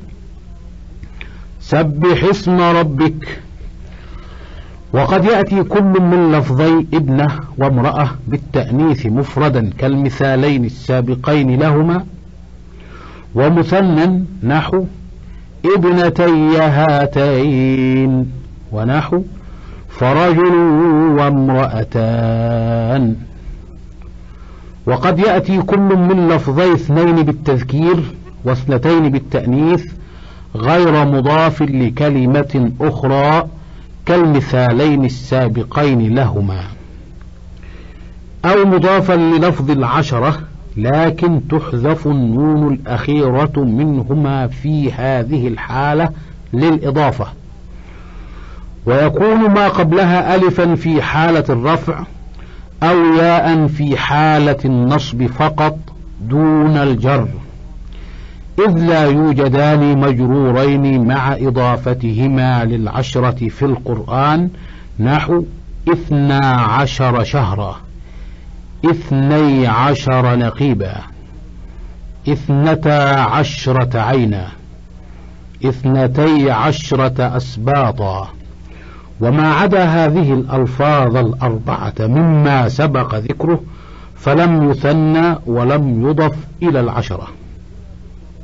سبح اسم ربك. وقد يأتي كل من لفظي ابنة وامرأة بالتأنيث مفردا كالمثالين السابقين لهما، ومثنى نحو ابنتي هاتين، ونحو فرجل وامرأتان. وقد يأتي كل من لفظي اثنين بالتذكير واثنتين بالتأنيث غير مضاف لكلمة أخرى كالمثالين السابقين لهما، أو مضافا للفظ العشرة لكن تحذف النون الأخيرة منهما في هذه الحالة للإضافة، ويكون ما قبلها ألفا في حالة الرفع أو ياء في حالة النصب فقط دون الجر، إذ لا يوجدان مجرورين مع إضافتهما للعشرة في القرآن، نحو اثنا عشر شهرا، اثني عشر نقيبا، اثنتا عشرة عينا، اثنتي عشرة أسباطا. وما عدا هذه الألفاظ الأربعة مما سبق ذكره فلم يثنى ولم يضف إلى العشرة.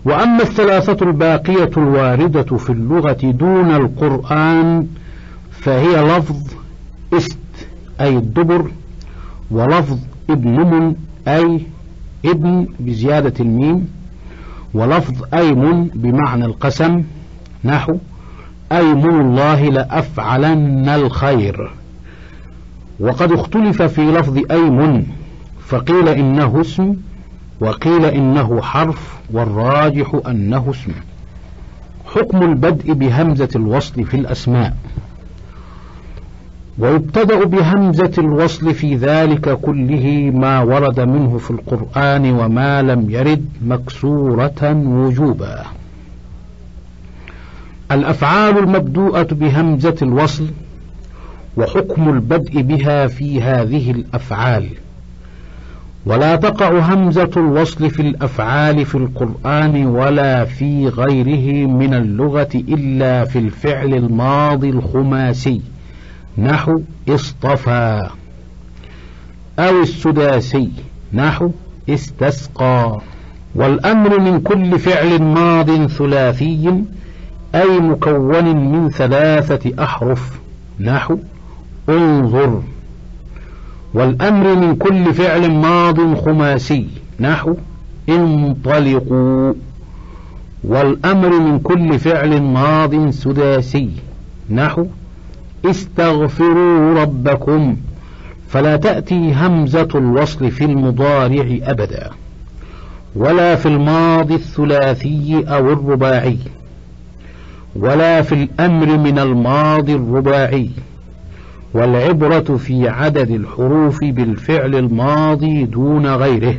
وأما الثلاثة الباقية الواردة في اللغة دون القرآن فهي لفظ است أي الدبر، ولفظ ابنم أي ابن بزيادة الميم، ولفظ أيم بمعنى القسم نحو أيم الله لأفعلن الخير. وقد اختلف في لفظ أيم، فقيل إنه اسم وقيل إنه حرف، والراجح أنه اسم. حكم البدء بهمزة الوصل في الأسماء. ويبتدأ بهمزة الوصل في ذلك كله ما ورد منه في القرآن وما لم يرد مكسورة وجوبا. الأفعال المبدوءة بهمزة الوصل وحكم البدء بها في هذه الأفعال. ولا تقع همزة الوصل في الأفعال في القرآن ولا في غيره من اللغة إلا في الفعل الماضي الخماسي نحو اصطفى، أو السداسي نحو استسقى. والأمر من كل فعل ماض ثلاثي أي مكون من ثلاثة أحرف نحو انظر. والأمر من كل فعل ماض خماسي نحو انطلقوا. والأمر من كل فعل ماض سداسي نحو استغفروا ربكم. فلا تأتي همزة الوصل في المضارع أبدا، ولا في الماضي الثلاثي أو الرباعي، ولا في الأمر من الماضي الرباعي. والعبرة في عدد الحروف بالفعل الماضي دون غيره.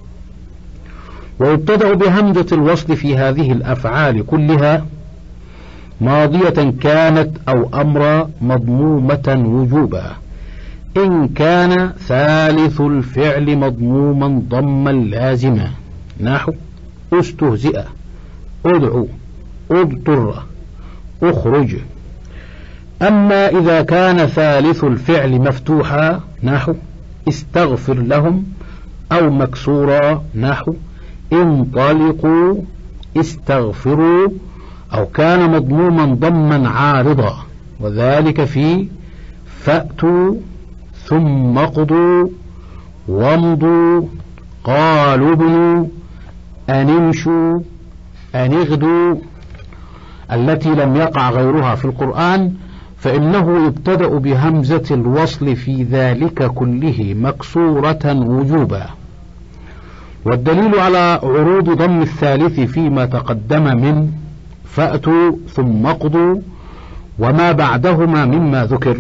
ويبتدأ بهمزة الوصل في هذه الأفعال كلها ماضية كانت أو أمرا مضمومة وجوبا، إن كان ثالث الفعل مضموما ضما لازما نحو استهزئ، ادعو، اضطر، اخرج. أما إذا كان ثالث الفعل مفتوحا نحو استغفر لهم، أو مكسورا نحو انطلقوا استغفروا، أو كان مضموما ضما عارضا، وذلك في فأتوا ثم اقضوا وامضوا قالوا ابنوا أن امشوا أن اغدوا، التي لم يقع غيرها في القرآن، فإنه يبتدأ بهمزة الوصل في ذلك كله مكسورة وجوبا. والدليل على عروض ضم الثالث فيما تقدم من فأتوا ثم اقضوا وما بعدهما مما ذكر،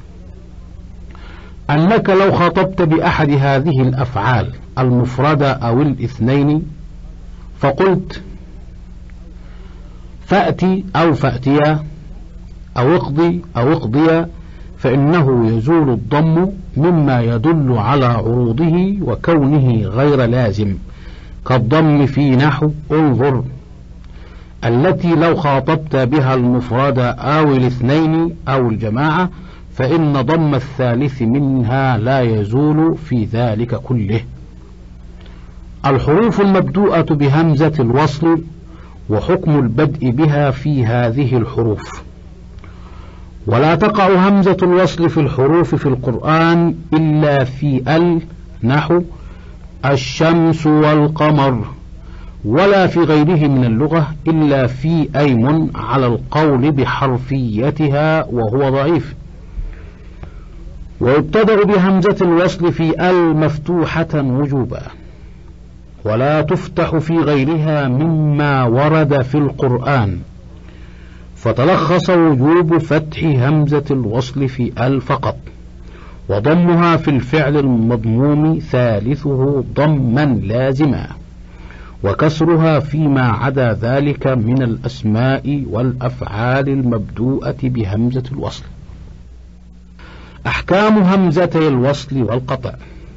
أنك لو خاطبت بأحد هذه الأفعال المفردة أو الاثنين فقلت فأتي أو فأتيا أو اقضي أو اقضيا، فإنه يزول الضم مما يدل على عروضه وكونه غير لازم، كالضم في نحو انظر، التي لو خاطبت بها المفرد أو الاثنين أو الجماعة فإن ضم الثالث منها لا يزول في ذلك كله. الحروف المبدوءة بهمزة الوصل وحكم البدء بها في هذه الحروف. ولا تقع همزة الوصل في الحروف في القرآن إلا في ال نحو الشمس والقمر، ولا في غيره من اللغة إلا في أيم على القول بحرفيتها وهو ضعيف. ويبتدأ بهمزة الوصل في ال مفتوحة وجوبا، ولا تفتح في غيرها مما ورد في القرآن، فتلخص وجوب فتح همزة الوصل في ال فقط، وضمها في الفعل المضموم ثالثه ضما لازما، وكسرها فيما عدا ذلك من الأسماء والأفعال المبدوءة بهمزة الوصل. أحكام همزتي الوصل والقطع.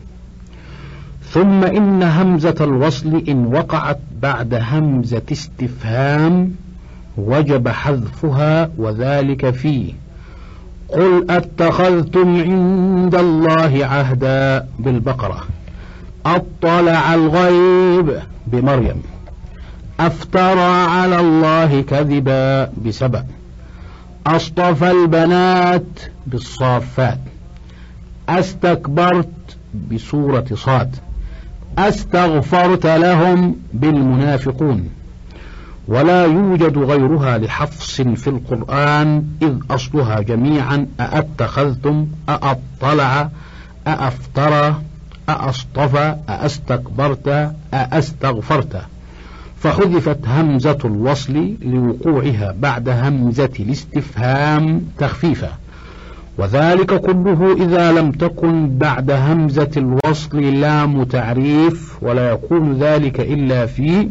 ثم إن همزة الوصل إن وقعت بعد همزة استفهام وجب حذفها، وذلك في قل أتخذتم عند الله عهدا بالبقرة، أطلع الغيب بمريم، أفترى على الله كذبا بسبأ. أصطفى البنات بالصافات. أستكبرت بسورة صاد. أستغفرت لهم بالمنافقون. ولا يوجد غيرها لحفص في القرآن إذ أصلها جميعا أأتخذتم أأطلع أأفترى أأصطفى أأستكبرت أأستغفرت، فحذفت همزة الوصل لوقوعها بعد همزة الاستفهام تخفيفا، وذلك كله إذا لم تكن بعد همزة الوصل لام تعريف، ولا يكون ذلك إلا في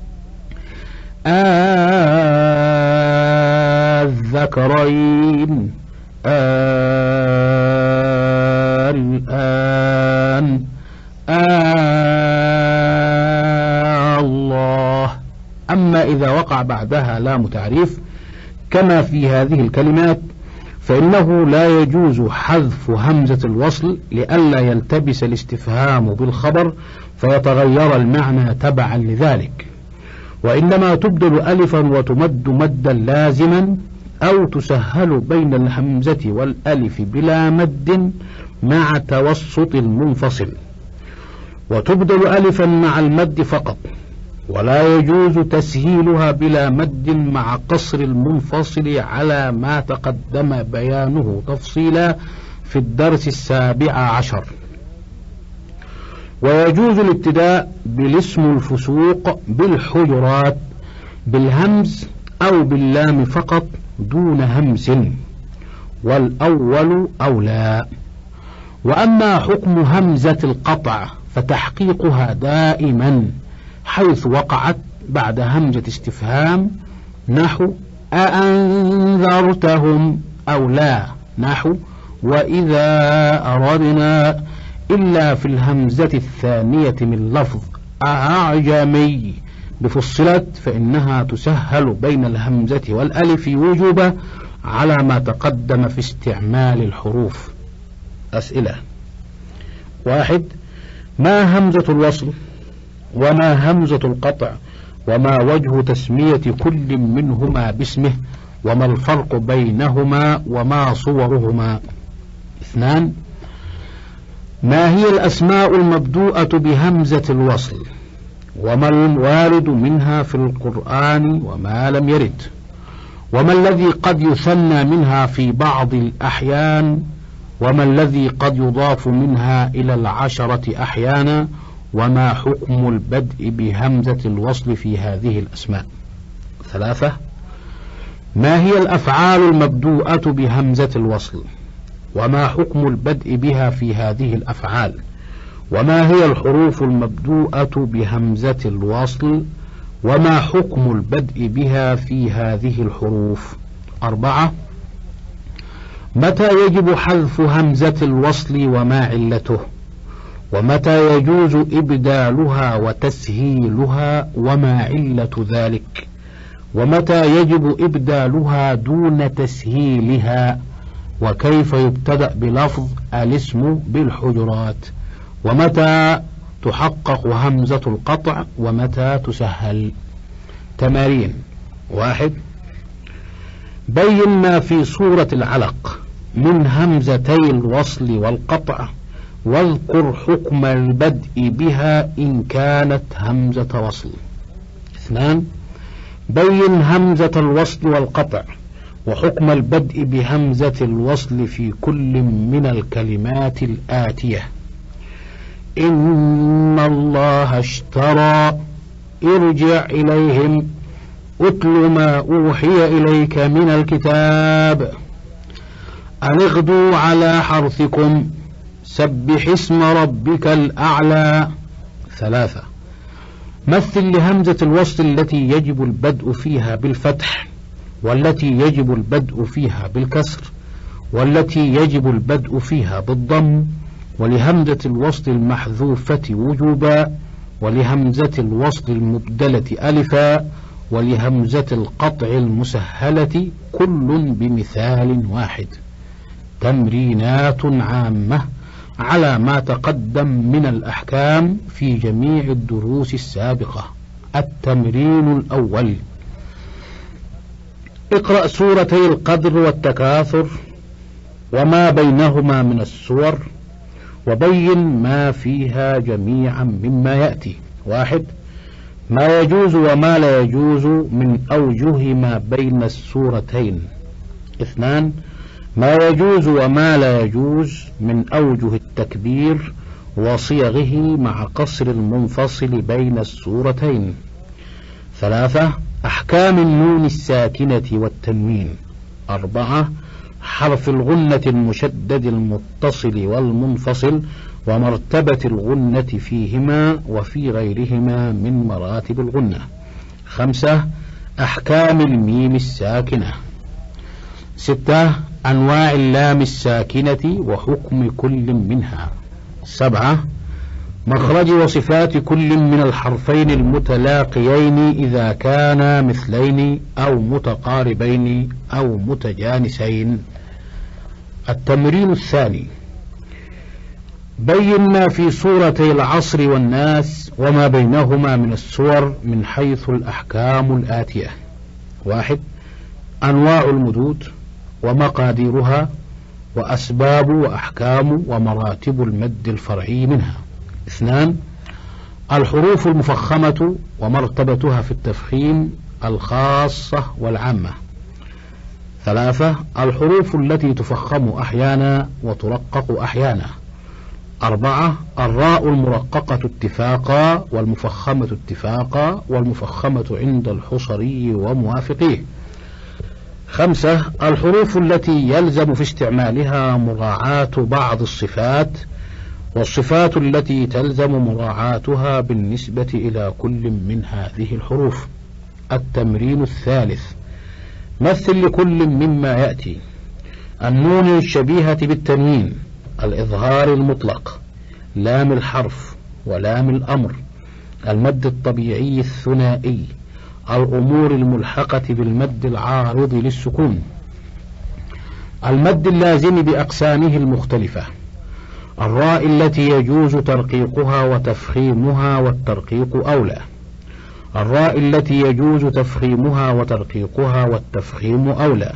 الذكرين الآن الله. أما إذا وقع بعدها لام تعريف كما في هذه الكلمات فإنه لا يجوز حذف همزة الوصل لئلا يلتبس الاستفهام بالخبر فيتغير المعنى تبعا لذلك، وإنما تبدل ألفا وتمد مدا لازما أو تسهل بين الهمزة والألف بلا مد مع توسط المنفصل، وتبدل ألفا مع المد فقط، ولا يجوز تسهيلها بلا مد مع قصر المنفصل على ما تقدم بيانه تفصيلا في الدرس السابع عشر. ويجوز الابتداء بالاسم الفسوق بالحجرات بالهمز أو باللام فقط دون همز، والأول أولى. وأما حكم همزة القطع فتحقيقها دائما حيث وقعت بعد همزة استفهام نحو أأنذرتهم أو لا نحو وإذا أردنا، إلا في الهمزة الثانية من لفظ أعجمي بفصلت فإنها تسهل بين الهمزة والألف وجوبا على ما تقدم في استعمال الحروف. أسئلة: واحد، ما همزة الوصل؟ وما همزة القطع؟ وما وجه تسمية كل منهما باسمه؟ وما الفرق بينهما وما صورهما؟ اثنان، ما هي الأسماء المبدوءة بهمزة الوصل؟ وما الوارد منها في القرآن وما لم يرد؟ وما الذي قد يثنى منها في بعض الأحيان؟ وما الذي قد يضاف منها إلى العشرة أحيانا؟ وما حكم البدء بهمزة الوصل في هذه الأسماء؟ ثلاثة، ما هي الأفعال المبدوءة بهمزة الوصل؟ وما حكم البدء بها في هذه الأفعال؟ وما هي الحروف المبدوءة بهمزة الوصل؟ وما حكم البدء بها في هذه الحروف؟ أربعة، متى يجب حذف همزة الوصل وما علته؟ ومتى يجوز إبدالها وتسهيلها وما علة ذلك؟ ومتى يجب إبدالها دون تسهيلها؟ وكيف يبتدأ بلفظ الاسم بالحجرات؟ ومتى تحقق همزة القطع ومتى تسهل؟ تمارين: واحد، بين ما في سورة العلق من همزتي الوصل والقطع واذكر حكم البدء بها إن كانت همزة وصل. اثنان، بين همزة الوصل والقطع وحكم البدء بهمزة الوصل في كل من الكلمات الآتية: إن الله اشترى، ارجع إليهم، أتل ما أوحي إليك من الكتاب، أن اغدوا على حرثكم، سبح اسم ربك الأعلى. ثلاثة، مثل لهمزة الوصل التي يجب البدء فيها بالفتح، والتي يجب البدء فيها بالكسر، والتي يجب البدء فيها بالضم، ولهمزة الوصل المحذوفة وجوبا، ولهمزة الوصل المبدلة ألفا، ولهمزة القطع المسهلة، كل بمثال واحد. تمرينات عامة على ما تقدم من الأحكام في جميع الدروس السابقة. التمرين الأول: اقرأ سورتي القدر والتكاثر وما بينهما من السور، وبين ما فيها جميعا مما يأتي. واحد: ما يجوز وما لا يجوز من أوجه ما بين السورتين. اثنان: ما يجوز وما لا يجوز من أوجه التكبير وصيغه مع قصر المنفصل بين السورتين. ثلاثة: أحكام النون الساكنة والتنوين. أربعة: حرف الغنة المشدد المتصل والمنفصل ومرتبة الغنة فيهما وفي غيرهما من مراتب الغنة. خمسة: أحكام الميم الساكنة. ستة: أنواع اللام الساكنة وحكم كل منها. سبعة: مخرج وصفات كل من الحرفين المتلاقيين إذا كانا مثلين أو متقاربين أو متجانسين. التمرين الثاني: بين ما في سورتي العصر والناس وما بينهما من السور من حيث الأحكام الآتية. واحد: أنواع المدود ومقاديرها وأسباب وأحكام ومراتب المد الفرعي منها. اثنان: الحروف المفخمة ومرتبتها في التفخيم الخاصة والعامة. ثلاثة: الحروف التي تفخم أحيانا وترقق أحيانا. أربعة: الراء المرققة اتفاقا والمفخمة اتفاقا والمفخمة عند الحصري وموافقيه. خمسة: الحروف التي يلزم في استعمالها مراعاة بعض الصفات والصفات التي تلزم مراعاتها بالنسبة إلى كل من هذه الحروف. التمرين الثالث: مثل لكل مما يأتي: النون الشبيهة بالتنوين، الإظهار المطلق، لام الحرف ولام الأمر، المد الطبيعي الثنائي، الأمور الملحقة بالمد العارض للسكون، المد اللازم بأقسامه المختلفة، الراء التي يجوز ترقيقها وتفخيمها والترقيق أولى، الراء التي يجوز تفخيمها وترقيقها والتفخيم أولى،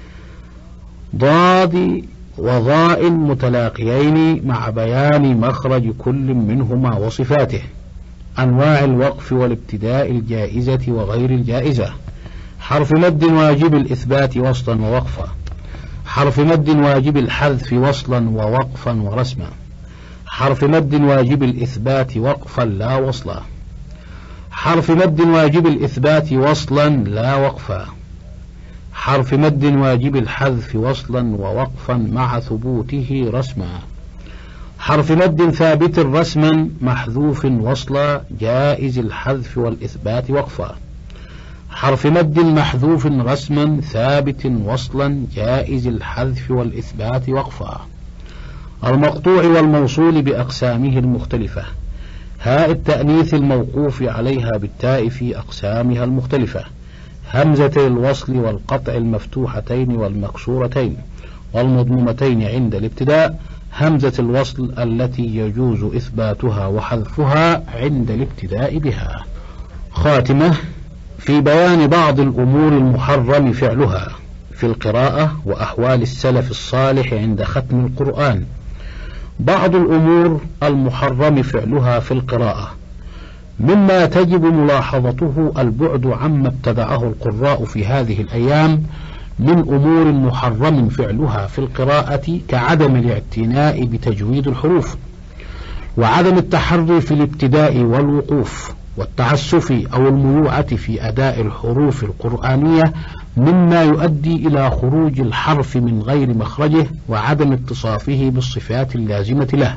ضاد وضاء متلاقيين مع بيان مخرج كل منهما وصفاته، أنواع الوقف والابتداء الجائزة وغير الجائزة، حرف مد واجب الإثبات وصلا ووقفا، حرف مد واجب الحذف وصلا ووقفا ورسما، حرف مد واجب الإثبات وقفا لا وصلا، حرف مد واجب الإثبات وصلا لا وقفا، حرف مد واجب الحذف وصلا ووقفا مع ثبوته رسما، حرف مد ثابت رسما محذوف وصلا جائز الحذف والإثبات وقفا، حرف مد محذوف رسما ثابت وصلا جائز الحذف والإثبات وقفا، المقطوع والموصول بأقسامه المختلفة، هاء التأنيث الموقوف عليها بالتاء في أقسامها المختلفة، همزتي الوصل والقطع المفتوحتين والمكسورتين والمضمومتين عند الابتداء، همزة الوصل التي يجوز إثباتها وحذفها عند الابتداء بها. خاتمة: في بيان بعض الأمور المحرم فعلها في القراءة وأحوال السلف الصالح عند ختم القرآن. بعض الأمور المحرم فعلها في القراءة مما تجب ملاحظته البعد عما ابتدعه القراء في هذه الأيام من أمور محرم فعلها في القراءة كعدم الاعتناء بتجويد الحروف، وعدم التحري في الابتداء والوقوف، والتعسف أو الميوعة في أداء الحروف القرآنية مما يؤدي إلى خروج الحرف من غير مخرجه وعدم اتصافه بالصفات اللازمة له،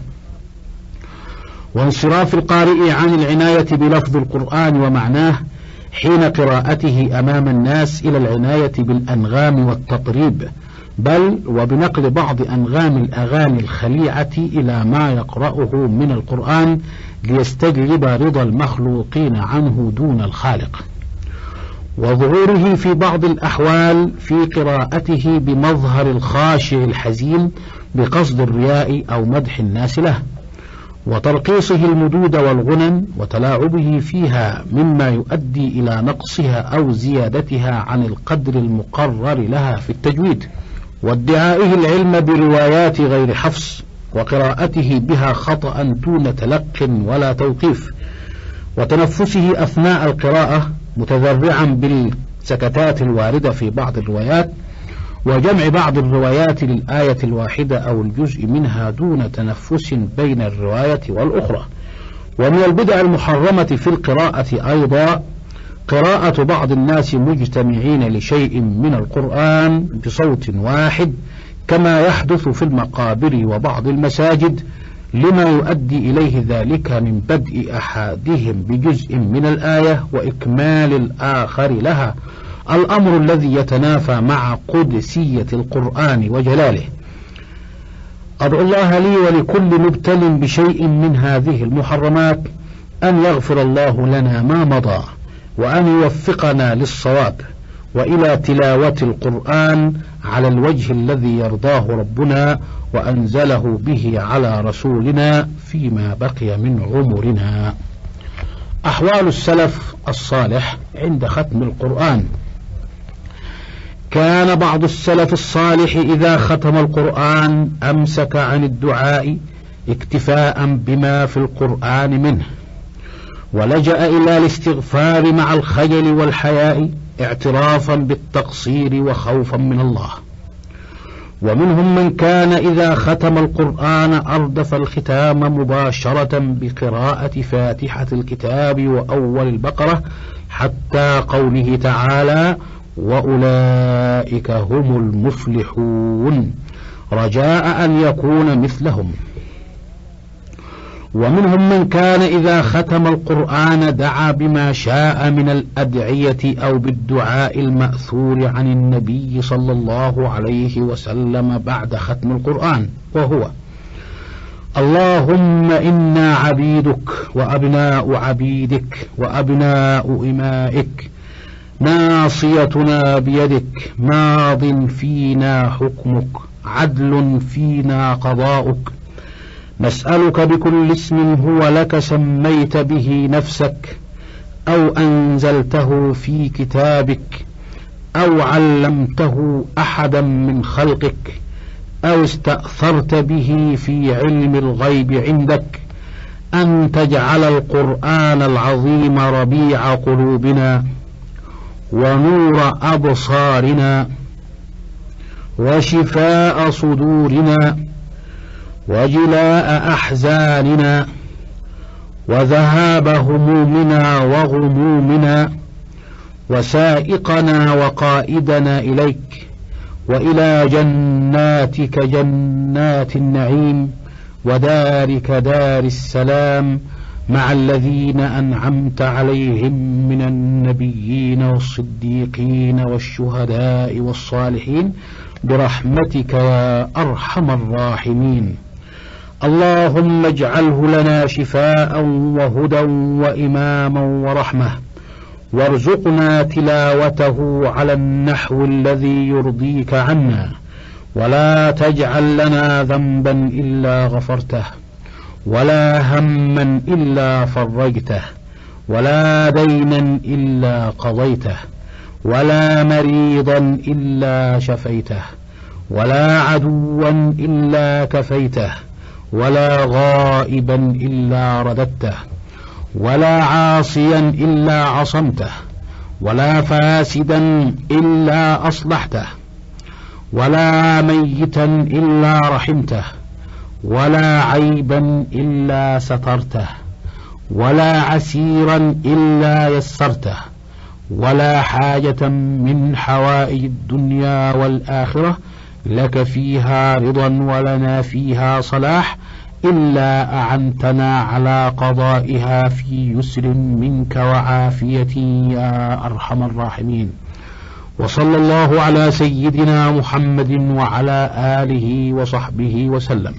وانصراف القارئ عن العناية بلفظ القرآن ومعناه حين قراءته أمام الناس إلى العناية بالأنغام والتطريب، بل وبنقل بعض أنغام الأغاني الخليعة إلى ما يقرأه من القرآن ليستجلب رضا المخلوقين عنه دون الخالق، وظهوره في بعض الأحوال في قراءته بمظهر الخاشع الحزين بقصد الرياء أو مدح الناس له، وترقيصه المدود والغنن وتلاعبه فيها مما يؤدي إلى نقصها أو زيادتها عن القدر المقرر لها في التجويد، وادعائه العلم بروايات غير حفص وقراءته بها خطأ دون تلق ولا توقيف، وتنفسه أثناء القراءة متذرعا بالسكتات الواردة في بعض الروايات، وجمع بعض الروايات للآية الواحدة أو الجزء منها دون تنفس بين الرواية والأخرى. ومن البدع المحرمة في القراءة أيضا قراءة بعض الناس مجتمعين لشيء من القرآن بصوت واحد كما يحدث في المقابر وبعض المساجد، لما يؤدي إليه ذلك من بدء أحدهم بجزء من الآية وإكمال الآخر لها، الأمر الذي يتنافى مع قدسية القرآن وجلاله. أدعو الله لي ولكل مبتل بشيء من هذه المحرمات أن يغفر الله لنا ما مضى، وأن يوفقنا للصواب وإلى تلاوة القرآن على الوجه الذي يرضاه ربنا وأنزله به على رسولنا فيما بقي من عمرنا. أحوال السلف الصالح عند ختم القرآن. كان بعض السلف الصالح إذا ختم القرآن أمسك عن الدعاء اكتفاء بما في القرآن منه، ولجأ إلى الاستغفار مع الخجل والحياء اعترافا بالتقصير وخوفا من الله. ومنهم من كان إذا ختم القرآن أردف الختام مباشرة بقراءة فاتحة الكتاب وأول البقرة حتى قوله تعالى وأولئك هم المفلحون، رجاء أن يكون مثلهم. ومنهم من كان إذا ختم القرآن دعا بما شاء من الأدعية أو بالدعاء المأثور عن النبي صلى الله عليه وسلم بعد ختم القرآن، وهو: اللهم إنا عبيدك وأبناء عبيدك وأبناء إمائك، ناصيتنا بيدك، ماض فينا حكمك، عدل فينا قضاؤك، نسألك بكل اسم هو لك سميت به نفسك أو أنزلته في كتابك أو علمته أحدا من خلقك أو استأثرت به في علم الغيب عندك، أن تجعل القرآن العظيم ربيع قلوبنا ونور أبصارنا وشفاء صدورنا وجلاء أحزاننا وذهاب همومنا وغمومنا وسائقنا وقائدنا إليك وإلى جناتك جنات النعيم ودارك دار السلام مع الذين أنعمت عليهم من النبيين والصديقين والشهداء والصالحين برحمتك يا أرحم الراحمين. اللهم اجعله لنا شفاء وهدى وإماما ورحمة، وارزقنا تلاوته على النحو الذي يرضيك عنا، ولا تجعل لنا ذنبا إلا غفرته، ولا هما إلا فرجته، ولا دينا إلا قضيته، ولا مريضا إلا شفيته، ولا عدوا إلا كفيته، ولا غائبا إلا رددته، ولا عاصيا إلا عصمته، ولا فاسدا إلا أصلحته، ولا ميتا إلا رحمته، ولا عيبا إلا سترته، ولا عسيرا إلا يسرته، ولا حاجة من حوائج الدنيا والآخرة لك فيها رضا ولنا فيها صلاح إلا أعنتنا على قضائها في يسر منك وعافية يا أرحم الراحمين. وصلى الله على سيدنا محمد وعلى آله وصحبه وسلم.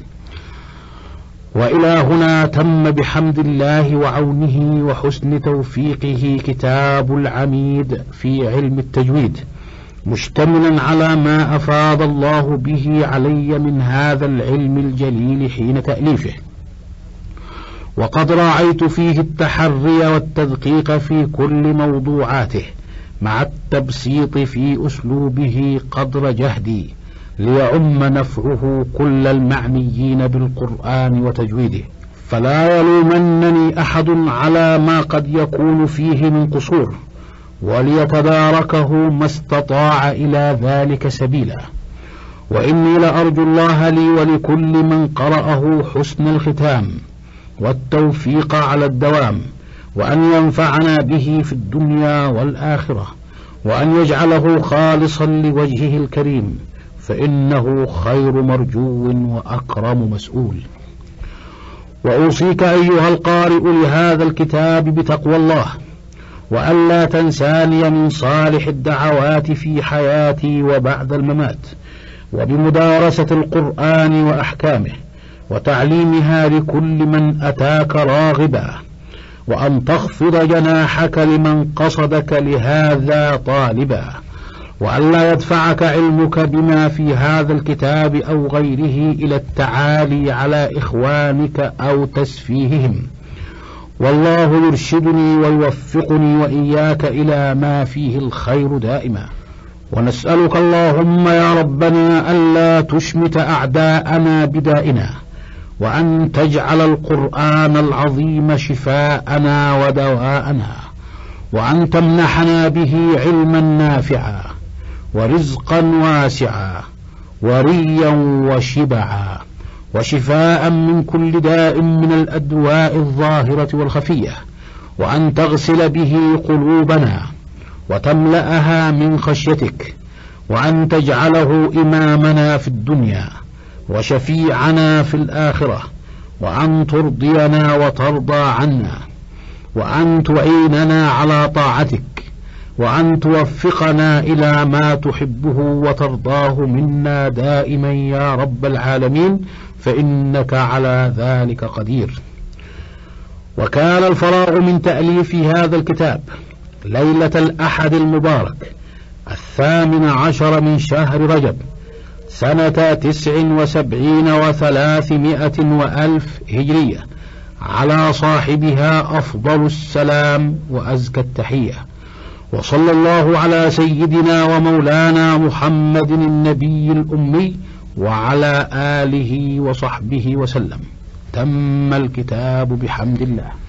وإلى هنا تم بحمد الله وعونه وحسن توفيقه كتاب العميد في علم التجويد، مشتملا على ما أفاض الله به علي من هذا العلم الجليل حين تأليفه. وقد راعيت فيه التحري والتدقيق في كل موضوعاته مع التبسيط في أسلوبه قدر جهدي ليعم نفعه كل المعنيين بالقرآن وتجويده، فلا يلومنني أحد على ما قد يكون فيه من قصور، وليتداركه ما استطاع إلى ذلك سبيلا. وإني لأرجو الله لي ولكل من قرأه حسن الختام والتوفيق على الدوام، وأن ينفعنا به في الدنيا والآخرة، وأن يجعله خالصا لوجهه الكريم، فإنه خير مرجو وأكرم مسؤول. وأوصيك أيها القارئ لهذا الكتاب بتقوى الله، وألا تنساني من صالح الدعوات في حياتي وبعد الممات، وبمدارسة القرآن وأحكامه وتعليمها لكل من أتاك راغبا، وأن تخفض جناحك لمن قصدك لهذا طالبا، وألا يدفعك علمك بما في هذا الكتاب أو غيره إلى التعالي على إخوانك أو تسفيههم. والله يرشدني ويوفقني وإياك إلى ما فيه الخير دائما. ونسألك اللهم يا ربنا ألا تشمت أعداءنا بدائنا، وأن تجعل القرآن العظيم شفاءنا ودواءنا، وأن تمنحنا به علما نافعا ورزقا واسعا وريا وشبعا، وشفاء من كل داء من الأدواء الظاهرة والخفية، وأن تغسل به قلوبنا وتملأها من خشيتك، وأن تجعله إمامنا في الدنيا وشفيعنا في الآخرة، وأن ترضينا وترضى عنا، وأن تعيننا على طاعتك، وأن توفقنا إلى ما تحبه وترضاه منا دائما يا رب العالمين، فإنك على ذلك قدير. وكان الفراغ من تأليف هذا الكتاب ليلة الأحد المبارك الثامن عشر من شهر رجب سنة تسع وسبعين وثلاثمائة وألف هجرية، على صاحبها أفضل السلام وأزكى التحية، وصلى الله على سيدنا ومولانا محمد النبي الأمي وعلى آله وصحبه وسلم. تم الكتاب بحمد الله.